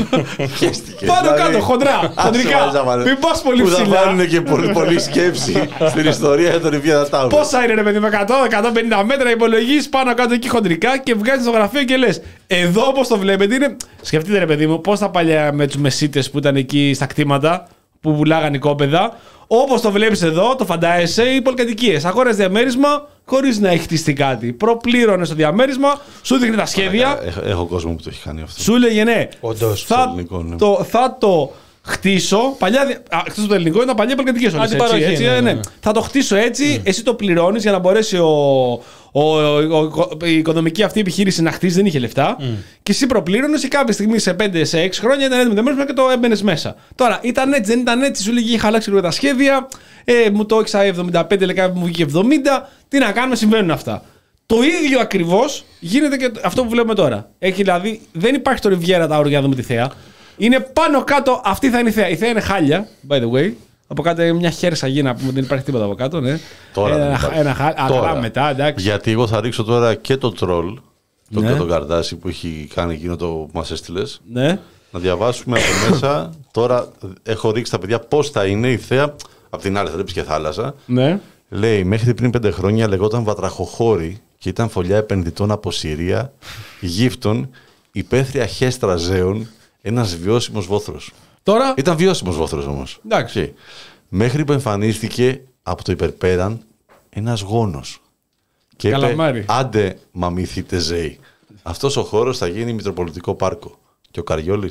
Πάνω κάτω, χοντρά! Χοντρικά! Μην πας πολύ ψηλά. Που θα βάλουν και πολύ, πολύ σκέψη στην ιστορία για τον Riviera Tower. Πόσα είναι ρε παιδί με εκατό με εκατόν πενήντα μέτρα, υπολογίζεις πάνω κάτω εκεί χοντρικά και βγάζεις το γραφείο και λες. Εδώ όπως το βλέπετε είναι. Σκεφτείτε ρε παιδί μου, πώς τα παλιά με τους μεσίτες που ήταν εκεί στα κτήματα που πουλάγαν οικόπεδα. Όπως το βλέπεις εδώ, το φαντάζεσαι, οι πολυκατοικίες. Αγόρας διαμέρισμα χωρίς να έχει χτιστεί κάτι. Προπλήρωνες το διαμέρισμα, σου δείχνει τα σχέδια. Έχω, έχω κόσμο που το έχει κάνει αυτό. Σου λέγε ναι, όντως, θα, ελληνικό, ναι. το, θα το χτίσω. Παλιά, α, χτίσω το ελληνικό, ήταν παλιά πολυκατοικίες όλες έτσι. έτσι ναι, ναι. Ναι. Θα το χτίσω έτσι, mm. εσύ το πληρώνεις για να μπορέσει ο, ο, ο, ο, η οικονομική αυτή επιχείρηση να χτίσει, δεν είχε λεφτά. Mm. Και εσύ προπλήρωνες και κάποια στιγμή σε πέντε σε έξι χρόνια ήταν έτοιμο το διαμέρισμα και το έμπαινες μέσα. Τώρα ήταν έτσι, δεν ήταν έτσι, σου λέγε είχα αλλάξει λίγο τα σχέδια. Ε, μου το έξα εβδομήντα πέντε, λέει μου βγήκε εβδομήντα. Τι να κάνουμε, συμβαίνουν αυτά. Το ίδιο ακριβώς γίνεται και αυτό που βλέπουμε τώρα. Έχει δηλαδή, δεν υπάρχει το Riviera Tower για να δούμε τη θέα. Είναι πάνω κάτω, αυτή θα είναι η θέα. Η θέα είναι χάλια, by the way. Από κάτω είναι μια χέρσα γη να πούμε, δεν υπάρχει τίποτα από κάτω. Ναι. Τώρα ένα, ένα χάλια. Μετά, εντάξει. Γιατί εγώ θα ρίξω τώρα και το τρόλ, τον ναι. Κάτω Καρδάση που έχει κάνει εκείνο το που μας έστειλες. Ναι. Να διαβάσουμε από μέσα. Τώρα έχω ρίξει τα παιδιά πώς θα είναι η θέα. Απ' την άλλη θα ρίξει και θάλασσα. Ναι. Λέει, μέχρι πριν πέντε χρόνια λεγόταν Βατραχοχώρι και ήταν φωλιά επενδυτών από Συρία, γύφτων, υπαίθρια χέστρα ζέων, ένας βιώσιμος βόθρος. Τώρα. Ήταν βιώσιμος βόθρος όμως. Εντάξει. Μέχρι που εμφανίστηκε από το υπερπέραν ένας γόνος. Και Καλαμάρι. είπε, άντε μαμήθητε ζέοι. Αυτός ο χώρος θα γίνει Μητροπολιτικό Πάρκο. Και ο Καριόλης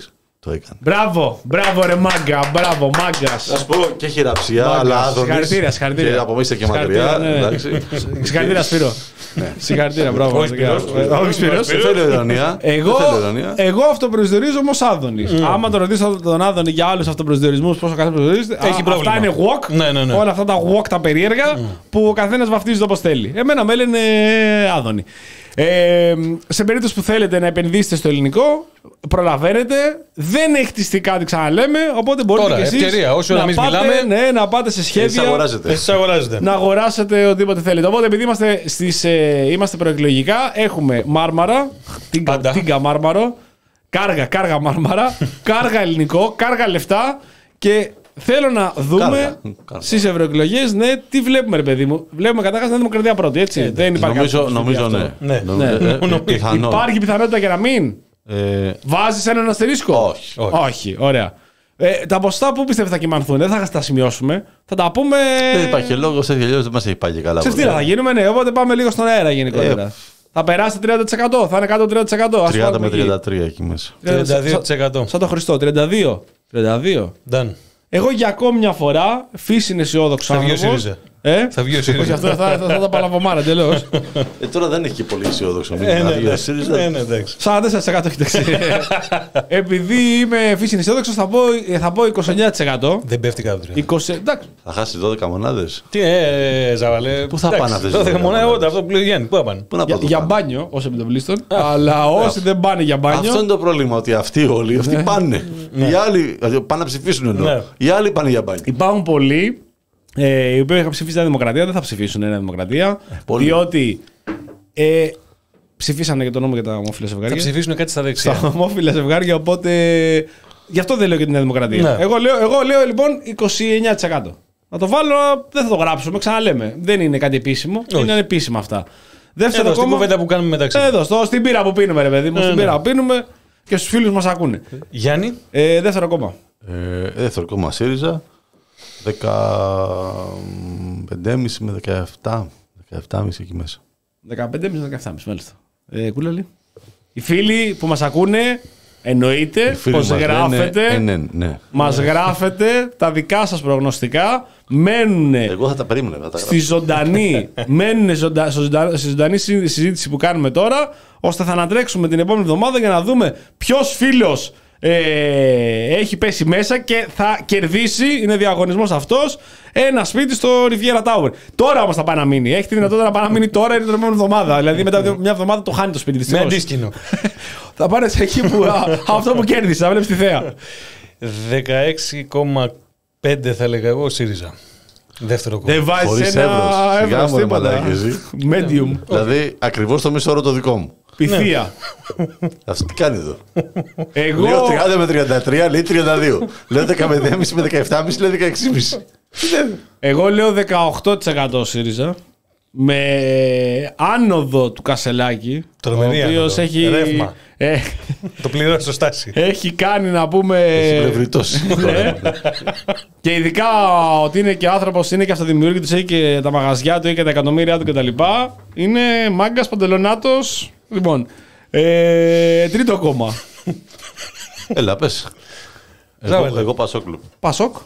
Το έκανε. Μπράβο, μπράβο ρε μάγκα, μπράβο μάγκα. Θα σου πω και χειραψία, αλλά Άδωνης. Συγχαρητήρια, συγχαρητήρια. Και από μέσα και μακριά. Συγχαρητήρια, Σπύρο. Συγχαρητήρια, μπράβο. Όχι, Σπύρος. Θέλω ειρωνία. Εγώ αυτοπροσδιορίζομαι ως Άδωνης. Άμα τον ρωτήσω τον Άδωνη για άλλους αυτοπροσδιορισμούς, πώς ο καθένας προσδιορίζεται, αυτά είναι walk. Όλα αυτά τα walk τα περίεργα που ο καθένας βαφτίζεται όπως θέλει. Εμένα με λένε Άδωνη. Ε, σε περίπτωση που θέλετε να επενδύσετε στο ελληνικό, προλαβαίνετε. Δεν έχει χτιστεί κάτι, ξαναλέμε. Οπότε μπορείτε Τώρα, και εσείς ευκαιρία, όσο να, να, πάτε, μιλάμε, ναι, να πάτε σε σχέδια. Εσείς αγοράζετε. Να αγοράσετε οτιδήποτε θέλετε. Οπότε, επειδή είμαστε, στις, ε, είμαστε προεκλογικά, έχουμε Μάρμαρα, τίγκα, τίγκα Μάρμαρο, κάργα, κάργα Μάρμαρα, κάργα ελληνικό, κάργα λεφτά και. Θέλω να δούμε στις ευρωεκλογές, ναι, τι βλέπουμε, ρε παιδί μου. Βλέπουμε καταρχάς την Δημοκρατία πρώτη, έτσι. Ε, δεν υπάρχει νομίζω, νομίζω ναι. ναι. ναι. ναι. Ε, υπάρχει πιθανότητα για να μην. Ε... Βάζεις έναν αστερίσκο. Όχι. Όχι. Όχι. Ωραία. Ε, τα ποσοστά που πιστεύω θα κυμανθούν, δεν θα τα σημειώσουμε. Θα τα πούμε. Δεν υπάρχει λόγο, σε αλλιώς δεν μας έχει πάει και καλά. Σε φτύρα θα γίνουμε, ναι. Οπότε πάμε λίγο στον αέρα γενικότερα. Ε, θα περάσει τριάντα τοις εκατό, θα είναι κάτω τριάντα τοις εκατό. τριάντα με τριάντα τρία εκεί μέσα. τριάντα δύο τοις εκατό. Σαν το Χριστό, τριάντα δύο. τριάντα δύο. Done. Εγώ για ακόμη μια φορά, φύση είναι αισιόδοξο. Θα βγει ο ΣΥΡΙΖΑ. Ε? Θα βγει ο ΣΥΡΙΖΑ. Όχι, αυτό θα, θα, θα τα παλαβομάρα εντελώς. Ε, τώρα δεν έχει και πολύ αισιόδοξο. Ε, ναι, ναι, ΣΥΡΙΖΑ. Ε, ναι, σαράντα τέσσερα τοις εκατό έχει ταξί. Επειδή είμαι φύση είναι αισιόδοξο, θα, θα πω είκοσι εννέα τοις εκατό. Δεν πέφτει κάτω. είκοσι... Θα χάσει δώδεκα μονάδες. Τι, ε, Ζαβαλέ. Πού θα πάνε αυτές τις δώδεκα μονάδες, αυτό που πληγαίνει. Πού θα πάνε. Για μπάνιο, όσοι επιτοπλίστων. Αλλά όσοι δεν πάνε για μπάνιο. Αυτό είναι το πρόβλημα, ότι αυτοί όλοι αυτοί πάνε. Οι άλλοι πάνε να ψηφίσουν ενώ. Οι άλλοι πάνε για μπάνιο. Υπάρχουν πολλοί ε, οι οποίοι είχαν ψηφίσει Νέα Δημοκρατία, δεν θα ψηφίσουν Νέα Δημοκρατία. Ε, διότι ε, ψηφίσανε για τον νόμο για τα ομόφυλα ζευγάρια. Θα ψηφίσουν κάτι στα δεξιά. Στα ομόφυλα ζευγάρια, οπότε. Γι' αυτό δεν λέω για την Νέα Δημοκρατία. Ναι. Εγώ, λέω, εγώ λέω λοιπόν είκοσι εννέα τοις εκατό. Να το βάλω, δεν θα το γράψουμε, ξαναλέμε. Δεν είναι κάτι επίσημο. Όχι. Είναι ανεπίσημα αυτά. Δεύτερο εδώ, κόμμα, στην κουβέντα που κάνουμε μεταξύ. Εδώ, στο, στην πύρα που πίνουμε, ρε παιδί μου. Ε, στην ναι. πύρα που πίνουμε και στους φίλους μας ακούνε. Γιάννη. Ε, δεύτερο κόμμα. Ε, δεύτερο κόμμα ΣΥΡΙΖΑ. δεκαπέντε κόμμα πέντε με δεκαεπτά. δεκαεπτά κόμμα πέντε εκεί μέσα. δεκαπέντε με δεκαεπτά κόμμα πέντε μάλιστα. Ε, Κούλαλη. Οι φίλοι που μας ακούνε, εννοείται πως γράφετε. Ε, ναι, ναι. Μας γράφετε τα δικά σας προγνωστικά. Μένουν Εγώ θα τα περίμενα, θα τα στη ζωντανή, μένουν ζωντα, στη ζωντανή συζήτηση που κάνουμε τώρα, ώστε θα ανατρέξουμε την επόμενη εβδομάδα για να δούμε ποιος φίλος ε, έχει πέσει μέσα και θα κερδίσει, είναι διαγωνισμός αυτός, ένα σπίτι στο Riviera Tower. Τώρα όμως θα πάει να μείνει. Έχει τη δυνατότητα να πάει να μείνει τώρα ή την επόμενη εβδομάδα. Δηλαδή μετά μια εβδομάδα το χάνει το σπίτι της. Με αντίσκηνο. Θα πάρεις εκεί που αυτό που κέρδισε, θα βλέπεις τη θέα. δεκαέξι κόμμα πέντε θα έλεγα εγώ ΣΥΡΙΖΑ. Δεύτερο κόμμα. Δεν βάζεις ένα εύρος τίποτα. Medium. Δηλαδή ακριβώς το μισό όρο το δικό μου. Πυθία. Αυτό τι κάνει εδώ. Εγώ... Λέω τριάντα με τριάντα τρία, λέει τριάντα δύο. Λέω δεκαπέντε κόμμα πέντε με δεκαεπτά κόμμα πέντε, λέει δεκαέξι κόμμα πέντε. Εγώ λέω δεκαοκτώ τοις εκατό ΣΥΡΙΖΑ. Με άνοδο του Κασελάκη. Τρομερή ο οποίος έχει ρεύμα. Ε, το πληρώνει στο στάση. Έχει κάνει να πούμε. Έχει πλευριτώσει. Ναι. Και ειδικά ότι είναι και άνθρωπος, είναι και αυτοδημιούργητος, έχει και τα μαγαζιά του, έχει και τα εκατομμύρια του κτλ. Είναι μάγκας, παντελονάτος. Λοιπόν. Ε, τρίτο κόμμα. Έλα, πες. Εγώ, εγώ Πασόκλου. Πασόκ.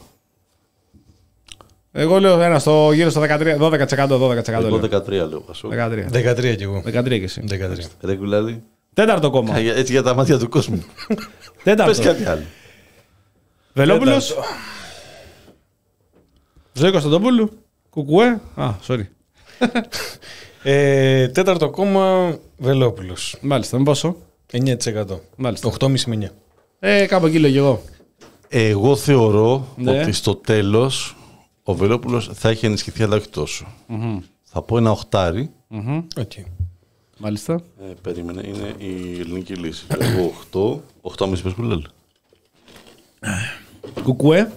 Εγώ λέω ένα στο γύρω στο δεκατρία, δώδεκα τοις εκατό. δώδεκα τοις εκατό εγώ δεκατρία λέω Πασόκ. δεκατρία. δεκατρία κι εγώ. δεκατρία κι εσύ. δεκατρία. Ρεγουλάρι. Τέταρτο κόμμα. Έτσι για τα μάτια του κόσμου. Τέταρτο. Πες κάτι άλλο. Βελόπουλος. Ζωή Κωνσταντοπούλου. Κουκουέ. Α, sorry. ε, τέταρτο κόμμα Βελόπουλος. Μάλιστα, με πόσο? εννέα τοις εκατό. Μάλιστα. οκτώ κόμμα πέντε με Ε, εννέα. κάπου εκεί λέω κι εγώ. Εγώ θεωρώ ναι. ότι στο τέλος ο Βελόπουλος θα έχει ενισχυθεί, αλλά όχι τόσο. Mm-hmm. Θα πω ένα οχτάρι. Mm-hmm. Okay. Μάλιστα. Ε, περίμενε, είναι η ελληνική λύση. Εγώ οκτώ, οκτώ κόμμα πέντε πες κουλέλ. Κουκουέ.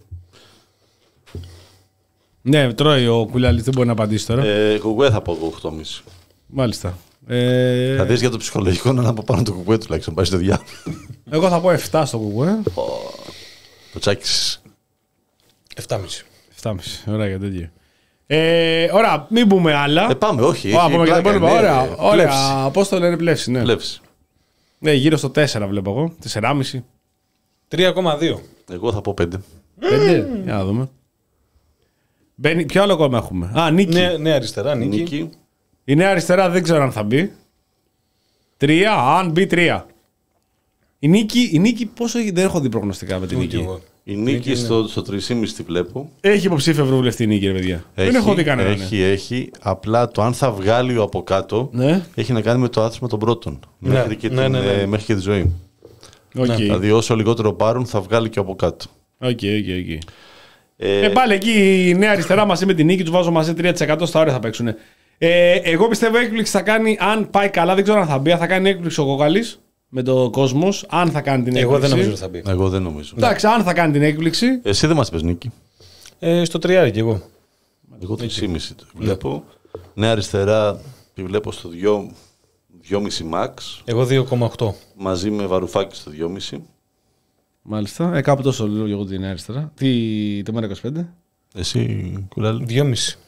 Ναι, τρώει ο Κουλάλης, δεν μπορεί να απαντήσει τώρα. Ε, κουκουέ θα πω εγώ οκτώ κόμμα πέντε. Μάλιστα. Ε... Θα δεις για το ψυχολογικό να είναι από πάνω το κουκουέ τουλάχιστον, πάει στο διάλογο. Εγώ θα πω επτά στο κουκουέ. Oh, το τσάκισες. επτά κόμμα πέντε. επτά κόμμα πέντε, ωραία για τέτοιο. Ε, ωραία, μην πούμε άλλα. Ε, πάμε, όχι. Ά, πάμε πλάκα, ναι, ωραία, ναι, ωραία. Πώς το λένε πλεύση, ναι. Πλεύση. Ναι, γύρω στο τέσσερα βλέπω εγώ, τέσσερα κόμμα πέντε. τρία κόμμα δύο. Εγώ θα πω πέντε. πέντε. Για να δούμε. Μπαίνει, ποιο άλλο κόμμα έχουμε? Α, Νίκη. Νέα, νέα αριστερά, Νίκη. Νίκη. Η Νέα Αριστερά δεν ξέρω αν θα μπει. τρία, αν μπει τρία. Η Νίκη, η Νίκη πόσο έχει, δεν έχω δει προγνωστικά με την Νίκη. Εγώ. Η Νίκη στο, στο τρία κόμμα πέντε τη βλέπω. Έχει υποψήφιο ευρωβουλευτή η Νίκη, ρε παιδιά. Έχει, δεν έχω δει κανέναν. Έχει, ναι. έχει. Απλά το αν θα βγάλει ο από κάτω ναι. έχει να κάνει με το άθροισμα των πρώτων. Ναι. Μέχρι, και ναι, την, ναι, ναι. ε, μέχρι και τη ζωή. Okay. Δηλαδή όσο λιγότερο πάρουν θα βγάλει και από κάτω. Οκ, οκ, οκ. Ε, ε, πάλι εκεί η Νέα Αριστερά μαζί με την Νίκη του βάζω μαζί τρία τοις εκατό στα όρια θα παίξουν. Ε, εγώ πιστεύω έκπληξη θα κάνει, αν πάει καλά, δεν ξέρω αν θα μπει, θα κάνει έκπληξη ο Κόκαλης με το Κόσμος. Αν θα κάνει την έκπληξη. Εγώ δεν νομίζω ότι θα μπει. Εγώ δεν νομίζω. Εντάξει, αν θα κάνει την έκπληξη. Εσύ δεν μας πες Νίκη. Ε, στο τριάρι κι εγώ. Εγώ το τρία κόμμα πέντε το βλέπω. Νέα Αριστερά τη βλέπω στο δύο κόμμα πέντε max. Εγώ δύο κόμμα οκτώ. Μαζί με Βαρουφάκη στο δύο κόμμα πέντε. Μάλιστα. Ε, κάπου τόσο λέω εγώ την Νέα Αριστερά. Τι, το μέρα είκοσι πέντε. Εσύ, Κουλάλη. δύο κόμμα πέντε.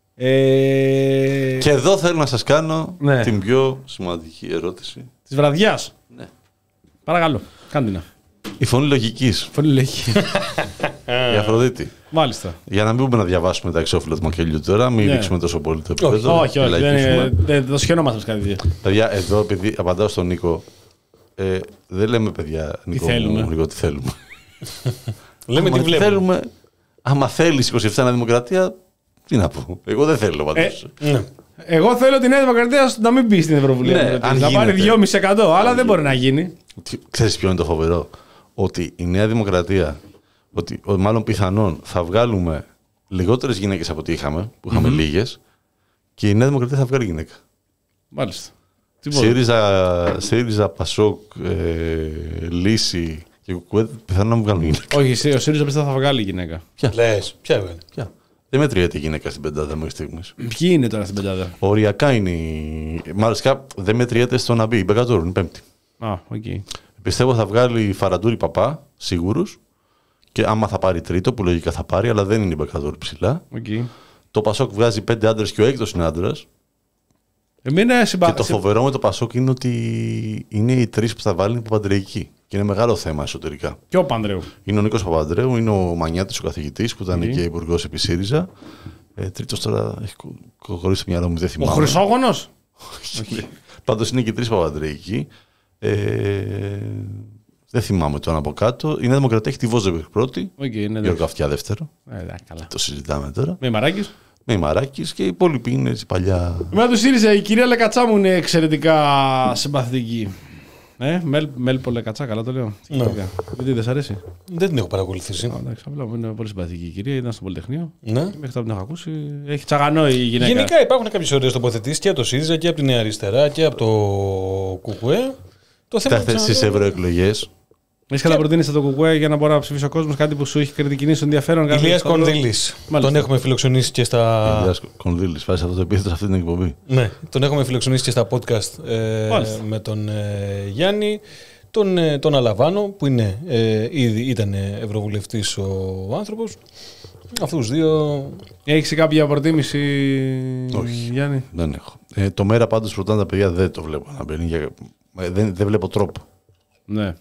Ε... Και εδώ θέλω να σας κάνω ναι. την πιο σημαντική ερώτηση. Της βραδιάς. Ναι. Παρακαλώ, κάντε να. Η φωνή λογικής. Φωνή λογική. Η Αφροδίτη. Μάλιστα. Για να μην πούμε να διαβάσουμε τα εξώφυλλα του μακελιού τώρα, μην ναι. ρίξουμε τόσο πολύ το επίπεδο. Όχι, όχι. Δεν, δεν το σχαινόμαστε κάτι τέτοιο. Παιδιά, εδώ επειδή απαντάω στον Νίκο, ε, δεν λέμε παιδιά Νίκο, τι θέλουμε. Μου, Νίκο, τι θέλουμε. Λέμε τι βλέπουμε. Θέλουμε, άμα θέλεις είκοσι επτά Νέα Δημοκρατία, τι να πω. Εγώ δεν θέλω πάντως. Ε, ναι. Εγώ θέλω τη Νέα Δημοκρατία να μην μπει στην Ευρωβουλία. Ναι, αν να πάρει δύο κόμμα πέντε τοις εκατό, αλλά δεν γίνει. μπορεί να γίνει. Ξέρεις ποιο είναι το φοβερό? Ότι η Νέα Δημοκρατία, ότι μάλλον πιθανόν θα βγάλουμε λιγότερες γυναίκες από ό,τι είχαμε, που είχαμε mm-hmm. λίγες, και η Νέα Δημοκρατία θα βγάλει γυναίκα. Μάλιστα. ΣΥΡΙΖΑ, ΣΥΡΙΖΑ, ΠΑΣΟΚ, ε, Λύση και Κουκουέ πιθανόν να μου βγάλουν γυναίκα. Όχι, ο ΣΥΡΙΖΑ πιστεύω θα βγάλει γυναίκα. Ποια? Λες, ποια έβγαλε? Ποια? Δεν μετριέται η γυναίκα στην πεντάδα μέχρι στιγμής. Ποιοι είναι τώρα στην πεντάδα? Οριακά είναι η... Μάλιστα δεν μετριέται στο να μπει. Η Μπεκατόρου είναι πέμπτη. Α, οκ. Okay. Πιστεύω θα βγάλει Φαραντούρη Παπά, σίγουρους. Και άμα θα πάρει τρίτο, που λογικά θα πάρει, αλλά δεν είναι η Μπεκατόρου ψηλά. Okay. Το Πασόκ βγάζει πέντε άντρες και ο έκτος είναι άντρας. Εμένα συμπα... Και το φοβερό με το Πασόκ είναι ότι είναι οι τρεις που θα βάλουν από Παντρεϊκή. Και είναι μεγάλο θέμα εσωτερικά. Και ο Παντρέου. Είναι ο Νίκος Παπανδρέου, είναι ο Μανιάτης, ο καθηγητής που ήταν okay. και υπουργός επί ΣΥΡΙΖΑ. Ε, τρίτος τώρα έχει χωρίσει το μυαλό μου, δεν θυμάμαι. Ο Χρυσόγονος. okay. Πάντως είναι και οι τρεις Παπανδρέικοι. Ε, δεν θυμάμαι το ένα από κάτω. Η Νέα Δημοκρατία έχει τη Βόζεμπεργκ πρώτη. Okay, ναι, Γιώργο Αυτιά δεύτερο. Ε, καλά. Το συζητάμε τώρα. Με Μαράκης. Με Μαράκης και οι υπόλοιποι είναι έτσι παλιά. Με του ΣΥΡΙΖΑ, η κυρία Λεκατσά μου είναι εξαιρετικά συμπαθητική. Ε, Μέλ, Μέλπο Λεκατσά, καλά το λέω. Ναι. Δεν δεν σ' αρέσει? Δεν την έχω παρακολουθήσει. Εντάξει, απλά είναι πολύ συμπαθητική η κυρία, ήταν στο Πολυτεχνείο. Ναι. Μέχρι τώρα την έχω ακούσει. Έχει τσαγανό η γυναίκα. Γενικά υπάρχουν κάποιες ωραίες τοποθετήσεις και από το ΣΥΡΙΖΑ και από τη Νέα Αριστερά και από το Κουκουέ. Το θέμα είναι στις ευρωεκλογές. Έχει καταπροτείνει το Κουκουέ για να μπορεί να ψηφίσει ο κόσμο, κάτι που σου έχει κινήσει ενδιαφέρον. Ηλίας Κονδύλης. Τον έχουμε φιλοξενήσει και στα. Ηλίας Κονδύλης, βάζει αυτό το επίθετο σε αυτή την εκπομπή. Ναι, τον έχουμε φιλοξενήσει και στα podcast ε, με τον ε, Γιάννη. Τον, ε, τον Αλαβάνο, που είναι, ε, ήδη ήταν ευρωβουλευτής ο άνθρωπος. Αυτούς τους δύο. Έχεις κάποια προτίμηση, Όχι, Γιάννη? Δεν έχω. Ε, το μέρα πάντως ρωτάνε τα παιδιά, δεν το βλέπω να μπαίνει. Για... Ε, δεν, δεν βλέπω τρόπο. Ναι.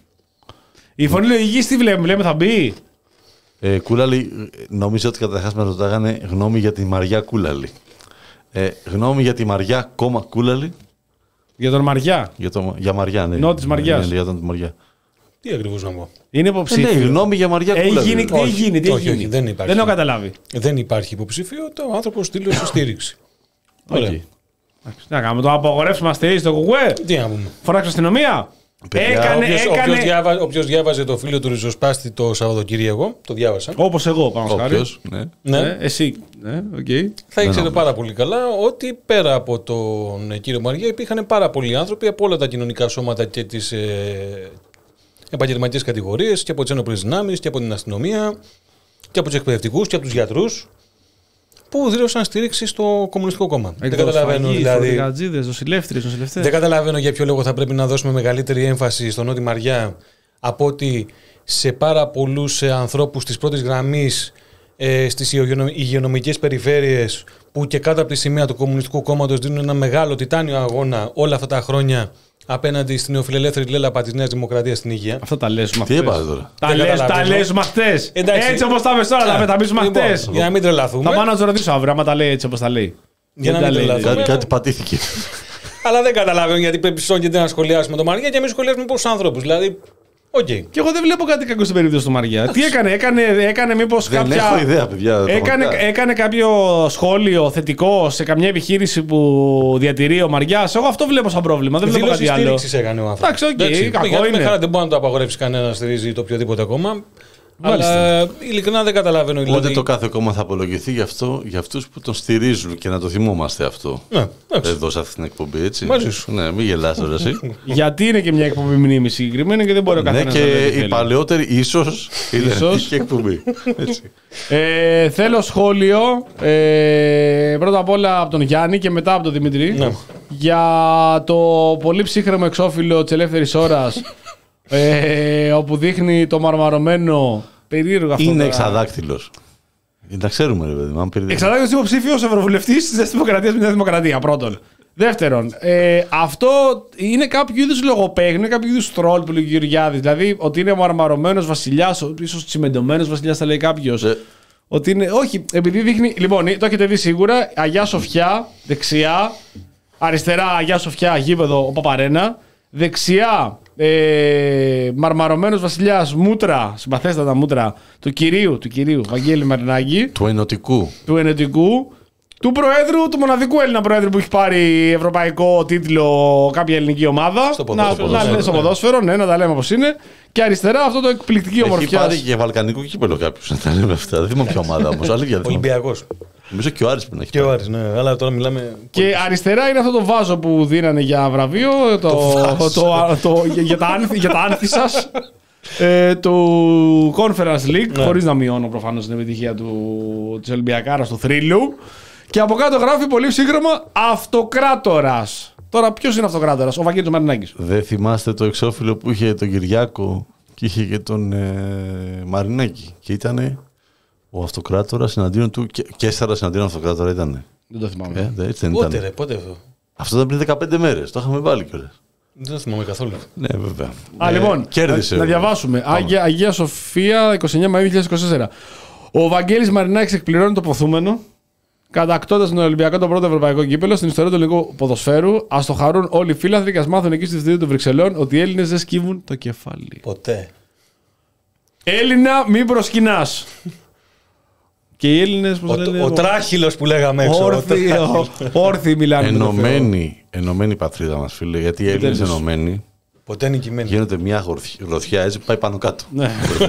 Η φωνή λογικής τι βλέπουμε, λέμε θα μπει. Ε, Κούλαλη, νομίζω ότι καταρχάς με ρωτάγανε γνώμη για τη Μαριά Κούλαλη. Ε, γνώμη για τη Μαριά, κόμμα Κούλαλη. Για τον Μαριά. Για, το, για Μαριά, ναι. Νό της Μαριάς. Ναι, ναι, για τον Μαριά. Τι ακριβώς να πω. Είναι υποψήφιο. Ε, ναι, γνώμη για Μαριά Κούλαλη. Έχει γίνει, τι έχει γίνει, τι όχι, έχει όχι, δεν υπάρχει. Δεν έχω καταλάβει. Δεν υπάρχει υποψήφιο, το άνθρωπος δήλωσε στήριξη. Ωραία. Okay. Να κάνουμε το απογορεύσουμε αστεή στο κουκουέ. Τι να πούμε. Φωνάξω αστυνομία. Έκανε, όποιος, έκανε... Όποιος, διάβα, όποιος διάβαζε το φίλο του Ριζοσπάστη το Σαββατοκύριακο, το διάβασα. Όπως εγώ, πάνω χάρη. Ναι. Ναι. Ναι, εσύ. Ναι, okay. Θα ήξερε πάρα πολύ καλά ότι πέρα από τον κύριο Μαριά υπήρχαν πάρα πολλοί άνθρωποι από όλα τα κοινωνικά σώματα και τις ε, επαγγελματικές κατηγορίες και από τις ένοπλες δυνάμεις και από την αστυνομία και από τους εκπαιδευτικούς και από τους γιατρούς που δήλωσαν στήριξη στο Κομμουνιστικό Κόμμα. Δεν καταλαβαίνω δηλαδή. Δεν καταλαβαίνω για ποιο λόγο θα πρέπει να δώσουμε μεγαλύτερη έμφαση στον Νότι Μαριά από ότι σε πάρα πολλούς ανθρώπους της πρώτης γραμμής ε, στις υγειονομικές περιφέρειες που και κάτω από τη σημαία του Κομμουνιστικού Κόμματος δίνουν ένα μεγάλο τιτάνιο αγώνα όλα αυτά τα χρόνια απέναντι στην νεοφιλελεύθερη λέλαπα της Νέας Δημοκρατίας στην Υγεία. Αυτά τα λες με Τι είπατε τώρα. Τα λες με αυτές. Έτσι όπως τα πες τώρα, τα πεις με αυτές. Για να μην τρελαθούμε. Θα πάω να τους ρωτήσω αύριο, άμα τα λέει έτσι όπως τα λέει. Για να μην τρελαθούμε. Κάτι πατήθηκε. Αλλά δεν καταλαβαίνω γιατί πρέπει να σχολιάσουμε τον Μαριά και εμείς σχολιάσουμε πόσους ανθρώπους. Δηλαδή. Okay. Και εγώ δεν βλέπω κάτι κακό στην περίπτωση του Μαριά. Τι έκανε, έκανε, έκανε μήπως δεν κάποια. Έχω ιδέα, παιδιά. Έκανε, έκανε κάποιο σχόλιο θετικό σε καμιά επιχείρηση που διατηρεί ο Μαριάς. Εγώ αυτό βλέπω σαν πρόβλημα. Δεν βλέπω κάτι άλλο. Στήριξης έκανε ο άνθρωπος. Εντάξει, οκ, κακό είναι. Χαρά δεν μπορεί να το απαγορεύσει κανένα να στηρίζει το οποιοδήποτε κόμμα. Αλλά ειλικρινά δεν καταλαβαίνω. Ούτε δηλαδή... το κάθε κόμμα θα απολογηθεί γι' αυτό, για αυτούς που τον στηρίζουν και να το θυμόμαστε αυτό. Ναι, εδώ σε αυτή την εκπομπή, έτσι. Μαζί σου. Ναι, μην γελάς τώρα εσύ. Γιατί είναι και μια εκπομπή μνήμη συγκεκριμένη και δεν μπορεί ο καθένας ναι, να και οι παλαιότεροι ίσως είναι και εκπομπή. ε, θέλω σχόλιο ε, πρώτα απ' όλα από τον Γιάννη και μετά από τον Δημήτρη ναι. για το πολύ ψύχρεμο εξώφυλλο της Ελεύθερης Ώρας. Ε, όπου δείχνει το μαρμαρωμένο περίεργο αυτό. Είναι εξαδάκτυλος. Τα ξέρουμε, ρε παιδί. Εξαδάκτυλος υποψήφιος ευρωβουλευτής της Δημοκρατίας με τη Δημοκρατία. Πρώτον. Δεύτερον, ε, αυτό είναι κάποιο είδους λογοπαίγνιο, κάποιο είδους τρόλ που λέει ο Γεωργιάδης. Δηλαδή ότι είναι μαρμαρωμένος βασιλιάς, ίσως τσιμεντωμένος βασιλιάς, θα λέει κάποιος. Ε. Ότι είναι. Όχι, επειδή δείχνει. Λοιπόν, το έχετε δει σίγουρα. Αγιά Σοφιά, δεξιά. Αριστερά, Αγιά Σοφιά, γήπεδο, ο Παπαρένα. Δεξιά. Ε, μαρμαρωμένος βασιλιάς, μούτρα, συμπαθέστατα μούτρα του κυρίου, του κυρίου Βαγγέλη Μαρινάκη. Του ενωτικού. Του ενωτικού. Του προέδρου, του μοναδικού Έλληνα προέδρου που έχει πάρει ευρωπαϊκό τίτλο κάποια ελληνική ομάδα. Στο ποδόσφαιρο. Να, να, ναι, στο ποδόσφαιρο, ναι, να τα λέμε όπως είναι. Και αριστερά αυτό το εκπληκτική ομορφιά. Έχει πάρει και βαλκανικό κύπελο κάποιος, να τα λέμε αυτά. Δεν θυμάμαι ποια ομάδα όμως. Ολυμπιακός. Νομίζω και ο Άρης πρέπει να έχει. Και ο Άρης, ναι, αλλά τώρα μιλάμε. Και αριστερά είναι αυτό το βάζο που δίνανε για βραβείο. Το, το, το, το, για, τα άνθη, για τα άνθη σας. Ε, του Conference League, ναι. Χωρίς να μειώνω προφανώς την επιτυχία του, της Ολυμπιακάρας του θρύλου. Και από κάτω γράφει πολύ σύγχρονα Αυτοκράτορας. Τώρα ποιος είναι Αυτοκράτορας? Ο Βαγγέλης Μαρινάκης. Δεν θυμάστε το εξώφυλλο που είχε τον Κυριάκο και είχε και τον ε, Μαρινάκη? Και ήτανε ο Αυτοκράτορας εναντίον του. Και, και έστερα εναντίον Αυτοκράτορα ήτανε. Δεν το θυμάμαι. Ε, έτσι δεν πότε, ήτανε. Ρε, πότε αυτό? Αυτό ήταν πριν δεκαπέντε μέρες. Το είχαμε βάλει κιόλας. Δεν το θυμάμαι καθόλου. Ναι, βέβαια. Α, ε, λοιπόν, κέρδισε. Να, να διαβάσουμε. Αγία, Αγία Σοφία, είκοσι εννέα Μαΐου δύο χιλιάδες είκοσι τέσσερα. Ο Βαγγέλης Μαρινάκης εκπληρώνει το ποθούμενο, κατακτώντας τον Ολυμπιακό το πρώτο ευρωπαϊκό κύπελο στην ιστορία του ελληνικού ποδοσφαίρου. Ας το χαρούν όλοι οι φίλαθλοι και ας μάθουν εκεί στη θητεία των Βρυξελών ότι οι Έλληνες δεν σκύβουν το κεφάλι. Ποτέ. Έλληνα, μην προσκυνάς. Και οι Έλληνες, πώς ο, λένε, ο, ο τράχυλος που λέγαμε έξω. Όρθιοι, όρθιοι μιλάνε. Ενωμένη, ενωμένη πατρίδα μας, φίλε. Γιατί οι Έλληνες ενωμένοι. Ποτέ νικημένοι. Γίνονται μια γροθιά, έτσι πάει πάνω κάτω. Ναι.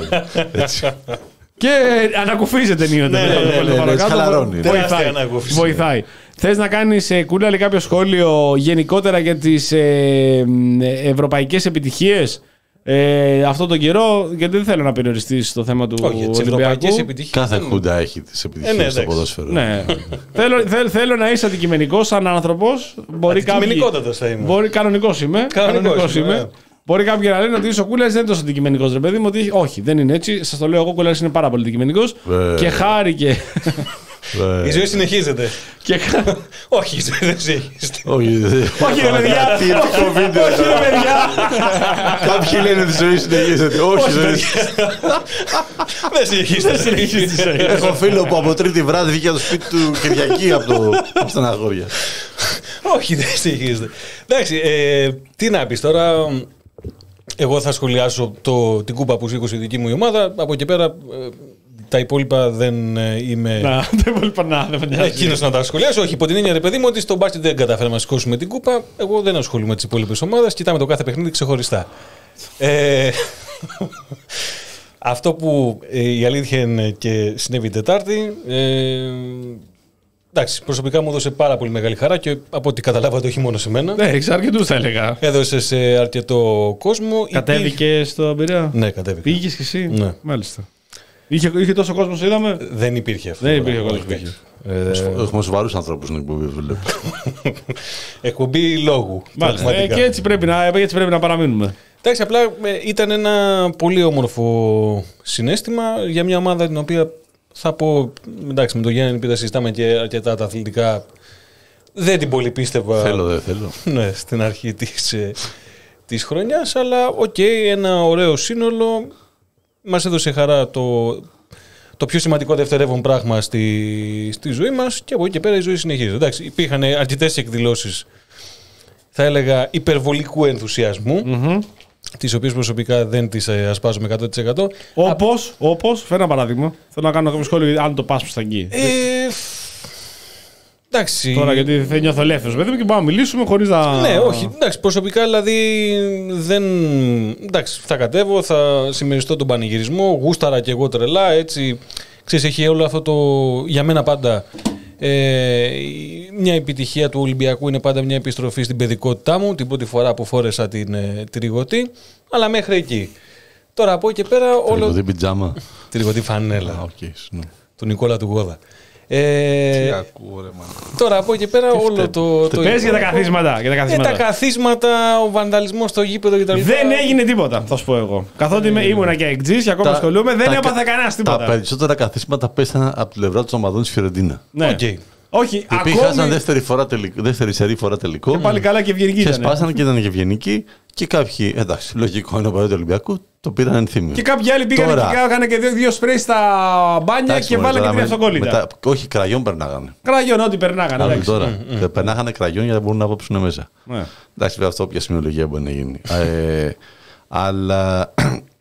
Και ανακουφίζεται ενίοτε. Ναι, ναι, ναι, χαλαρώνει. Βοηθάει. Θες να κάνεις, Κούλαλη, κάποιο σχόλιο γενικότερα για τις ε, ευρωπαϊκές επιτυχίες ε, αυτόν τον καιρό? Γιατί δεν θέλω να περιοριστείς στο θέμα του Όχι, Ολυμπιακού. Κάθε χούντα έχει τις επιτυχίες ε, ναι, στο ποδόσφαιρο. Ναι. θέλω, θέλ, θέλω να είσαι αντικειμενικός σαν άνθρωπος. Αντικειμενικότατος θα είμαι. Μπορεί, κανονικός είμαι. Κανονικός είμαι. είμαι. Μπορεί κάποιοι να λένε ότι ο Κούλαρης δεν είναι τόσο αντικειμενικός, ρε παιδί μου. Ότι όχι, δεν είναι έτσι. Σας το λέω εγώ, ο Κούλαρης είναι πάρα πολύ αντικειμενικός. Και χάρηκε. Η ζωή συνεχίζεται. Και... όχι, η ζωή δεν συνεχίζεται. Όχι, ρε παιδιά. Τι το βίντεο. Όχι, ρε παιδιά. Κάποιοι λένε ότι η ζωή συνεχίζεται. Όχι, δεν συνεχίζεται. Έχω φίλο που από τρίτη βράδυ βγήκε από το σπίτι του Κυριακή από τα Ναγόρια. Όχι, δεν συνεχίζεται. Εντάξει, τι να πεις τώρα. Εγώ θα σχολιάσω την κούπα που σήκωσε η δική μου ομάδα. Από εκεί πέρα. Τα υπόλοιπα δεν είμαι. Να, τα υπόλοιπα να, δεν με εκείνος να τα σχολιάσω. Όχι, υπό την έννοια, ρε παιδί μου, ότι στον μπάσκετ δεν καταφέραμε να σηκώσουμε την κούπα. Εγώ δεν ασχολούμαι με τις υπόλοιπες ομάδες. Κοιτάμε το κάθε παιχνίδι ξεχωριστά. ε, αυτό που ε, η αλήθεια είναι και συνέβη την Τετάρτη. Ε, εντάξει, προσωπικά μου έδωσε πάρα πολύ μεγάλη χαρά και από ό,τι καταλάβατε, όχι μόνο σε μένα. Ναι, σε αρκετούς θα έλεγα. Έδωσε σε αρκετό κόσμο. Κατέβηκε υπήρχε... στο Πειραιά. Ναι, κατέβηκε. Πήγες κι εσύ. Ναι. Μάλιστα. Είχε, είχε τόσο κόσμο, είδαμε. Δεν υπήρχε αυτό. Δεν υπήρχε κόσμο. Ε, Έχουμε σοβαρούς ανθρώπους στην εκπομπή, βλέπω. Εκπομπή λόγου. Μάλιστα. Ε, και έτσι πρέπει, να, έτσι πρέπει να παραμείνουμε. Εντάξει, απλά ήταν ένα πολύ όμορφο συναίσθημα για μια ομάδα την οποία θα πω. Εντάξει, με τον Γιάννη Πίτα συζητάμε και αρκετά τα αθλητικά. Δεν την πολύ πίστευα. Θέλω, δεν θέλω. Ναι, στην αρχή της της χρονιάς, αλλά οκ, okay, ένα ωραίο σύνολο. Μας έδωσε χαρά το, το πιο σημαντικό δευτερεύον πράγμα στη, στη ζωή μας και από εκεί και πέρα η ζωή συνεχίζεται. Εντάξει, υπήρχαν αρκετές εκδηλώσεις, θα έλεγα, υπερβολικού ενθουσιασμού, mm-hmm. τις οποίες προσωπικά δεν τις ασπάζομαι εκατό τοις εκατό. Όπως, Α... όπως, φέρω ένα παράδειγμα. Θέλω να κάνω κάποιο σχόλιο αν το πας προς τα εκεί. Ε, εντάξει. Τώρα γιατί δεν νιώθω ελεύθερος, παιδί μου, και πάμε να μιλήσουμε χωρίς να... Ναι, όχι. Εντάξει, προσωπικά δηλαδή δεν... Εντάξει, θα κατέβω, θα συμμεριστώ τον πανηγυρισμό, γούσταρα και εγώ τρελά, έτσι. Ξέρεις, έχει όλο αυτό το... Για μένα πάντα... Ε, μια επιτυχία του Ολυμπιακού είναι πάντα μια επιστροφή στην παιδικότητά μου, την πρώτη φορά που φόρεσα την ε, τριγωτή, αλλά μέχρι εκεί. Τώρα από εκεί και πέρα όλο... Τριγωτή πιτζάμα. Τριγωτή φανέλα. Ah, okay, ναι. Του Νικόλα του Γόδα. Ε, Τι ακούω, ρε, man. Τώρα από εκεί και πέρα όλο το... το Πες για τα καθίσματα. Για τα καθίσματα. Ε, τα καθίσματα, ο βανδαλισμός στο γήπεδο κτλ. Δεν έγινε τίποτα, θα σου πω εγώ. Καθότι mm. ήμουνα και εκτζής και ακόμα τα, ασχολούμαι, δεν έπαθε κανένας τίποτα. Τα περισσότερα καθίσματα πέσαν από τη πλευρά των ομαδών της Φιωρεντίνα. Ναι. Okay. Όχι, οι οποίοι χάσαν δεύτερη, φορά τελικό, δεύτερη σερή φορά τελικό. Και πάλι καλά και ευγενικοί. Και σπάσανε και ήταν και ευγενικοί. Και κάποιοι, εντάξει, λογικό είναι ο παρόν του Ολυμπιακού, το πήραν ενθύμιο. Και κάποιοι άλλοι πήγαν και κάνανε και δύο, δύο σπρέι στα μπάνια και βάλανε και τρία αυτοκόλλητα. Όχι, κραγιόν περνάγανε. Κραγιόν, ό,τι περνάγανε. Άλλο τώρα. Mm, mm. Περνάγανε κραγιόν για να μπορούν να βόψουν μέσα. Mm. Εντάξει, βέβαια αυτό, όποια σημειολογία μπορεί να γίνει. ε, αλλά.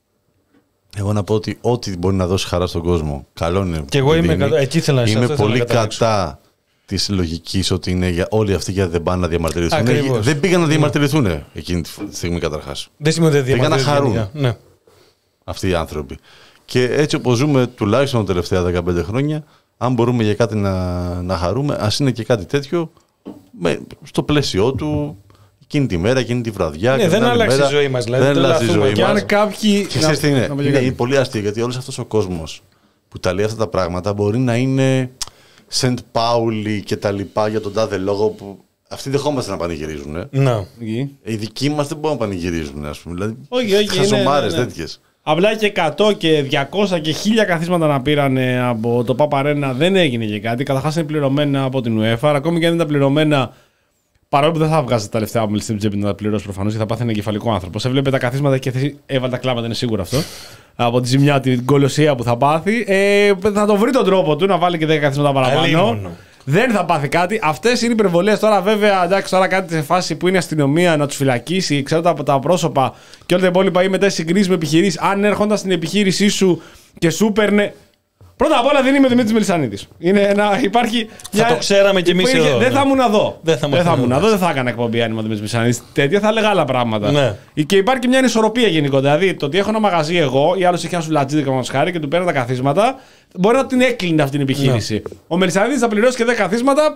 Εγώ να πω ότι ό,τι μπορεί να δώσει χαρά στον κόσμο, καλό είναι. Και εγώ είμαι, κατα... Εκεί θέλω να είμαι πολύ να κατά τη λογική ότι είναι για όλοι αυτοί γιατί δεν πάνε να διαμαρτυρηθούν. Ακριβώς. Δεν πήγαν να διαμαρτυρηθούν ναι. εκείνη τη στιγμή καταρχάς. Δεν σημαίνει ότι δεν πήγαν να χαρούν ναι. αυτοί οι άνθρωποι. Και έτσι όπως ζούμε τουλάχιστον τα τελευταία δεκαπέντε χρόνια, αν μπορούμε για κάτι να, να χαρούμε, ας είναι και κάτι τέτοιο με, στο πλαίσιο του. Εκείνη τη μέρα, εκείνη τη βραδιά. Ναι, δεν άλλαξε η ζωή μας. Δηλαδή, δεν άλλαξε η ζωή μας. Και αν κάποιοι. Και ξέρεις τι είναι, είναι, είναι πολύ αστείο γιατί όλος αυτός ο κόσμος που τα λέει αυτά τα πράγματα μπορεί να είναι Σεντ Πάουλι και τα λοιπά για τον τάδε λόγο που αυτοί δεχόμαστε να πανηγυρίζουν. Ε. No. Οι δικοί μας δεν μπορούν να πανηγυρίζουν, ας πούμε. Δηλαδή, όχι, όχι, χαζομάρες ναι, ναι, ναι. τέτοιες. Απλά και εκατό και διακόσια και χίλια καθίσματα να πήραν από το Παπαρένα δεν έγινε και κάτι. Καταρχάς είναι πληρωμένα από την UEFA. Ακόμη και αν ήταν πληρωμένα. Παρόλο που δεν θα βγάζει τα λεφτά μου στην τσέπη να τα πληρώσει προφανώς, γιατί θα πάθει ένα κεφαλικό άνθρωπο. Σε βλέπει τα καθίσματα και έβαλε τα κλάματα, είναι σίγουρο αυτό. Από τη ζημιά, την κολοσσία που θα πάθει. Ε, θα το βρει τον τρόπο του να βάλει και δέκα καθίσματα παραπάνω. Δεν θα πάθει κάτι. Αυτές είναι υπερβολές. Τώρα, βέβαια, εντάξει, τώρα κάτι σε φάση που είναι αστυνομία να του φυλακίσει, ξέρω από τα πρόσωπα και όλα τα υπόλοιπα ή μετά συγκρίσει με επιχειρήσεις. Αν έρχονταν στην επιχείρησή σου και σου παίρνε. Πρώτα απ' όλα δεν είμαι ο Δημήτρης Μελισσανίδης. Είναι ένα, υπάρχει θα μια... το ξέραμε κι εμείς εδώ. Δεν ναι. θα ήμουν εδώ. Δεν θα, δεν θα ήμουν εδώ, δεν θα έκανα εκπομπή αν είμαι ο Δημήτρης Μελισσανίδης. Τέτοια θα έλεγα άλλα πράγματα. Ναι. Και υπάρχει μια ανισορροπία γενικότερα. Δηλαδή το ότι έχω ένα μαγαζί εγώ ή άλλο έχει ένα σουλατζίδι καμιά χάρη και του παίρνω τα καθίσματα, μπορεί να την έκλεινε αυτή την επιχείρηση. Ναι. Ο Μελισσανίδης θα πληρώσει και δέκα καθίσματα.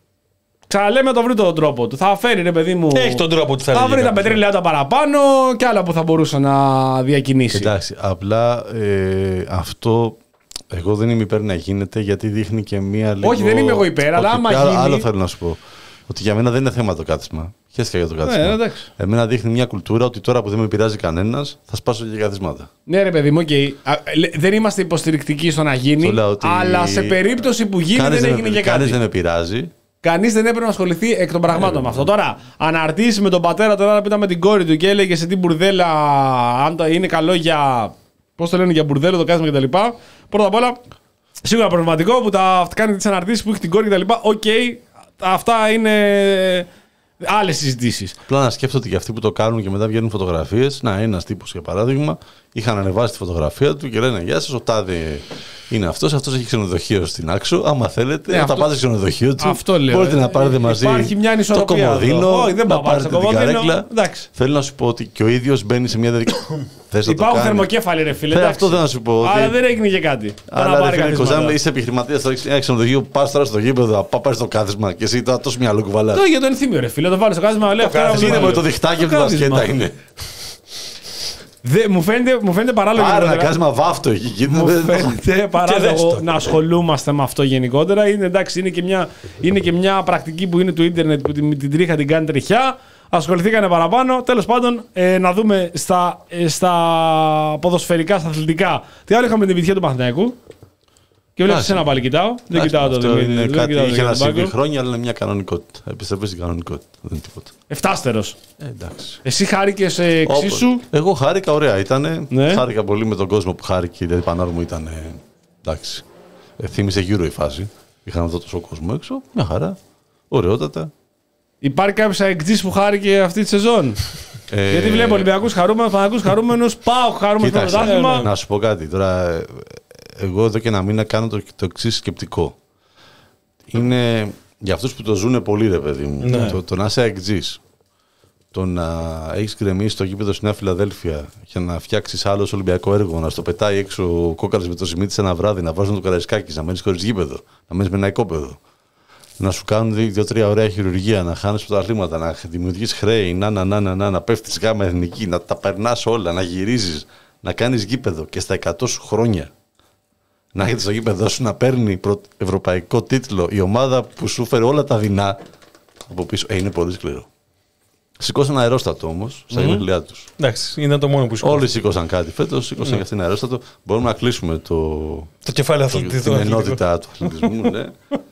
Ξαναλέμε το βρει τον τρόπο του. Θα φέρει ρε παιδί μου. Έχει τον τρόπο του θα, θα βρει τα πετρέλαια τα παραπάνω και άλλα που θα μπορούσε να διακινήσει. Εντάξει, απλά ε, αυτό. Εγώ δεν είμαι υπέρ να γίνεται γιατί δείχνει και μία λίγο. Όχι, δεν είμαι εγώ υπέρ, αλλά άμα άλλο, γίνει. Άλλο θέλω να σου πω. Ότι για μένα δεν είναι θέμα το κάθισμα. Χαίρεστηκα για το κάθισμα. Ναι, Εμένα δείχνει μια κουλτούρα ότι τώρα που δεν με πειράζει κανένας θα σπάσω και καθίσματα. Ναι, ρε παιδί μου, okay. Δεν είμαστε υποστηρικτικοί στο να γίνει. Ότι... Αλλά σε περίπτωση που γίνει κανείς δεν έγινε και κάτι. Κανείς δεν με πειράζει. Κανείς δεν έπρεπε να ασχοληθεί εκ των πραγμάτων ε, με αυτό. Τώρα, αναρτήσει με τον πατέρα τώρα που ήταν με την κόρη του και έλεγε σε τι μπουρδέλα, αν είναι καλό για. Πώς το λένε, για μπουρδέλο το κάθισμα κτλ. Πρώτα απ' όλα. Σίγουρα προβληματικό που τα κάνει τις αναρτήσεις που έχει την κόρη κτλ. Οκ, okay, αυτά είναι άλλες συζητήσεις. Απλά να σκέφτομαι ότι για αυτοί που το κάνουν και μετά βγαίνουν φωτογραφίες. Να, ένας τύπος για παράδειγμα, είχαν ανεβάσει τη φωτογραφία του και λένε γεια σας, ο τάδε είναι αυτός, αυτός έχει ξενοδοχείο στην Άξο. Άμα θέλετε, ναι, να αυτό... τα πάτε στο ξενοδοχείο του. Αυτό λέω. Μπορείτε να πάρετε μαζί το κομμωδίνο, όχι, δεν να πάρετε την καρέκλα. Εντάξει. Θέλω να σου πω ότι και ο ίδιος μπαίνει σε μια διαδικασία. Υπάρχουν θερμοκέφαλοι, ρε φίλε. Αυτό θέλω να σου πω. Αλλά δεν έγινε και κάτι. Αλλά ρε φίλε, Κοζάμ, είσαι επιχειρηματίας στο ένα ξενοδοχείο, πας τώρα στο γήπεδο, πάρεις το κάθισμα και εσύ τώρα τόσο μυαλό κουβαλάς. Το για το ενθύμιο, ρε φίλε, το βάλεις στο κάθισμα, λέει αυτό. Είναι με το διχτάκι από την μπασκέτα είναι. Δε, μου, φαίνεται, μου φαίνεται παράλογο. Άρα να κάνεις μα βάφτο εκεί. Μου φαίνεται παράλογο να ασχολούμαστε με αυτό γενικότερα. Είναι, εντάξει, είναι, και μια, είναι και μια πρακτική που είναι του ίντερνετ που την, την τρίχα την κάνει τριχιά. Ασχοληθήκανε παραπάνω. Τέλος πάντων, ε, να δούμε στα, ε, στα ποδοσφαιρικά, στα αθλητικά. Τι άλλο είχαμε την επιτυχία του Παναθηναϊκού. Και βλέπεις ένα πάλι κοιτάω. Δεν κοιτάω το Δημήτρη. Είναι κάτι που είχε να συμβεί χρόνια, αλλά είναι μια κανονικότητα. Επιστρέφει στην κανονικότητα. Δεν είναι τίποτα. Εφτάστερος. Ε, εντάξει. Εσύ χάρηκες εξίσου. Εγώ χάρηκα, ωραία ήταν. Ναι. Χάρηκα πολύ με τον κόσμο που χάρηκε. Δηλαδή, πανάρ μου ήταν. Εντάξει. Ε, θύμισε γύρω η φάση. Είχαν εδώ τόσο κόσμο έξω. Μια χαρά. Ωραιότατα. Υπάρχει κάποιος αεκτζής που χάρηκε αυτή τη σεζόν. Ε... Γιατί βλέπω Ολυμπιακούς χαρούμενους, Παναθηναϊκούς χαρούμενους, πάω χαρούμενος στο πρωτάθλημα. Να σου πω κάτι τώρα. Εγώ εδώ και ένα μήνα κάνω το, το εξής σκεπτικό. Είναι για αυτούς που το ζουν πολύ, ρε παιδί μου. Ναι. Το, το να είσαι αεκτζής, το να έχεις γκρεμίσει το γήπεδο στη Νέα Φιλαδέλφια για να φτιάξεις άλλο Ολυμπιακό έργο, να στο πετάει έξω ο Κόκαλης με το Σιμίτη ένα βράδυ, να βάζουν το Καραϊσκάκη, να μένεις χωρίς γήπεδο, να μένεις με ένα οικόπεδο. Να σου κάνουν δύο-τρία ωραία χειρουργία, να χάνεις πρωταθλήματα, να δημιουργείς χρέη, να, να, να, να, να, να πέφτεις γάμα εθνική, να τα περνάς όλα, να γυρίζεις, να κάνεις γήπεδο και στα εκατό σου χρόνια να έχετε στο γήπεδο σου να παίρνει ευρωπαϊκό τίτλο η ομάδα που σου φέρει όλα τα δεινά από πίσω. Ε, είναι πολύ σκληρό. Σηκώσαν αερόστατο όμως στα mm-hmm. γενέθλιά τους. Εντάξει, είναι το μόνο που σηκώσαν. Όλοι σήκωσαν κάτι φέτος, σήκωσαν mm. και αυτήν αερόστατο. Μπορούμε να κλείσουμε το, το κεφάλαιο αθλητισμού. Την ενότητα του αθλητισμού, ναι.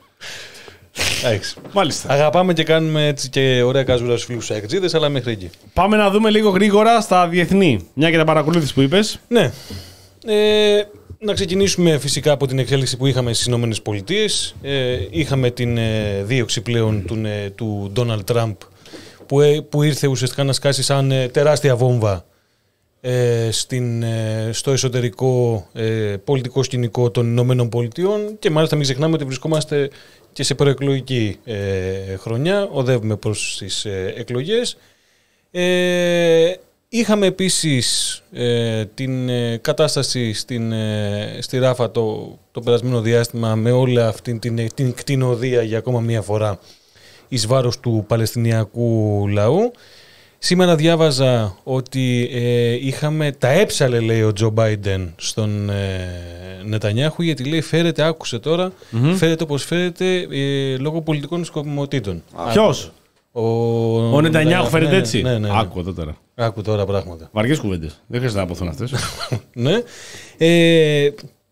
Μάλιστα. Αγαπάμε και κάνουμε έτσι και ωραία καζούρα στους φίλους αεκτζίδες, αλλά μέχρι εκεί. Πάμε να δούμε λίγο γρήγορα στα διεθνή. Μια και τα παρακολούθηση που είπες. Ναι. Ε, να ξεκινήσουμε φυσικά από την εξέλιξη που είχαμε στις Ηνωμένες Πολιτείες. Ε, είχαμε την ε, δίωξη πλέον του, ε, του Ντόναλντ Τραμπ που, ε, που ήρθε ουσιαστικά να σκάσει σαν ε, τεράστια βόμβα ε, στην, ε, στο εσωτερικό ε, πολιτικό σκηνικό των Ηνωμένων Πολιτειών και μάλιστα μην ξεχνάμε ότι βρισκόμαστε και σε προεκλογική ε, χρονιά, οδεύουμε προς τις ε, εκλογές. Ε, είχαμε επίσης ε, την ε, κατάσταση στην, ε, στη Ράφα το, το περασμένο διάστημα με όλη αυτή την, την κτηνοδία για ακόμα μία φορά εις βάρος του Παλαιστινιακού λαού. Σήμερα διάβαζα ότι ε, είχαμε, τα έψαλε λέει ο Τζο Μπάιντεν στον ε, Νετανιάχου γιατί λέει φέρεται, άκουσε τώρα, mm-hmm. φέρεται όπως φέρεται ε, λόγω πολιτικών σκοπιμοτήτων. Ποιος? Ο, ο Νετανιάχου φέρεται ναι, έτσι. Ναι, ναι, ναι. Άκου εδώ τώρα. Άκου τώρα πράγματα. Βαριές κουβέντες. Δεν χρειάζεται να αποθούν αυτές. Ναι. Ε,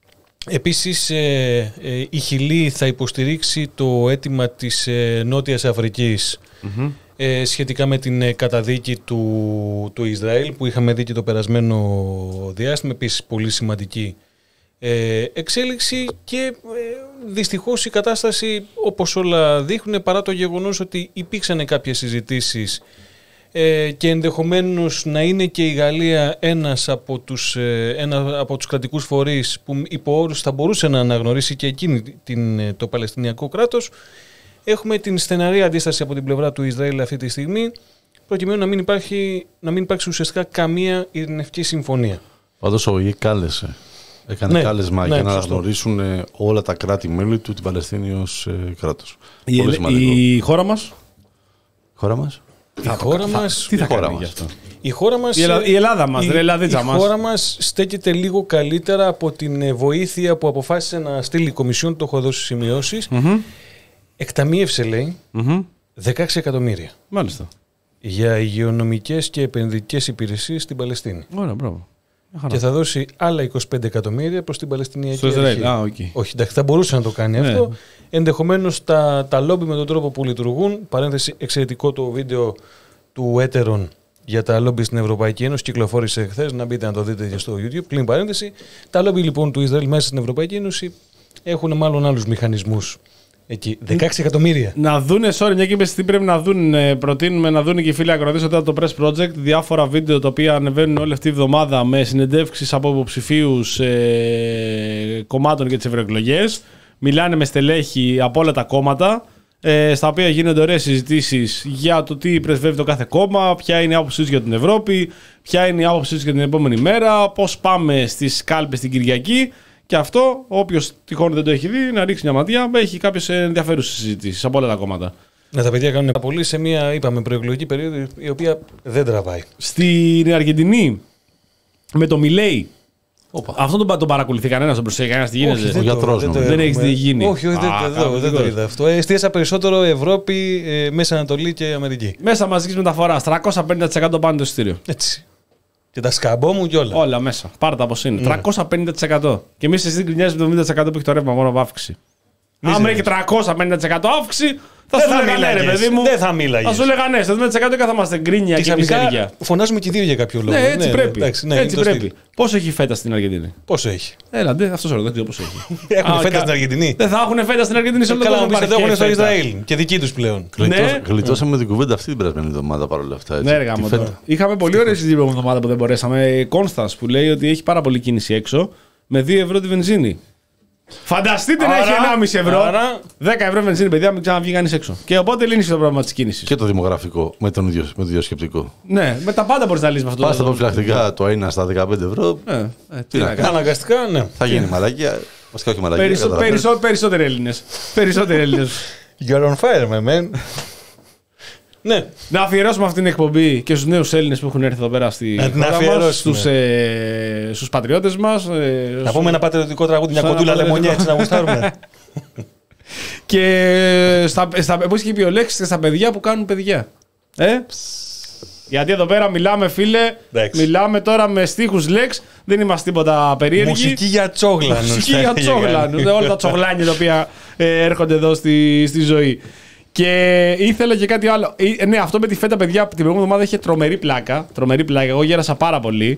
επίσης ε, ε, η Χιλή θα υποστηρίξει το αίτημα της ε, Νότιας Αφρικής mm-hmm. ε, σχετικά με την ε, καταδίκη του, του Ισραήλ που είχαμε δει και το περασμένο διάστημα. Επίσης πολύ σημαντική ε, εξέλιξη και ε, δυστυχώς η κατάσταση όπως όλα δείχνουν παρά το γεγονός ότι υπήρξαν κάποιες συζητήσεις ε, και ενδεχομένως να είναι και η Γαλλία ένας από τους, ε, ένα από τους κρατικούς φορείς που υπό όρους θα μπορούσε να αναγνωρίσει και εκείνη την, το Παλαιστινιακό κράτος. Έχουμε την στεναρή αντίσταση από την πλευρά του Ισραήλ αυτή τη στιγμή προκειμένου να μην υπάρχει, να μην υπάρξει ουσιαστικά καμία ειρηνευτική συμφωνία. Πάντως ο ΙΕ κάλεσε. Έκανε ναι, κάλεσμα ναι, για να αναγνωρίσουν όλα τα κράτη-μέλη του την Παλαιστίνη ως ε, κράτος. Η, Πολύ σημαντικό. Η χώρα μας. Η χώρα μας. Η χώρα μας. Τι θα χώρα κάνει μας. γι' αυτό. Η χώρα μας. Η, Ελλά, η Ελλάδα μας. Η, η, η μας. χώρα μας στέκεται λίγο καλύτερα από την βοήθεια που αποφάσισε να στείλει η Κομισιόν. Το έχω δώσει σημειώσεις. Mm-hmm. Εκταμείευσε λέει mm-hmm. δεκαέξι εκατομμύρια. Μάλιστα. Για υγειονομικές και επενδυτικές υπηρεσίες στην Παλαιστίνη. Ωραία, μπράβο. Και θα δώσει άλλα είκοσι πέντε εκατομμύρια προς την Παλαιστινιακή στο Ισραήλ. Α, okay. Όχι, εντάξει, θα μπορούσε να το κάνει ναι. αυτό. Ενδεχομένως τα, τα λόμπι με τον τρόπο που λειτουργούν. Παρένθεση, εξαιρετικό το βίντεο του Έτερον για τα λόμπι στην Ευρωπαϊκή Ένωση. Κυκλοφόρησε χθες, να μπείτε να το δείτε και στο YouTube. Κλείνει παρένθεση. Τα λόμπι λοιπόν του Ισραήλ μέσα στην Ευρωπαϊκή Ένωση έχουν μάλλον άλλους μηχανισμούς. Εκεί, δεκαέξι εκατομμύρια. Να δούνε, sorry, μια και είπες τι πρέπει να δουν. Προτείνουμε να δουν και οι φίλοι ακροατές ότι το Press Project διάφορα βίντεο τα οποία ανεβαίνουν όλη αυτή τη βδομάδα με συνεντεύξεις από υποψηφίους ε, κομμάτων για τις ευρωεκλογές. Μιλάνε με στελέχη από όλα τα κόμματα, ε, στα οποία γίνονται ωραίες συζητήσεις για το τι πρεσβεύει το κάθε κόμμα, ποια είναι η άποψή τους για την Ευρώπη, ποια είναι η άποψή τους για την επόμενη μέρα, πώς πάμε στις κάλπες την Κυριακή. Και αυτό, όποιος τυχόν δεν το έχει δει, να ρίξει μια ματιά, έχει κάποιες ενδιαφέρουσες συζητήσεις από όλα τα κόμματα. Ναι, τα παιδιά κάνουν πολύ σε μια, είπαμε, προεκλογική περίοδο η οποία δεν τραβάει. Στην Αργεντινή, με το Μιλέι, αυτό τον, τον παρακολουθεί κανένας, τον προσέχει κανένας τι γίνεται. Ο γιατρός δεν, δεν έχει δει γίνει. Όχι, όχι, Α, δεν, δεν, δεν το είδα αυτό. Εστίασα περισσότερο Ευρώπη, ε, Μέση Ανατολή και Αμερική. Μέσα μαζικής μεταφοράς, τριακόσια πενήντα τοις εκατό πάνω το εισιτήριο. Έτσι. Και τα σκαμπό μου και όλα. Όλα μέσα. Πάρε τα πώς είναι. Mm. τριακόσια πενήντα τοις εκατό. Και εμείς εσύ γκρινιάζεις με το εβδομήντα τοις εκατό που έχει το ρεύμα μόνο από αύξηση. Αν έχει τριακόσια πενήντα τοις εκατό αύξηση, θα σου λέγανε ρε παιδί μου. Δεν θα μίλαγες. Θα σου λέγανε στο εβδομήντα τοις εκατό και θα είμαστε γκρίνια και μιζέρια. Φωνάζουμε και δύο για κάποιο λόγο. Ναι, έτσι ναι, πρέπει. Ναι, εντάξει, ναι, έτσι πρέπει. Πόσο έχει φέτα στην Αργεντινή? Πόσο έχει? Έλα, ντε, αυτό ρωτάει, δεν ξέρω πόσο έχει. Έχουν φέτα στην Αργεντινή. Δεν θα έχουν φέτα στην Αργεντινή σε όλο τον κόσμο. Καλά, έχουν στο Ισραήλ και δική του πλέον. Γλιτώσαμε την κουβέντα αυτή την περασμένη εβδομάδα παρόλα αυτά. Ναι, ρε γάμο. Είχαμε πολύ ωραία συζήτηση την προηγούμενη εβδομάδα που δεν μπορέσαμε. Κόνστας που λέει ότι έχει πάρα πολύ κίνηση έξω με δύο ευρώ τη βενζίνη. Φανταστείτε άρα, να έχει ενάμιση ευρώ. Άρα, δέκα ευρώ βενζίνη, παιδιά, μην ξαναβγεί κανεί έξω. Και οπότε λύνει το πρόβλημα τη κίνηση. Και το δημογραφικό με, τον ίδιο, με το ίδιο σκεπτικό. Ναι, με τα πάντα μπορεί να λύσει με αυτό. Πα στα προφυλακτικά το ένα στα δεκαπέντε ευρώ. Ε, ε, τι να κάνει. Αναγκαστικά, ναι. Θα γίνει μαλακία. Βασικά όχι μαλακία. Περισσο, περισσο, περισσότεροι Έλληνε. Περισσότεροι Έλληνε. You're on fire, my man. Ναι. Να αφιερώσουμε αυτή την εκπομπή και στους νέους Έλληνες που έχουν έρθει εδώ πέρα στη χώρα μας, στους, ε, στους πατριώτες μας. Ε, να πούμε ένα πατριωτικό τραγούδι, μια κοντούλα λεμονιά, έτσι να γουστάρουμε. Και στα, στα, πώς είχε πει ο Λέξης, και στα παιδιά που κάνουν παιδιά. Ε? Γιατί εδώ πέρα μιλάμε, φίλε, Λέξ. μιλάμε τώρα με στίχους Λέξ, δεν είμαστε τίποτα περίεργοι. Μουσική για τσόγλανους. Μουσική για τσόγλανους, όλα τα τσογλάνια τα οποία ε, έρχονται εδώ στη, στη ζωή. Και ήθελα και κάτι άλλο. Ε, ναι, αυτό με τη φέτα, παιδιά, την προηγούμενη εβδομάδα είχε τρομερή πλάκα. Τρομερή πλάκα. Εγώ γέρασα πάρα πολύ.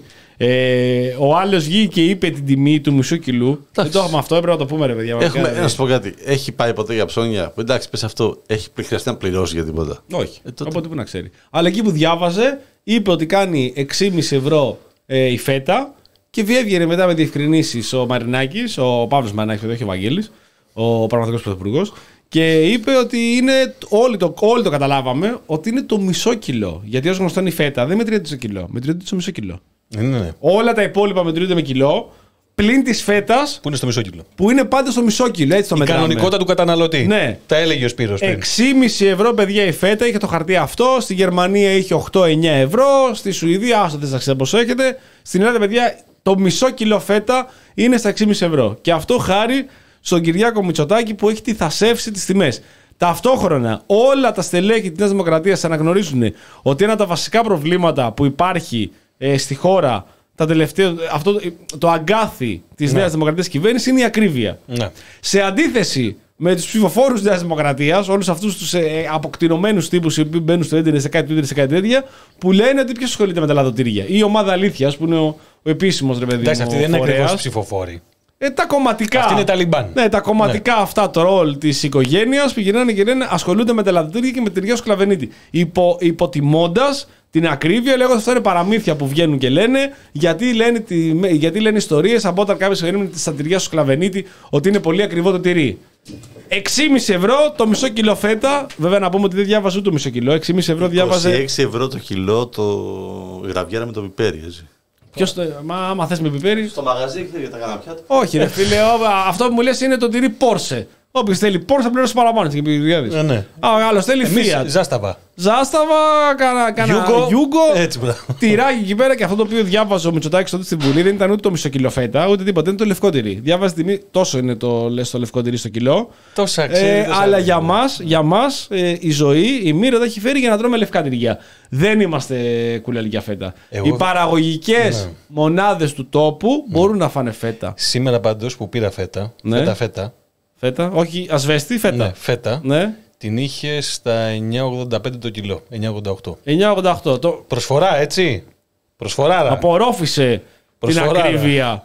Ε, ο άλλος βγήκε και είπε την τιμή του μισού κιλού. Δεν το έχουμε αυτό, έπρεπε να το πούμε, ρε παιδιά. Έχουμε, να σου πω κάτι. Έχει πάει ποτέ για ψώνια? Εντάξει, πες αυτό. Έχει χρειαστεί να πληρώσει για τίποτα? Όχι. Ε, τότε... Οπότε που να ξέρει. Αλλά εκεί που διάβαζε, είπε ότι κάνει έξι κόμμα πέντε ευρώ ε, η φέτα. Και βγαίνει μετά με διευκρινήσεις ο Μαρινάκης, ο Παύλος Μαρινάκης, όχι ο Βαγγέλης, ο πραγματικός πρωθυπουργός. Και είπε ότι είναι, όλοι το, όλοι το καταλάβαμε, ότι είναι το μισό κιλό. Γιατί ως γνωστό είναι η φέτα δεν μετριέται στο κιλό, μετριέται στο μισό κιλό. Ναι, ναι. Όλα τα υπόλοιπα μετριούνται με κιλό, πλην της φέτας. Που είναι στο μισό κιλό. Που είναι πάντα στο μισό κιλό, έτσι το η μετράμε. Η κανονικότητα του καταναλωτή. Ναι. Τα έλεγε ο Σπύρος πριν. έξι κόμμα πέντε ευρώ, παιδιά, η φέτα, είχε το χαρτί αυτό. Στη Γερμανία είχε οκτώ εννιά ευρώ. Στη Σουηδία, άστο δεν ξέρω πόσο έχετε. Στην Ελλάδα, παιδιά, το μισό κιλό φέτα είναι στα έξι κόμμα πέντε ευρώ. Και αυτό χάρη στον Κυριάκο Μητσοτάκη που έχει τιθασεύσει τις τιμές. Ταυτόχρονα, όλα τα στελέχη της Νέας Δημοκρατίας αναγνωρίζουν ότι ένα από τα βασικά προβλήματα που υπάρχει ε, στη χώρα, τα τελευταία, αυτό, το αγκάθι της ναι. Νέας Δημοκρατίας κυβέρνησης είναι η ακρίβεια. Ναι. Σε αντίθεση με τους ψηφοφόρους της Νέας Δημοκρατίας, όλους αυτούς τους ε, αποκτηνωμένους τύπους που μπαίνουν στο ίντερνετ σε κάτι, σε κάτι τέτοια, που λένε ότι ποιος ασχολείται με τα λαδοτήρια. Η ομάδα Αλήθειας, που είναι ο, ο επίσημος ρε παιδί. Εντάξει, αυτοί δεν είναι ακριβώς ψηφοφόροι. Ε, τα κομματικά. Αυτή είναι Ταλιμπάν. Ναι, τα κομματικά ναι. αυτά το ρόλ της οικογένειας πηγαίνανε και λένε ασχολούνται με τα λαδοτήρια και με την τυριά Σκλαβενίτη. Υπο, υποτιμώντας την ακρίβεια, λέγοντας ότι αυτά είναι παραμύθια που βγαίνουν και λένε, γιατί λένε, γιατί λένε ιστορίες από όταν κάποιος περίμενε τη τυριά στο Σκλαβενίτη ότι είναι πολύ ακριβό το τυρί. έξι κόμμα πέντε ευρώ το μισό κιλό φέτα. Βέβαια να πούμε ότι δεν διάβαζε ούτε το μισό κιλό. έξι κόμμα πέντε ευρώ διάβαζε. είκοσι έξι ευρώ το κιλό το γραβιέρα με το πιπέρι, έτσι. Ποιος το. Μα άμα θες με πιπέρι. Στο μαγαζί έχετε για τα καναπιά του. Όχι, ρε φίλε, αυτό που μου λες είναι το τυρί Πόρσε. Όποιος θέλει Πόρσε θα πληρώσει παραπάνω. Ναι, ναι. Άλλος θέλει Fiat. Ζάσταβα. Ζάσταβα, κάνα Γιούγκο. Τυράκι εκεί πέρα και αυτό το οποίο διάβαζε ο Μητσοτάκης τότε στην Βουλή δεν ήταν ούτε το μισό κιλό φέτα, ούτε τίποτα. Είναι το λευκό τυρί. Διάβαζε τιμή, τόσο είναι το, λες, το λευκό τυρί στο κιλό. Τόσα ξέρει. Ε, αλλά για μας, για μας ε, η ζωή, η μοίρα τα έχει φέρει για να τρώμε λευκά τυριά. Δεν είμαστε κουλελιά φέτα. Εγώ... Οι παραγωγικές ναι. μονάδες του τόπου ναι. μπορούν να φάνε φέτα. Σήμερα πάντως που πήρα φέτα, ναι. φέτα, φέτα. Φέτα, όχι ασβέστη, φέτα. Ναι, φέτα. Ναι. Την είχε στα εννιά ογδόντα πέντε το κιλό. εννιά ογδόντα οκτώ. εννιά ογδόντα οκτώ. Το... Προσφορά, έτσι. Προσφορά. Απορρόφησε Προσφορά, την ακρίβεια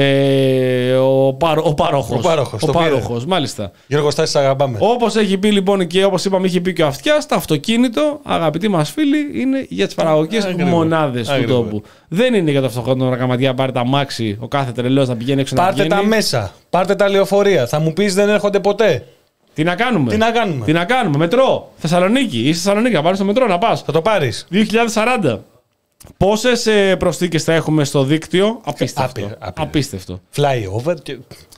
ε, ο, παρο, ο παρόχος. Ο παρόχος, ο παρόχος μάλιστα. Γιώργο Στάσης, αγαπάμε. Όπως έχει πει λοιπόν και όπως είπαμε, είχε πει και ο Αυτιάς, το αυτοκίνητο, αγαπητοί μας φίλοι, είναι για τις παραγωγικές μονάδες του τόπου. Δεν είναι για το φτωχότερο ρακαματιά, πάρε τα μάξι, ο κάθε τρελός να πηγαίνει έξω. Πάρτε να τα μέσα, πάρτε τα λεωφορεία. Θα μου πεις δεν έρχονται ποτέ. Τι να κάνουμε. Τι να κάνουμε. Τι να κάνουμε. Μετρό. Θεσσαλονίκη. Είσαι Θεσσαλονίκη. Να πάρεις στο μετρό να πας. Θα το πάρεις. δύο χιλιάδες σαράντα. Πόσες ε, προσθήκες θα έχουμε στο δίκτυο. Απίστευτο. Άπειρα, άπειρα. Απίστευτο. Flyover. Και...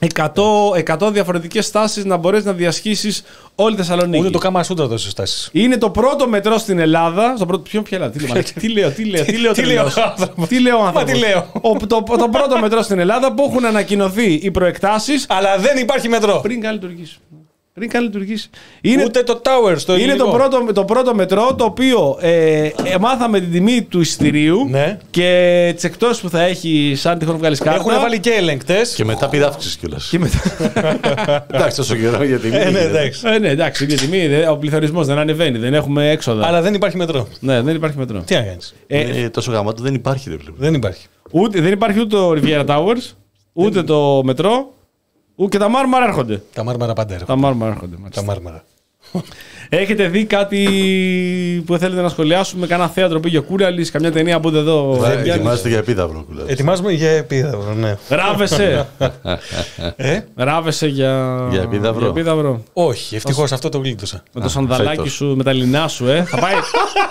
εκατό διαφορετικές στάσεις να μπορέσεις να διασχίσεις όλη τη Θεσσαλονίκη. Ούτε το Κάμα Σούτρα τόσες στάσεις. Είναι το πρώτο μετρό στην Ελλάδα. Στο πρώτο... Ποιο ποια Ελλάδα. Τι λέω, τι λέω, τι λέω, τι λέω. Τι λέω, άνθρωπος. Το πρώτο μετρό στην Ελλάδα που έχουν ανακοινωθεί οι προεκτάσεις. Αλλά δεν υπάρχει μετρό. Πριν καν λειτουργήσει. Πριν καν λειτουργήσει. Είναι, ούτε το Tower στο είναι ελληνικό. το πρώτο, το πρώτο μετρό το οποίο ε, ε, μάθαμε την τιμή του εισιτηρίου ναι. και τις εκτόσεις που θα έχει σαν τυχόν βγάλεις κάρτα. Έχουν βάλει και ελεγκτές. Και μετά πήρε αύξηση κιόλας. Και μετά... εντάξει, τόσο καιρό για τιμή. Ε, ναι, εντάξει. Ε, ναι, εντάξει, για τιμή. Ο πληθωρισμός δεν ανεβαίνει, δεν έχουμε έξοδα. Αλλά δεν υπάρχει μετρό. Ναι, δεν υπάρχει μετρό. Τι να κάνεις. Ε, ε, τόσο γαμάτο δεν υπάρχει. Ρε, δεν υπάρχει. Ούτε, δεν υπάρχει ούτε το Riviera Towers, ούτε δεν... το μετρό. Ού, και τα Μάρμαρα έρχονται. Τα Μάρμαρα πάντα έρχονται. Τα Μάρμαρα έρχονται. Τα Μάρμαρα. Έχετε δει κάτι που θέλετε να σχολιάσουμε, κανένα θέατρο πήγε ο Κούραλης, καμιά ταινία που εδώ. Ετοιμάζετε για επίδαυρο. Ετοιμάζουμε για επίδαυρο, ναι. Ράβεσαι. ε? Ράβεσαι για... Για επίδαυρο. Για επίδαυρο. Όχι, ευτυχώς αυτό το γλίτωσα. Με το σανδαλάκι σου, με τα λινά σου, ε. Θα πάει.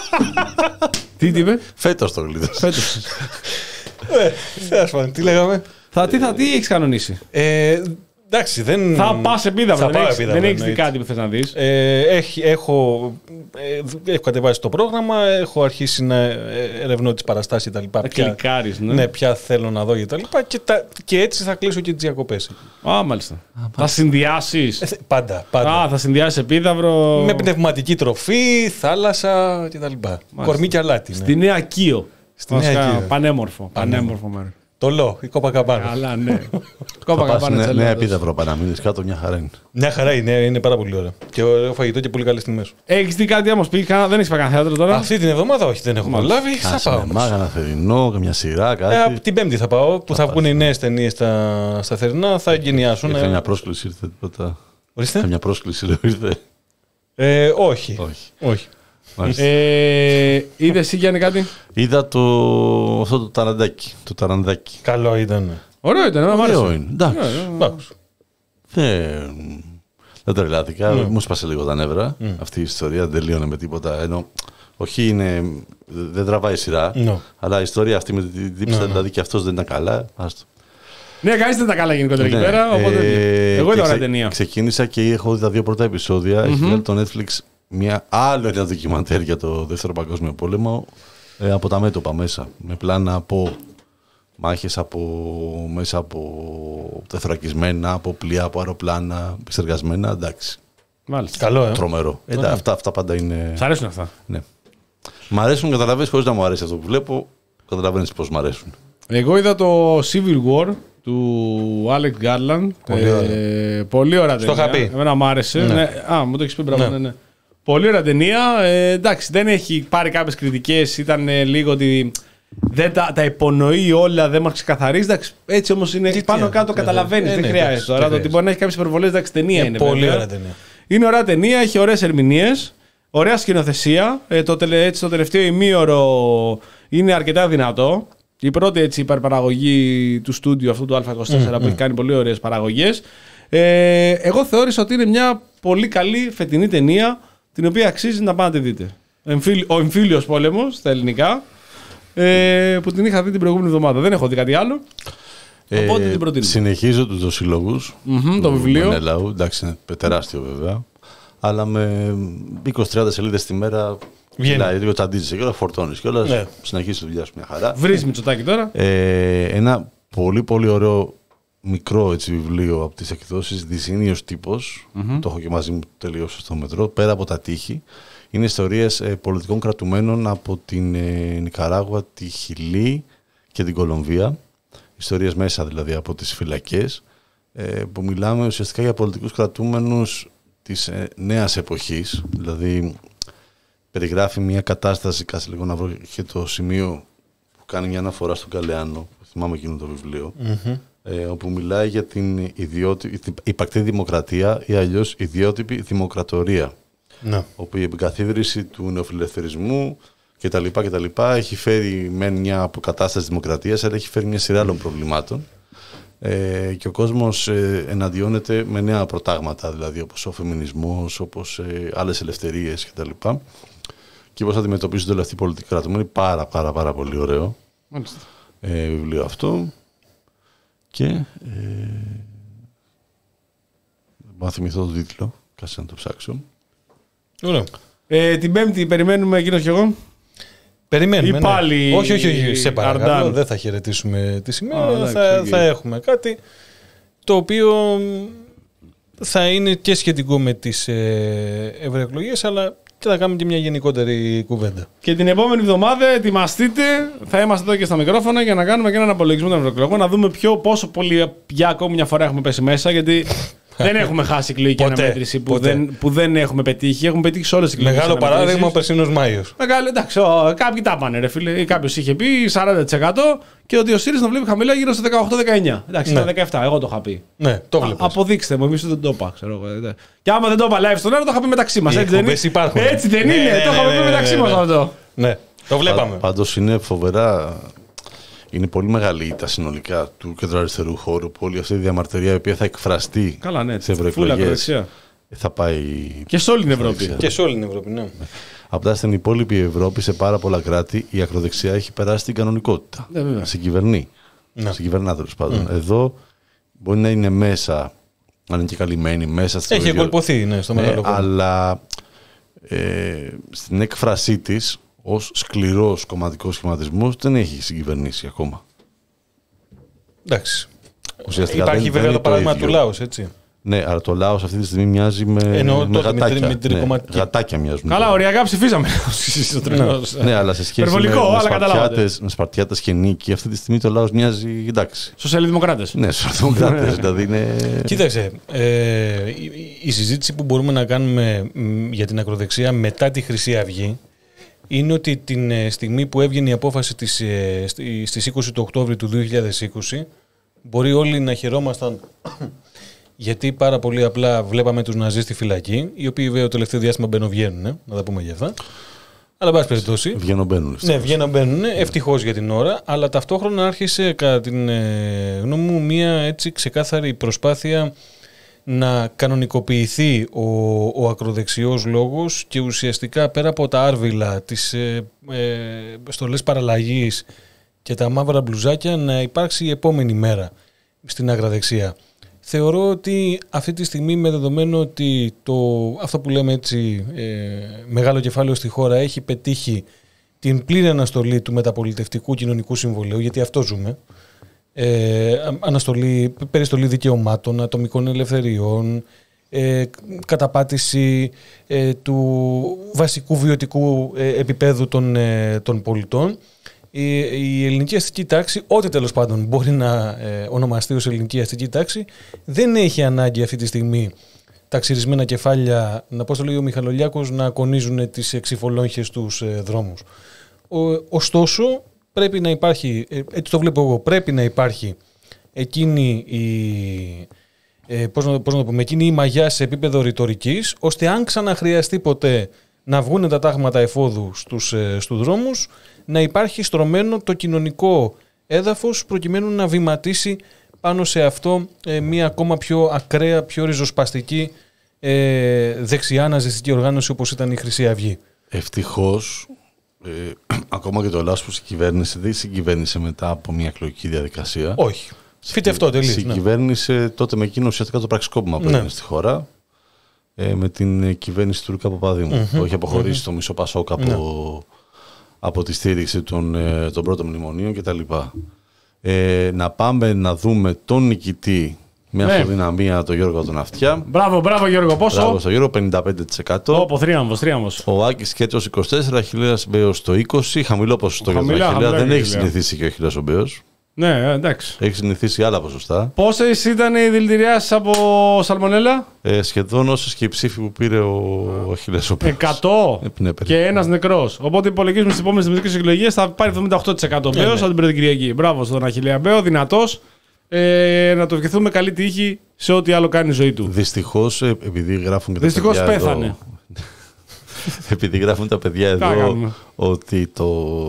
Τι είπε. Φέτος το γλίτωσα. Φέτος. Ε, τι λέγαμε. Θα, τι, θα, τι έχεις κανονίσει. Ε, εντάξει, δεν... Θα πας επίδαυρο, δεν έχεις, επίδαυρο, δεν έχεις δει κάτι που θες να δεις. Ε, έχει, έχω, ε, έχω κατεβάσει το πρόγραμμα, έχω αρχίσει να ερευνώ τις παραστάσεις και τα λοιπά. Κλικάρεις, ναι. Ναι, ποια θέλω να δω και τα λοιπά και, τα, και έτσι θα κλείσω και τις διακοπές. Α, μάλιστα. Α, θα συνδυάσεις. Ε, πάντα, πάντα. Α, θα συνδυάσεις επίδαυρο. Με πνευματική τροφή, θάλασσα και τα λοιπά. Κορμί και αλάτι. Ναι. Στη Νέα Κίο. Στη Νέα Κίο. Πανέμορφο. Πανέμορφο μέρο. Το λέω, η Κόπακαμπάνα. Καλά, ναι. Κόπακαμπάνα. Νέα επίδαυρο παραμείνεις κάτω, μια χαρά είναι. Μια χαρά είναι, είναι πάρα πολύ ωραία. Και ωραίο φαγητό και πολύ καλές τιμές. Έχεις δει κάτι όμως, πήγα, δεν έχεις πάει κανένα θέατρο τώρα. Αυτή την εβδομάδα όχι, δεν έχουμε λάβει. Θα πάω. Μάγανα θερινό, καμιά σειρά, κάτι. Ε, την Πέμπτη θα πάω, που θα βγουν οι νέες ταινίες στα, στα θερινά, θα εγκαινιάσουν. Είχα μια πρόσκληση, ήρθε τίποτα. Ορίστε. Είχα μια πρόσκληση, λέω, ήρθε. Ε, όχι. όχι. όχι. Ε, είδε εσύ Γιάννη κάτι. Είδα το, αυτό το ταραντάκι, το ταραντάκι. Καλό ήταν. Ωραίο ήταν, μου άρεσε. Εντάξει. Δεν, δεν τρελάθηκα, mm. μου σπάσε λίγο τα νεύρα. Mm. Αυτή η ιστορία δεν τελείωνε με τίποτα. Ενώ, όχι είναι, δεν τραβάει σειρά, no. αλλά η ιστορία αυτή με την τύψη, no, no. δηλαδή και αυτός δεν ήταν καλά. Άστο. Ναι, κανείς δεν ήταν καλά γενικότερα εκεί πέρα. Οπότε... Ε, εγώ είδα ωραία ταινία. Ξεκίνησα και έχω δει τα δύο πρώτα επεισόδια. Mm-hmm. Έχει βγάλει το Netflix μια άλλο ένα ντοκιμαντέρ για το Δεύτερο Παγκόσμιο Πόλεμο ε, από τα μέτωπα μέσα. Με πλάνα από μάχες από, μέσα από τεθωρακισμένα, από πλοία, από αεροπλάνα, επεξεργασμένα. Εντάξει. Μάλιστα. Καλό, ε. Τρομερό. Ε, ε. Αυτά, αυτά πάντα είναι. Σ' αρέσουν αυτά. Ναι. Μ' αρέσουν, καταλαβαίνεις, χωρίς να μου αρέσει αυτό που βλέπω. Καταλαβαίνεις πώς μ' αρέσουν. Εγώ είδα το Civil War του Alex Garland. Πολύ ωραία. Ε, πολύ ωραία ταινία. Στο είχα πει. Εμένα μου άρεσε. Ναι. Ναι. Α, μου το έχεις πει, μπράβο. Ναι. Ναι, ναι. Πολύ ωραία ταινία. Ε, εντάξει, δεν έχει πάρει κάποιες κριτικές. Ήταν ε, λίγο ότι δεν τα, τα υπονοεί όλα, δεν μας ξεκαθαρίζει. Εντάξει, έτσι όμως είναι. Τι πάνω κάτω καταλαβαίνεις. Ε, δεν ναι, χρειάζεται τώρα. Το ότι μπορεί να έχει κάποιες υπερβολές. Εντάξει, ταινία είναι. είναι πολύ βέβαια. Ωραία ταινία. Είναι ωραία ταινία, έχει ωραίες ερμηνείες. Ωραία σκηνοθεσία. Ε, το, τελε, έτσι, το τελευταίο ημίωρο είναι αρκετά δυνατό. Η πρώτη έτσι, υπερπαραγωγή του στούντιου αυτού του Α είκοσι τέσσερα mm, που mm. έχει κάνει πολύ ωραίες παραγωγές. Ε, εγώ θεώρησα ότι είναι μια πολύ καλή φετινή ταινία την οποία αξίζει να πάτε να τη δείτε. Ο Εμφύλιος Πόλεμος στα ελληνικά ε, που την είχα δει την προηγούμενη εβδομάδα. Δεν έχω δει κάτι άλλο. Ε, οπότε την προτείνω. Συνεχίζω τους δοσυλλόγους. Mm-hmm, το βιβλίο. Μενελαού, εντάξει, είναι τεράστιο βέβαια. Αλλά με είκοσι τριάντα σελίδες τη μέρα. Δηλαδή, λίγο τσαντίζεσαι και όλα, φορτώνεις και όλα. Ναι. Συνεχίζεις τη δουλειά σου μια χαρά. Βρεις Μητσοτάκη τώρα. Ε, ένα πολύ πολύ ωραίο μικρό έτσι, βιβλίο από τις εκδόσεις Δυσίνιος Τύπος. Mm-hmm. Το έχω και μαζί μου τελείωσα στο μετρό. Πέρα από τα τείχη. Είναι ιστορίες ε, πολιτικών κρατουμένων από την ε, Νικαράγουα, τη Χιλή και την Κολομβία. Ιστορίες μέσα δηλαδή από τις φυλακές. Ε, που μιλάμε ουσιαστικά για πολιτικούς κρατούμενους της ε, νέας εποχής. Δηλαδή περιγράφει μια κατάσταση, κάτσε λίγο να βρω και το σημείο που κάνει μια αναφορά στον Καλεάνο, θυμάμαι εκείνο το βιβλίο, mm-hmm. ε, όπου μιλάει για την ιδιότι... υπαρκτή δημοκρατία ή αλλιώς ιδιότυπη δημοκρατορία. No. Όπου η εγκαθίδρυση του νεοφιλελευθερισμού κτλ. κτλ. Έχει φέρει με μια αποκατάσταση δημοκρατίας, αλλά έχει φέρει μια σειρά άλλων προβλημάτων. Ε, και ο κόσμος ε, εναντιώνεται με νέα προτάγματα, δηλαδή όπως ο φεμινισμός, όπως ε, άλλες ελευθερίες κτλ. Και πώς αντιμετωπίζονται όλοι αυτοί οι πολιτικοί κρατούμενοι. Πάρα πάρα πάρα πολύ ωραίο ε, βιβλίο αυτό. Και ε, μπορώ να θυμηθώ τον τίτλο, κάτσε να το ψάξω. Ωραία. Ε, την Πέμπτη περιμένουμε εκείνος και εγώ. Περιμένουμε. Ή πάλι ναι. Όχι, όχι, όχι. Σε παρακαλώ. Δεν θα χαιρετήσουμε τη σημαία. Ah, θα, θα έχουμε κάτι το οποίο θα είναι και σχετικό με τις ε, ευρωεκλογές, αλλά και θα κάνουμε και μια γενικότερη κουβέντα. Και την επόμενη εβδομάδα ετοιμαστείτε, θα είμαστε εδώ και στα μικρόφωνα για να κάνουμε και έναν απολογισμό των ευρωεκλογών, να δούμε ποιο, πόσο πολύ για ακόμη μια φορά έχουμε πέσει μέσα, γιατί δεν έχουμε χάσει εκλογική αναμέτρηση που δεν, που δεν έχουμε πετύχει. Έχουμε πετύχει σε όλες τις εκλογές. Μεγάλο παράδειγμα ο περσινός Μάιος. Μεγάλο, εντάξει, ο, κάποιοι τα πάνε, ρε φίλε. Κάποιος είχε πει σαράντα τοις εκατό και ότι ο ΣΥΡΙΖΑ να βλέπει χαμηλά γύρω στο δεκαοκτώ δεκαεννιά. Εντάξει, ναι. Στα δεκαεπτά, εγώ το είχα πει. Ναι, το βλέπω. Αποδείξτε μου, εμείς δεν το είπα, ξέρω εγώ. Και άμα δεν το είπα live στον αέρα, το είχα πει μεταξύ μας. Έτσι δεν είναι. Έτσι δεν είναι, το είχαμε πει μεταξύ μας αυτό. Ναι, το βλέπαμε. Πάντως είναι φοβερά. Είναι πολύ μεγάλη τα συνολικά του κεντροαριστερού χώρου που όλη αυτή η διαμαρτυρία η οποία θα εκφραστεί ναι, σε ευρωεκλογές θα πάει. Και σε όλη την Ευρώπη. Και σε όλη την Ευρώπη, ναι. Απλά στην υπόλοιπη Ευρώπη, σε πάρα πολλά κράτη, η ακροδεξιά έχει περάσει την κανονικότητα. Ναι, συγκυβερνεί. Ναι. Συγκυβερνά τέλος πάντων. Mm. Εδώ μπορεί να είναι μέσα, αν είναι και καλυμμένη, μέσα στην. Έχει εκολποθεί, ναι, στο μεγάλο χώρο. Αλλά ε, στην έκφρασή της, ως σκληρός κομματικός σχηματισμός, δεν έχει συγκυβερνήσει ακόμα. Εντάξει. Υπάρχει βέβαια το παράδειγμα του Λάος, έτσι. Ναι, αλλά το Λάος αυτή τη στιγμή μοιάζει με, Εννοώ, με τότε, γατάκια. Με την ναι, γατάκια μοιάζουν. Καλά, οριακά ψηφίζαμε. ναι, ναι, αλλά σε σχέση με, με, σπαρτιάτες, με Σπαρτιάτες και Νίκη, αυτή τη στιγμή το Λάος μοιάζει εντάξει. Σοσιαλδημοκράτες. Ναι, σοσιαλδημοκράτες. Δηλαδή είναι... Κοίταξε, ε, η, η συζήτηση που μπορούμε να κάνουμε για την ακροδεξιά μετά τη Χρυσή Αυγή είναι ότι την στιγμή που έβγαινε η απόφαση της, στις είκοσι του Οκτώβρη του δύο χιλιάδες είκοσι, μπορεί όλοι να χαιρόμασταν γιατί πάρα πολύ απλά βλέπαμε τους Ναζί στη φυλακή, οι οποίοι βέβαια το τελευταίο διάστημα μπαίνουν-βγαίνουν, να τα πούμε για αυτά. Αλλά εν πάση περιπτώσει. Βγαίνουν-μπαίνουν. Ναι, βγαίνουν-μπαίνουν, ευτυχώς για την ώρα, αλλά ταυτόχρονα άρχισε κατά την γνώμη μου μια έτσι ξεκάθαρη προσπάθεια να κανονικοποιηθεί ο, ο ακροδεξιός λόγος και ουσιαστικά πέρα από τα άρβιλα, τις ε, ε, στολές παραλλαγής και τα μαύρα μπλουζάκια να υπάρξει η επόμενη μέρα στην ακροδεξιά. Θεωρώ ότι αυτή τη στιγμή, με δεδομένο ότι το, αυτό που λέμε έτσι ε, μεγάλο κεφάλαιο στη χώρα έχει πετύχει την πλήρη αναστολή του μεταπολιτευτικού κοινωνικού συμβολέου, γιατί αυτό ζούμε, ε, αναστολή, περιστολή δικαιωμάτων, ατομικών ελευθεριών, ε, καταπάτηση ε, του βασικού βιωτικού ε, επίπεδου των, ε, των πολιτών. Η, η ελληνική αστική τάξη, ό,τι τέλος πάντων μπορεί να ε, ονομαστεί ως ελληνική αστική τάξη, δεν έχει ανάγκη αυτή τη στιγμή τα ξυρισμένα κεφάλια, να πώς το λέει ο Μιχαλολιάκος, να ακονίζουν τις εξυφολόγχες τους ε, δρόμους. Ο, ωστόσο, πρέπει να υπάρχει, ε, έτσι το βλέπω εγώ, πρέπει να υπάρχει εκείνη η, ε, πώς να, πώς να το πούμε, εκείνη η μαγιά σε επίπεδο ρητορικής, ώστε αν ξαναχρειαστεί ποτέ να βγουν τα τάγματα εφόδου στους, ε, στους δρόμους, να υπάρχει στρωμένο το κοινωνικό έδαφος προκειμένου να βηματίσει πάνω σε αυτό ε, μια ακόμα πιο ακραία, πιο ριζοσπαστική ε, δεξιά ναζιστική οργάνωση όπως ήταν η Χρυσή Αυγή. Ευτυχώς, ε, ακόμα και το Λάος που συγκυβέρνησε δεν συγκυβέρνησε μετά από μια εκλογική διαδικασία. Όχι. Φύτευτό τελείως. Συγκυβέρνησε ναι. τότε με εκείνο ουσιαστικά το πραξικόπημα που έγινε ναι. στη χώρα. Ε, με την κυβέρνηση του Λουκά Παπαδήμου mm-hmm. που έχει αποχωρήσει mm-hmm. το μισό Πασόκ από, mm-hmm. από τη στήριξη των, ε, των πρώτων μνημονίων κτλ. Ε, να πάμε να δούμε τον νικητή με ναι. αυτοδυναμία, τον Γιώργο τον Αυτιά. Μπράβο, μπράβο Γιώργο, πόσο? Μπράβο στο Γιώργο, πενήντα πέντε τοις εκατό. Όπο, θρίαμβος, θρίαμβος. Ο Άκης Κέτσος είκοσι τέσσερα, Αχιλλέας Μπέος το είκοσι, χαμηλό ποσοστό για τον Αχιλλέα. Δεν έχει συνηθίσει και ο Αχιλλέας ο Μπέος. Ναι, εντάξει. Έχει συνηθίσει άλλα ποσοστά. Πόσες ήταν οι δηλητηριάσεις από σαλμονέλα? Ε, σχεδόν όσες και οι ψήφοι που πήρε ο Αχιλλέας ο Μπέος. εκατό ε, ναι, και ένας νεκρός. Οπότε υπολογίζουμε στις επόμενες δημοτικές εκλογές θα πάρει εβδομήντα οκτώ τοις εκατό Μπέος από την πρώτη Κυριακή. Μπράβο στον Αχιλλέα Μπέο, δυνατός. Ε, να το ευχηθούμε καλή τύχη σε ό,τι άλλο κάνει η ζωή του. Δυστυχώς, επειδή γράφουν και τα Δυστυχώς παιδιά πέθανε. Εδώ, επειδή γράφουν τα παιδιά εδώ ότι το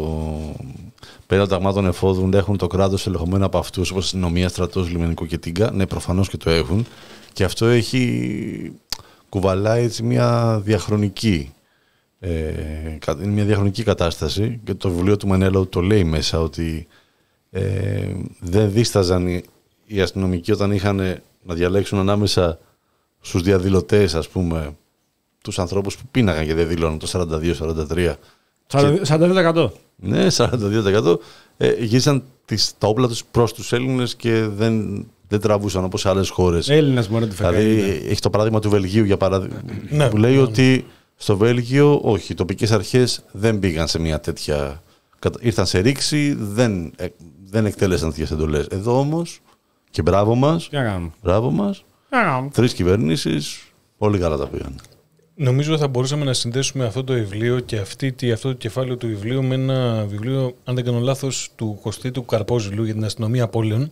πέραν ταγμάτων εφόδων έχουν το κράτος ελεγχομένο από αυτούς όπως αστυνομία, στρατός, λιμενικό και τίγκα. Ναι, προφανώς και το έχουν. Και αυτό έχει κουβαλάει έτσι μια διαχρονική ε, μια διαχρονική κατάσταση και το βιβλίο του Μενέλαου το λέει μέσα ότι Ε, δεν δίσταζαν οι, οι αστυνομικοί όταν είχαν να διαλέξουν ανάμεσα στους διαδηλωτές, ας πούμε, τους ανθρώπους που πίναγαν και δεν δηλώνουν το σαράντα δύο σαράντα τρία. σαράντα δύο τοις εκατό. Ναι, σαράντα δύο τοις εκατό. Ε, γύρισαν τις, τα όπλα τους προς τους Έλληνες και δεν, δεν τραβούσαν όπως σε άλλες χώρες. Έλληνας μόνο του φεγγάρι. Δηλαδή, έχει το παράδειγμα του Βελγίου για παράδειγμα. Ναι, που λέει ναι. ότι στο Βέλγιο, όχι, οι τοπικές αρχές δεν πήγαν σε μια τέτοια. Ήρθαν σε ρήξη, δεν, δεν εκτέλεσαν τέτοιες εντολές. Εδώ όμως, και μπράβο μας, μπράβο μας, τρεις κυβερνήσεις, πολύ καλά τα πήγαν. Νομίζω θα μπορούσαμε να συνδέσουμε αυτό το βιβλίο και αυτή, αυτό το κεφάλαιο του βιβλίου με ένα βιβλίο, αν δεν κάνω λάθος, του Κωστή του Καρπόζηλου για την αστυνομία πόλεων,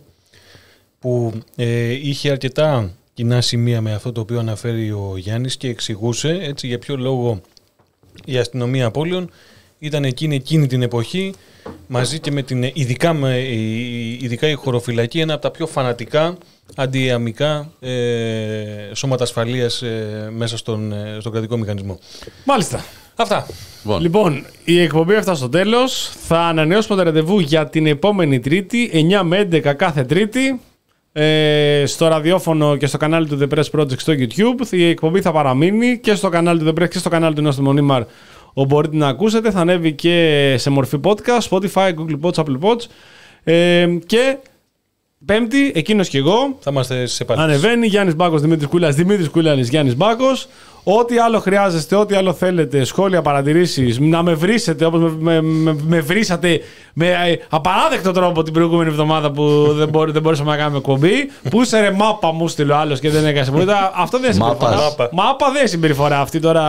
που ε, είχε αρκετά κοινά σημεία με αυτό το οποίο αναφέρει ο Γιάννης και εξηγούσε έτσι, για ποιο λόγο η αστυνομία πόλεων ήταν εκείνη, εκείνη την εποχή, μαζί και με την ειδικά, με, ειδικά η χωροφυλακή, ένα από τα πιο φανατικά αντιαμικά ε, σώματα ασφαλείας ε, μέσα στον, ε, στον κρατικό μηχανισμό. Μάλιστα. Αυτά. Λοιπόν. λοιπόν, η εκπομπή έφτασε στο τέλος. Θα ανανεώσουμε το ραντεβού για την επόμενη Τρίτη, εννιά με έντεκα κάθε Τρίτη, ε, στο ραδιόφωνο και στο κανάλι του The Press Project στο YouTube. Η εκπομπή θα παραμείνει και στο κανάλι του The Press και στο κανάλι του Νόστιμο Μονίμαρ, όπου μπορείτε να ακούσετε. Θα ανέβει και σε μορφή podcast, Spotify, Google Pods, Apple Pods. Ε, και Πέμπτη, εκείνος και εγώ. Θα είμαστε σε επαφή. Ανεβαίνει Γιάννης Μπάκος, Δημήτρης Κούλας, Δημήτρης Κούλανης, Γιάννης Μπάκος. Ό,τι άλλο χρειάζεστε, ό,τι άλλο θέλετε, σχόλια, παρατηρήσεις, να με βρίσετε όπως με, με, με, με βρίσατε με απαράδεκτο τρόπο την προηγούμενη εβδομάδα που δεν, μπορεί, δεν μπορούσαμε να κάνουμε εκπομπή. Πού σε ρε μάπα μου στείλω άλλος και δεν έκανε συμπεριφορά. Αυτό δεν είναι συμπεριφορά. Μάπα. Μάπα δεν είναι συμπεριφορά αυτή τώρα.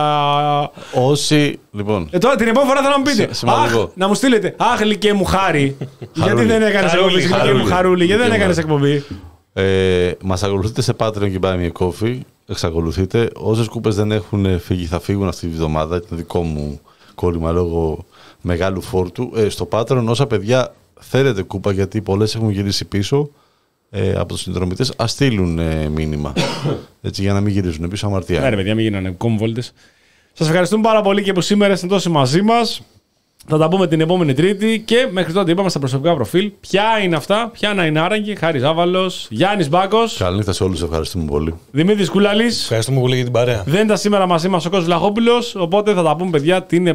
Όσοι. Λοιπόν. Ε, τώρα την επόμενη φορά θα να μου πείτε. Αχ, να μου στείλετε. Αχ, γλυκέ μου χάρη. Γιατί δεν έκανε εκπομπή. Γλυκέ μου χαρούλη. Γιατί δεν έκανε εκπομπή. Ε, μας ακολουθείτε σε Patreon και Buy Me a Coffee. Εξακολουθείτε. Όσες κούπες δεν έχουν φύγει θα φύγουν αυτή τη βδομάδα. Ήταν δικό μου κόλλημα λόγω μεγάλου φόρτου. Ε, στο Patreon όσα παιδιά θέλετε κούπα, γιατί πολλές έχουν γυρίσει πίσω ε, από τους συνδρομητές, ας στείλουν ε, μήνυμα. Έτσι, για να μην γυρίζουν πίσω αμαρτία. Ναι ρε παιδιά, μην γίνανε κόμβολτες. Σας ευχαριστούμε πάρα πολύ και που σήμερα είστε τόσο μαζί μας. Θα τα πούμε την επόμενη Τρίτη και μέχρι τότε είπαμε στα προσωπικά προφίλ ποια είναι αυτά, ποια να είναι άραγγε. Χάρης Άβαλος, Γιάννης Μπάκος. Καληνύχτα σε όλους, ευχαριστούμε πολύ. Δημήτρης Κούλαλης. Ευχαριστούμε πολύ για την παρέα. Δεν ήταν σήμερα μαζί μας ο Κώστας Βλαχόπουλος, οπότε θα τα πούμε παιδιά την